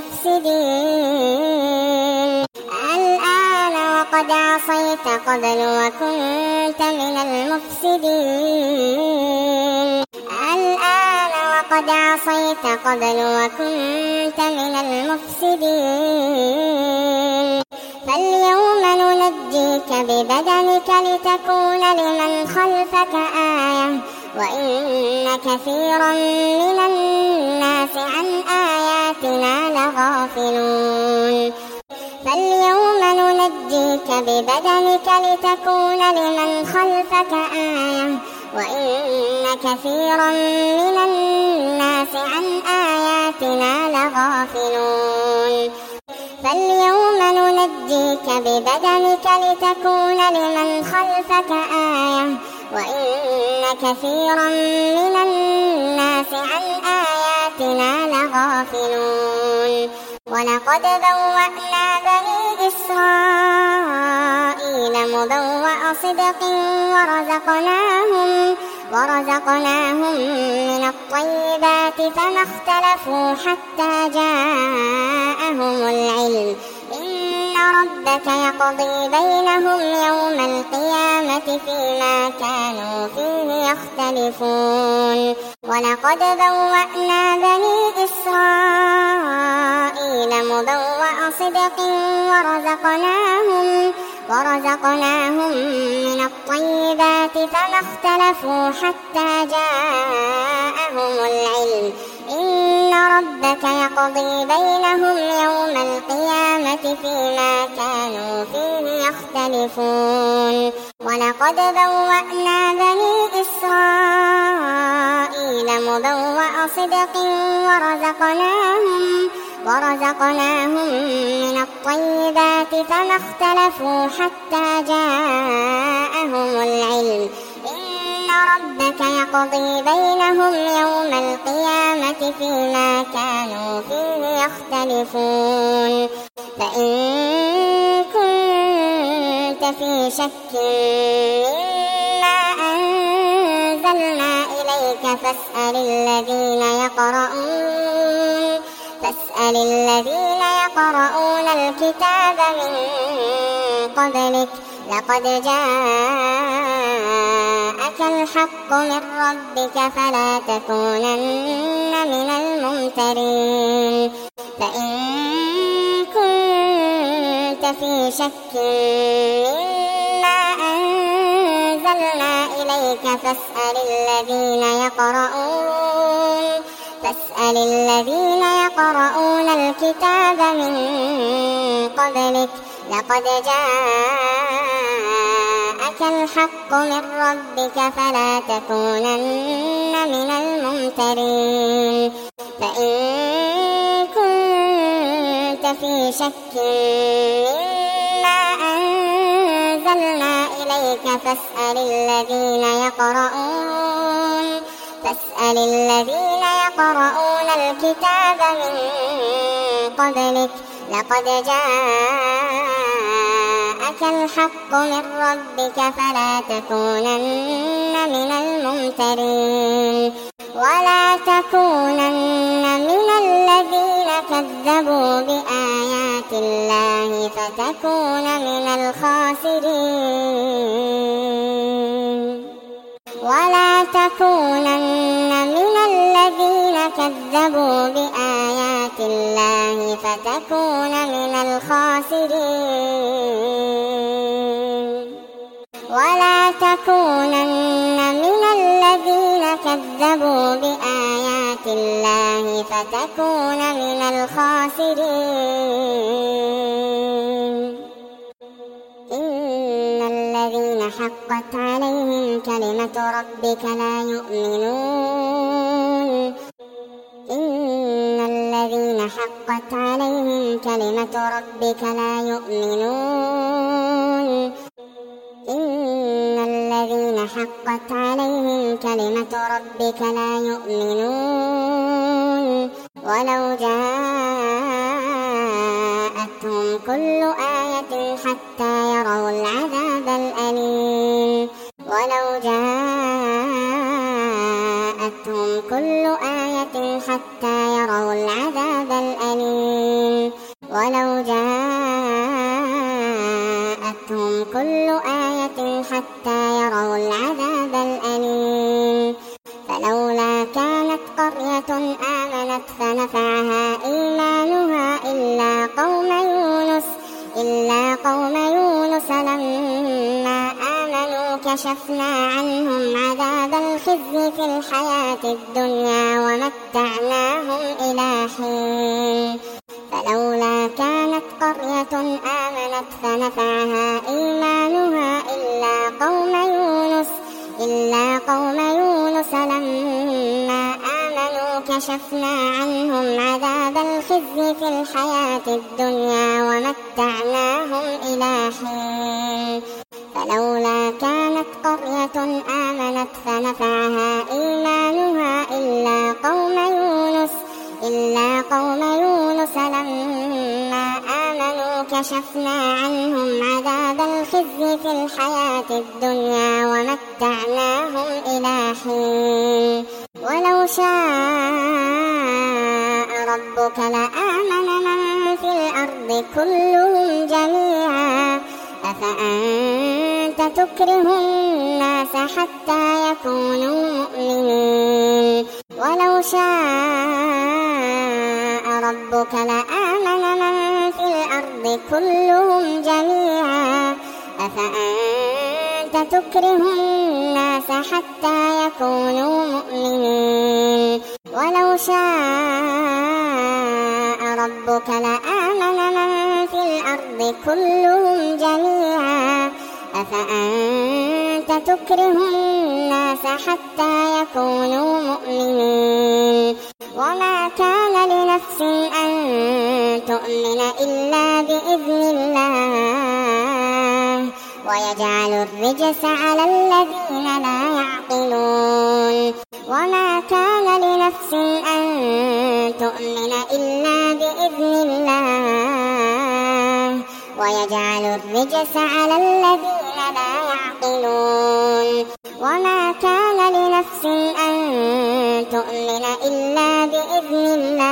المفسدين الآن وقد عصيت قبل وكنت من المفسدين الآن وقد عصيت قبل وكنت من المفسدين فاليوم ننجيك ببدنك لتكون لمن خلفك آية وإن كثيرا من الناس عن آياتنا لغافلون فاليوم ننجيك ببدنك لتكون لمن خلفك آية وإن كثيرا من الناس عن آياتنا لغافلون فاليوم ننجيك ببدنك لتكون لمن خلفك آية وإن كثيرا من الناس عن آياتنا لغافلون ولقد بوأنا بني إسرائيل مبوأ صدق ورزقناهم ورزقناهم من الطيبات فما اختلفوا حتى جاءهم العلم إن ربك يقضي بينهم يوم القيامة فيما كانوا فيه يختلفون ولقد بوأنا بني إسرائيل مبوأ صدق ورزقناهم ورزقناهم من الطيبات فما اختلفوا حتى جاءهم العلم إن ربك يقضي بينهم يوم القيامة فيما كانوا فيه يختلفون ولقد بوأنا بني إسرائيل إسرائيل مبوأ صدق ورزقناهم, ورزقناهم من الطيبات فما اختلفوا حتى جاءهم العلم. إن ربك يقضي بينهم يوم القيامة فيما كانوا فيه يختلفون. فإن كنت في شك مما أنزلنا إليك فاسأل الذين يقرؤون فاسأل الذين يقرؤون الكتاب من قبلك لقد جاءك الحق من ربك فلا تكونن من الممترين. فإن كنت في شك مما أنزلنا إليك فاسأل الذين يقرؤون فاسأل الذين يقرؤون الكتاب من قبلك لقد جاءك الحق من ربك فلا تكونن من الممترين. فإن كنت في شك مما أنزلنا إليك فاسأل الذين يقرؤون فاسأل الذين يقرؤون الكتاب من قبلك لقد جاءك الحق من ربك فلا تكونن من الممترين. ولا تكونن من الذين كذبوا بآيات الله فتكون من الخاسرين. ولا تكونن من الذين كذبوا بآيات الله فتكون من الخاسرين. ولا تكونن من الذين كذبوا بآيات الله فتكون من الخاسرين. إن الذين حقت عليهم كلمة ربك لا يؤمنون. إن الذين حقت عليهم كلمة ربك لا يؤمنون. إن الذين حقت عليهم كلمة ربك لا يؤمنون. ولو جاءتهم كل آية حتى يروا العذاب الأليم. ولو جاءتهم كل آية حتى يروا العذاب الأليم. ولو جاءتهم كل آية حتى يروا العذاب الأليم. فلولا كانت قرية آمنت فنفعها إيمانها إلا قوم يونس إلا قوم يونس لما آمنوا كشفنا عنهم عذاب الخزي في الحياة الدنيا ومتعناهم إلى حين. فلولا كانت قرية آمنت فنفعها إيمانها إلا قوم يونس إلا قوم يونس لما آمنوا كشفنا عنهم عذاب الخزي في الحياة الدنيا ومتعناهم إلى حين. فلولا كانت قرية آمنت فنفعها إيمانها إلا قوم يونس إلا قوم يونس لما آمنوا كشفنا عنهم عذاب الخزي في الحياة الدنيا ومتعناهم إلى حين. ولو شاء ربك لآمن من في الأرض كلهم جميعا أفأنت تكره الناس حتى يكونوا مؤمنين. ولو شاء ربك لآمن من في الأرض كلهم جميعا أفأنت تكره الناس حتى يكونوا مؤمنين. ولو شاء ربك لآمن من في الأرض كلهم جميعا أفأنت تكره الناس حتى يكونوا مؤمنين وما كان لنفس أن تؤمن إلا بإذن الله ويجعل الرجس على الذين لا يعقلون وما كان لنفس أن تؤمن إلا بإذن الله ويجعل الرجس على الذين لا يعقلون وما كان لنفس أن تؤمن إلا بإذن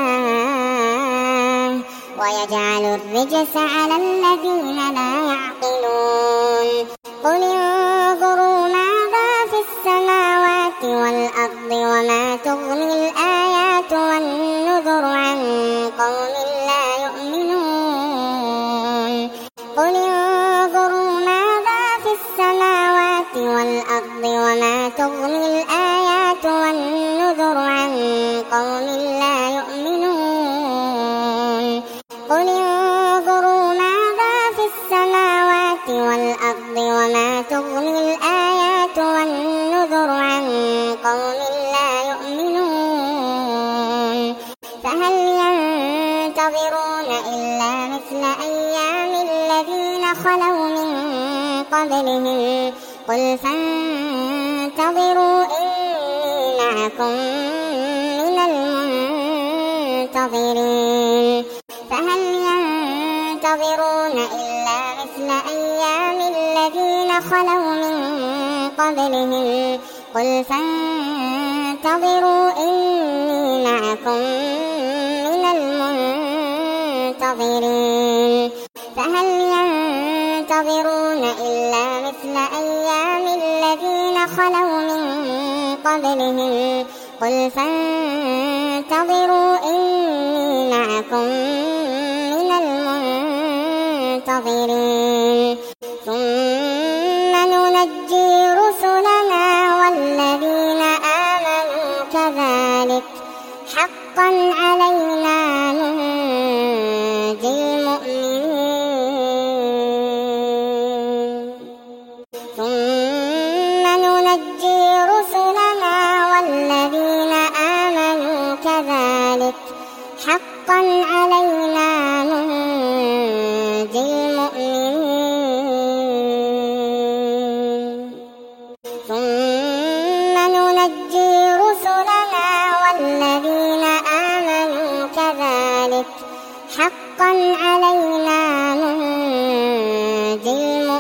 الله ويجعل الرجس على الذين لا يعقلون قل انظروا ماذا في السماوات والأرض وما تغني الآيات والنذر عن قوم لا يؤمنون قل انظروا ماذا في السماوات والأرض وما تغني الآيات والنذر عن قوم لا يؤمنون قل انظروا ماذا في السماوات والأرض وما تغني الآيات والنذر عن قوم لا يؤمنون فهل ينتظرون إلا مثل أيام الذين خلوا من قبلهم قل فانتظروا إني معكم من المنتظرين فهل ينتظرون إلا مثل أيام الذين خلوا من قبلهم قل فانتظروا إني معكم من المنتظرين فهل ينتظرون إلا مثل أيام الذين خلوا من قبلهم قل فانتظروا إني معكم من المنتظرين ثم ننجي رسلنا والذين آمنوا كذلك حقا علينا ننجي المؤمنين ثم ننجي رسلنا والذين آمنوا كذلك حقا علينا ننجي المؤمنين ثم ننجي رسلنا والذين آمنوا كذلك حقا علينا ننجي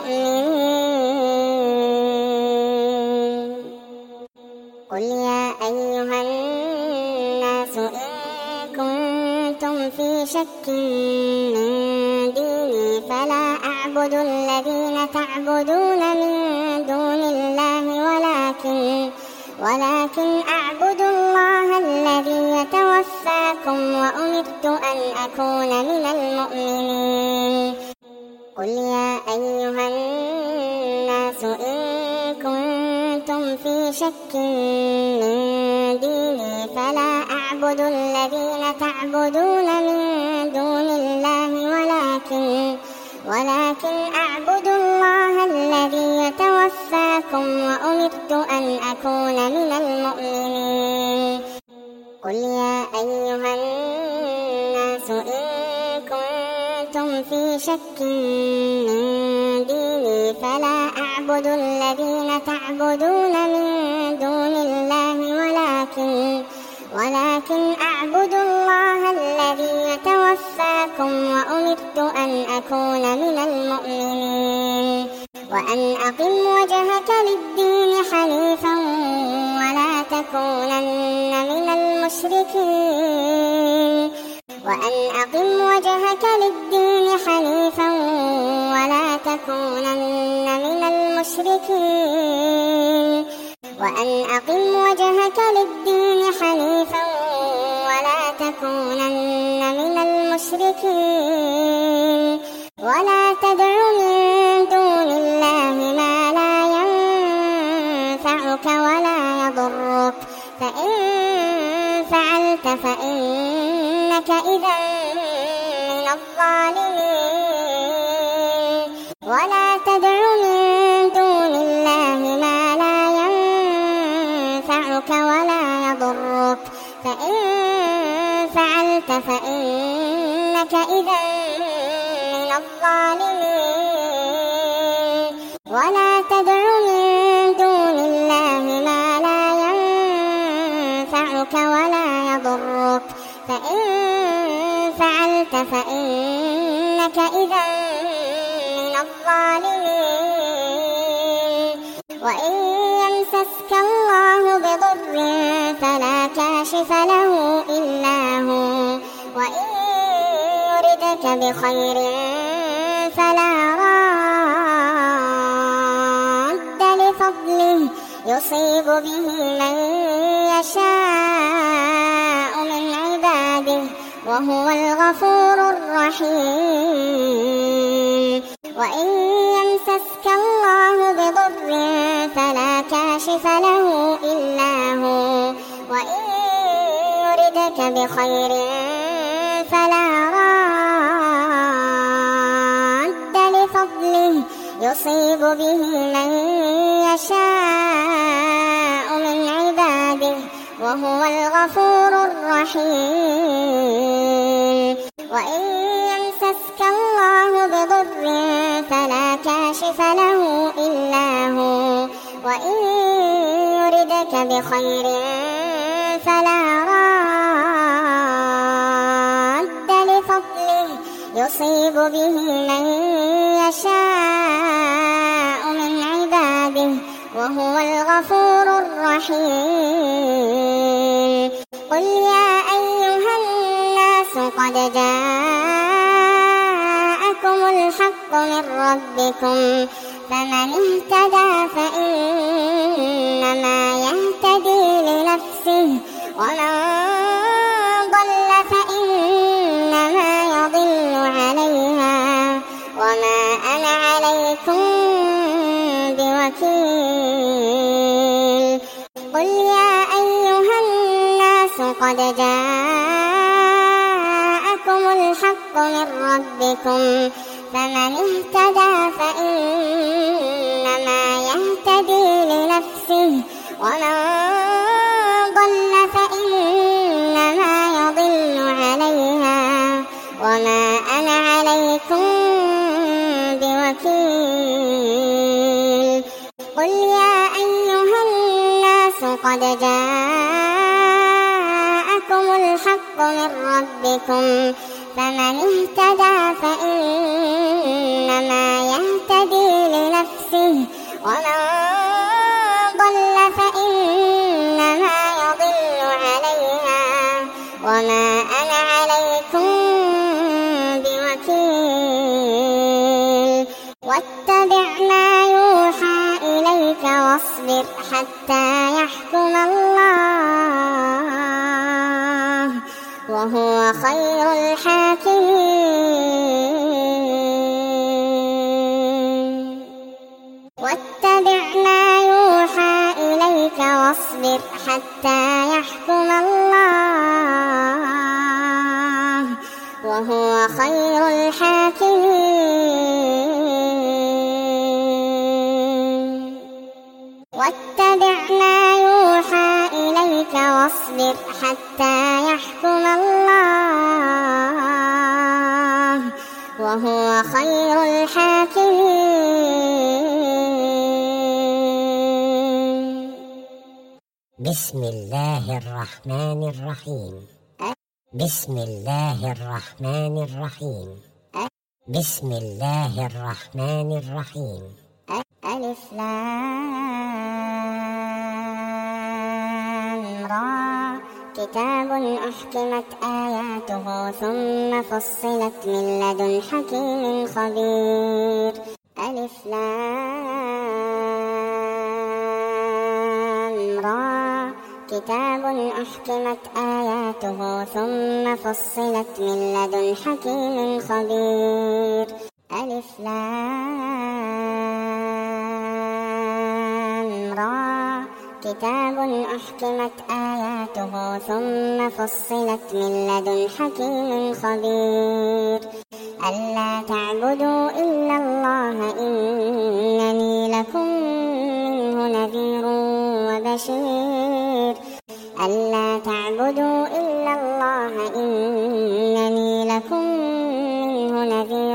المؤمنين قل يا أيها الناس إن كنتم في شك من ديني فلا أعبد الذين تعبدون من دون الله ولكن ولكن أعبد الله الذي يتوفاكم وأمرت أن أكون من المؤمنين قل يا أيها الناس إن كنتم في شك من ديني فلا أعبد الذين تعبدون من دون الله ولكن ولكن أعبد الله الذي يتوفاكم وأمرت أن أكون من المؤمنين قل يا أيها الناس إن كنتم في شك من ديني فلا أعبد الذين تعبدون من دون الله ولكن ولكن أعبد الله الذي يتوفاكم وأمرت أن أكون من المؤمنين وأن أقم وجهك للدين حنيفا ولا تكونن من المشركين وأن أقم وجهك للدين حنيفا ولا تكونن من المشركين وأن أقم وجهك للدين حنيفا ولا تكونن من المشركين ولا تدع من دون الله ما لا ينفعك ولا يضرك فإن فعلت فإنك إذا من الظالمين ولا تدع من يضرك فإن فعلت فإنك إذا من الظالمين ولا تدع من دون الله ما لا ينفعك ولا يضرك فإن فعلت فإنك إذا من الظالمين وإن يمسسك الله بضر فلا كاشف له إلا هو وإن يردك بخير فلا راد لفضله يصيب به من يشاء من عباده وهو الغفور الرحيم وإن يمسسك الله بضر فلا كاشف له إلا هو وإن يردك بخير فلا راد لفضله يصيب به من يشاء من عباده وهو الغفور الرحيم وإن يمسسك الله بضر فلا كاشف له إلا هو وإن يردك بخير فلا راد لفضله يصيب به من يشاء من عباده وهو الغفور الرحيم قل يا أيها الناس قد جاءكم الحق من ربكم فمن اهتدى فإنما يهتدي لنفسه ومن ضل فإنما يضل عليها وما أنا عليكم بوكيل قل يا أيها الناس قد جاءكم الحق من ربكم فمن اهتدى فإنما يهتدي لنفسه ومن ضل فإنما يضل عليها وما أنا عليكم بوكيل قل يا أيها الناس قد جاءكم الحق من ربكم فمن اهتدى فإنما يهتدي لنفسه ومن ضل فإنما يضل عليها وما أنا عليكم بوكيل واتبع ما يوحى إليك واصبر حتى يحكم الله وهو خير الحاكمين واتبع ما يوحى إليك واصبر حتى يحكم الله وهو خير الحاكمين واتبع ما يوحى إليك واصبر حتى يحكم الله وهو خير الحاكمين بسم الله الرحمن الرحيم بسم الله الرحمن الرحيم بسم الله الرحمن الرحيم ألف لام را كتاب أحكمت آياته ثم فصلت من لدن حكيم خبير ألف لام را كتاب أحكمت آياته ثم فصلت من لدن حكيم خبير ألف لام را كتاب أحكمت آياته ثم فصلت من لدن حكيم خبير ألا تعبدوا إلا الله إنني لكم منه نذير وبشير ألا تعبدوا إلا الله إنني لكم منه نذير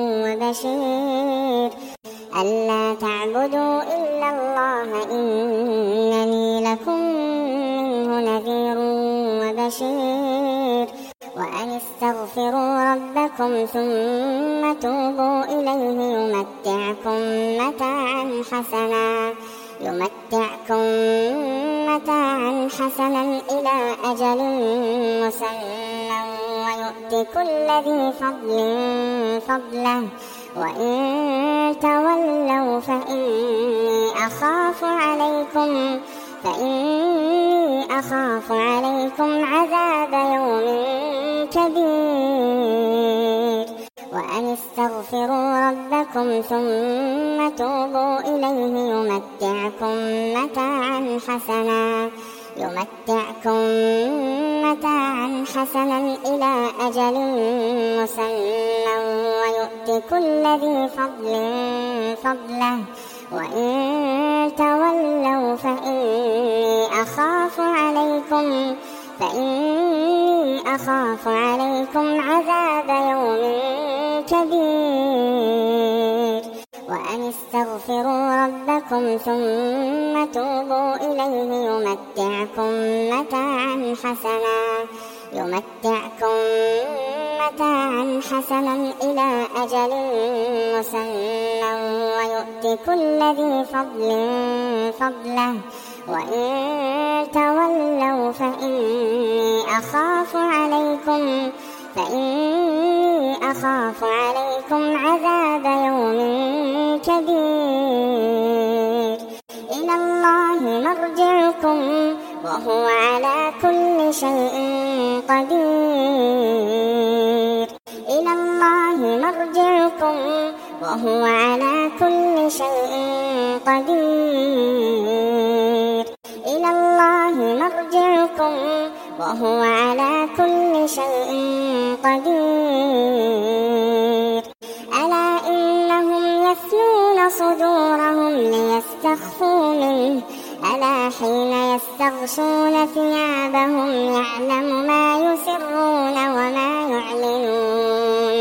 وبشير ألا تعبدوا إلا الله إنني لكم منه نذير وبشير وأن استغفروا ربكم ثم توبوا إليه يمتعكم متاعا حسنا يمتعكم متاعا حسنا إلى أجل مسمى ويؤت كل ذي فضل فضله وإن تولوا فإني أخاف عليكم فإني أخاف عليكم عذاب يوم كبير وأن استغفروا ربكم ثم توبوا إليه يمتعكم متاعا حسنا يمتعكم متاعا حسنا إلى أجل مسمى ويؤت كل ذي فضل فضله وإن تولوا فإني أخاف عليكم فإني أخاف عليكم عذاب يوم كبير وأن استغفروا ربكم ثم توبوا إليه يمتعكم متاعا حسنا يمتعكم متاعا حسنا إلى أجل مسمى ويؤت كل ذي فضل فضله وإن تولوا فإني أخاف عليكم فإني أخاف عليكم عذاب يوم كبير إلى الله مرجعكم وهو على كل شيء قدير إلى الله مرجعكم وهو على كل شيء قدير إلى الله مرجعكم وهو على كل شيء قدير ألا إنهم يثنون صدورهم ليستخفوا منه ألا حين يستغشون ثيابهم يعلم ما يسرون وما يعلنون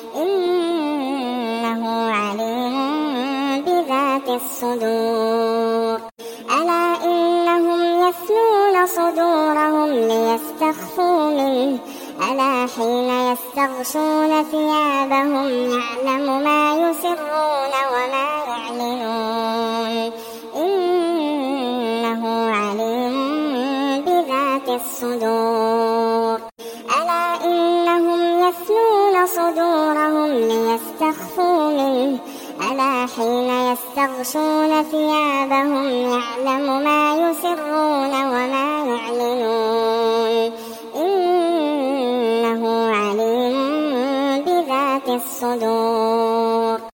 إنه عليم بذات الصدور ألا إنهم يثنون صدورهم ليستخفوا منه ألا حين يستغشون ثيابهم يعلم ما يسرون وما يعلنون إنه عليم بذات الصدور ألا إنهم يثنون صدورهم ليستخفوا منه ألا حين يستغشون ثيابهم يعلم ما يسرون وما يعلنون إنه عليم بذات الصدور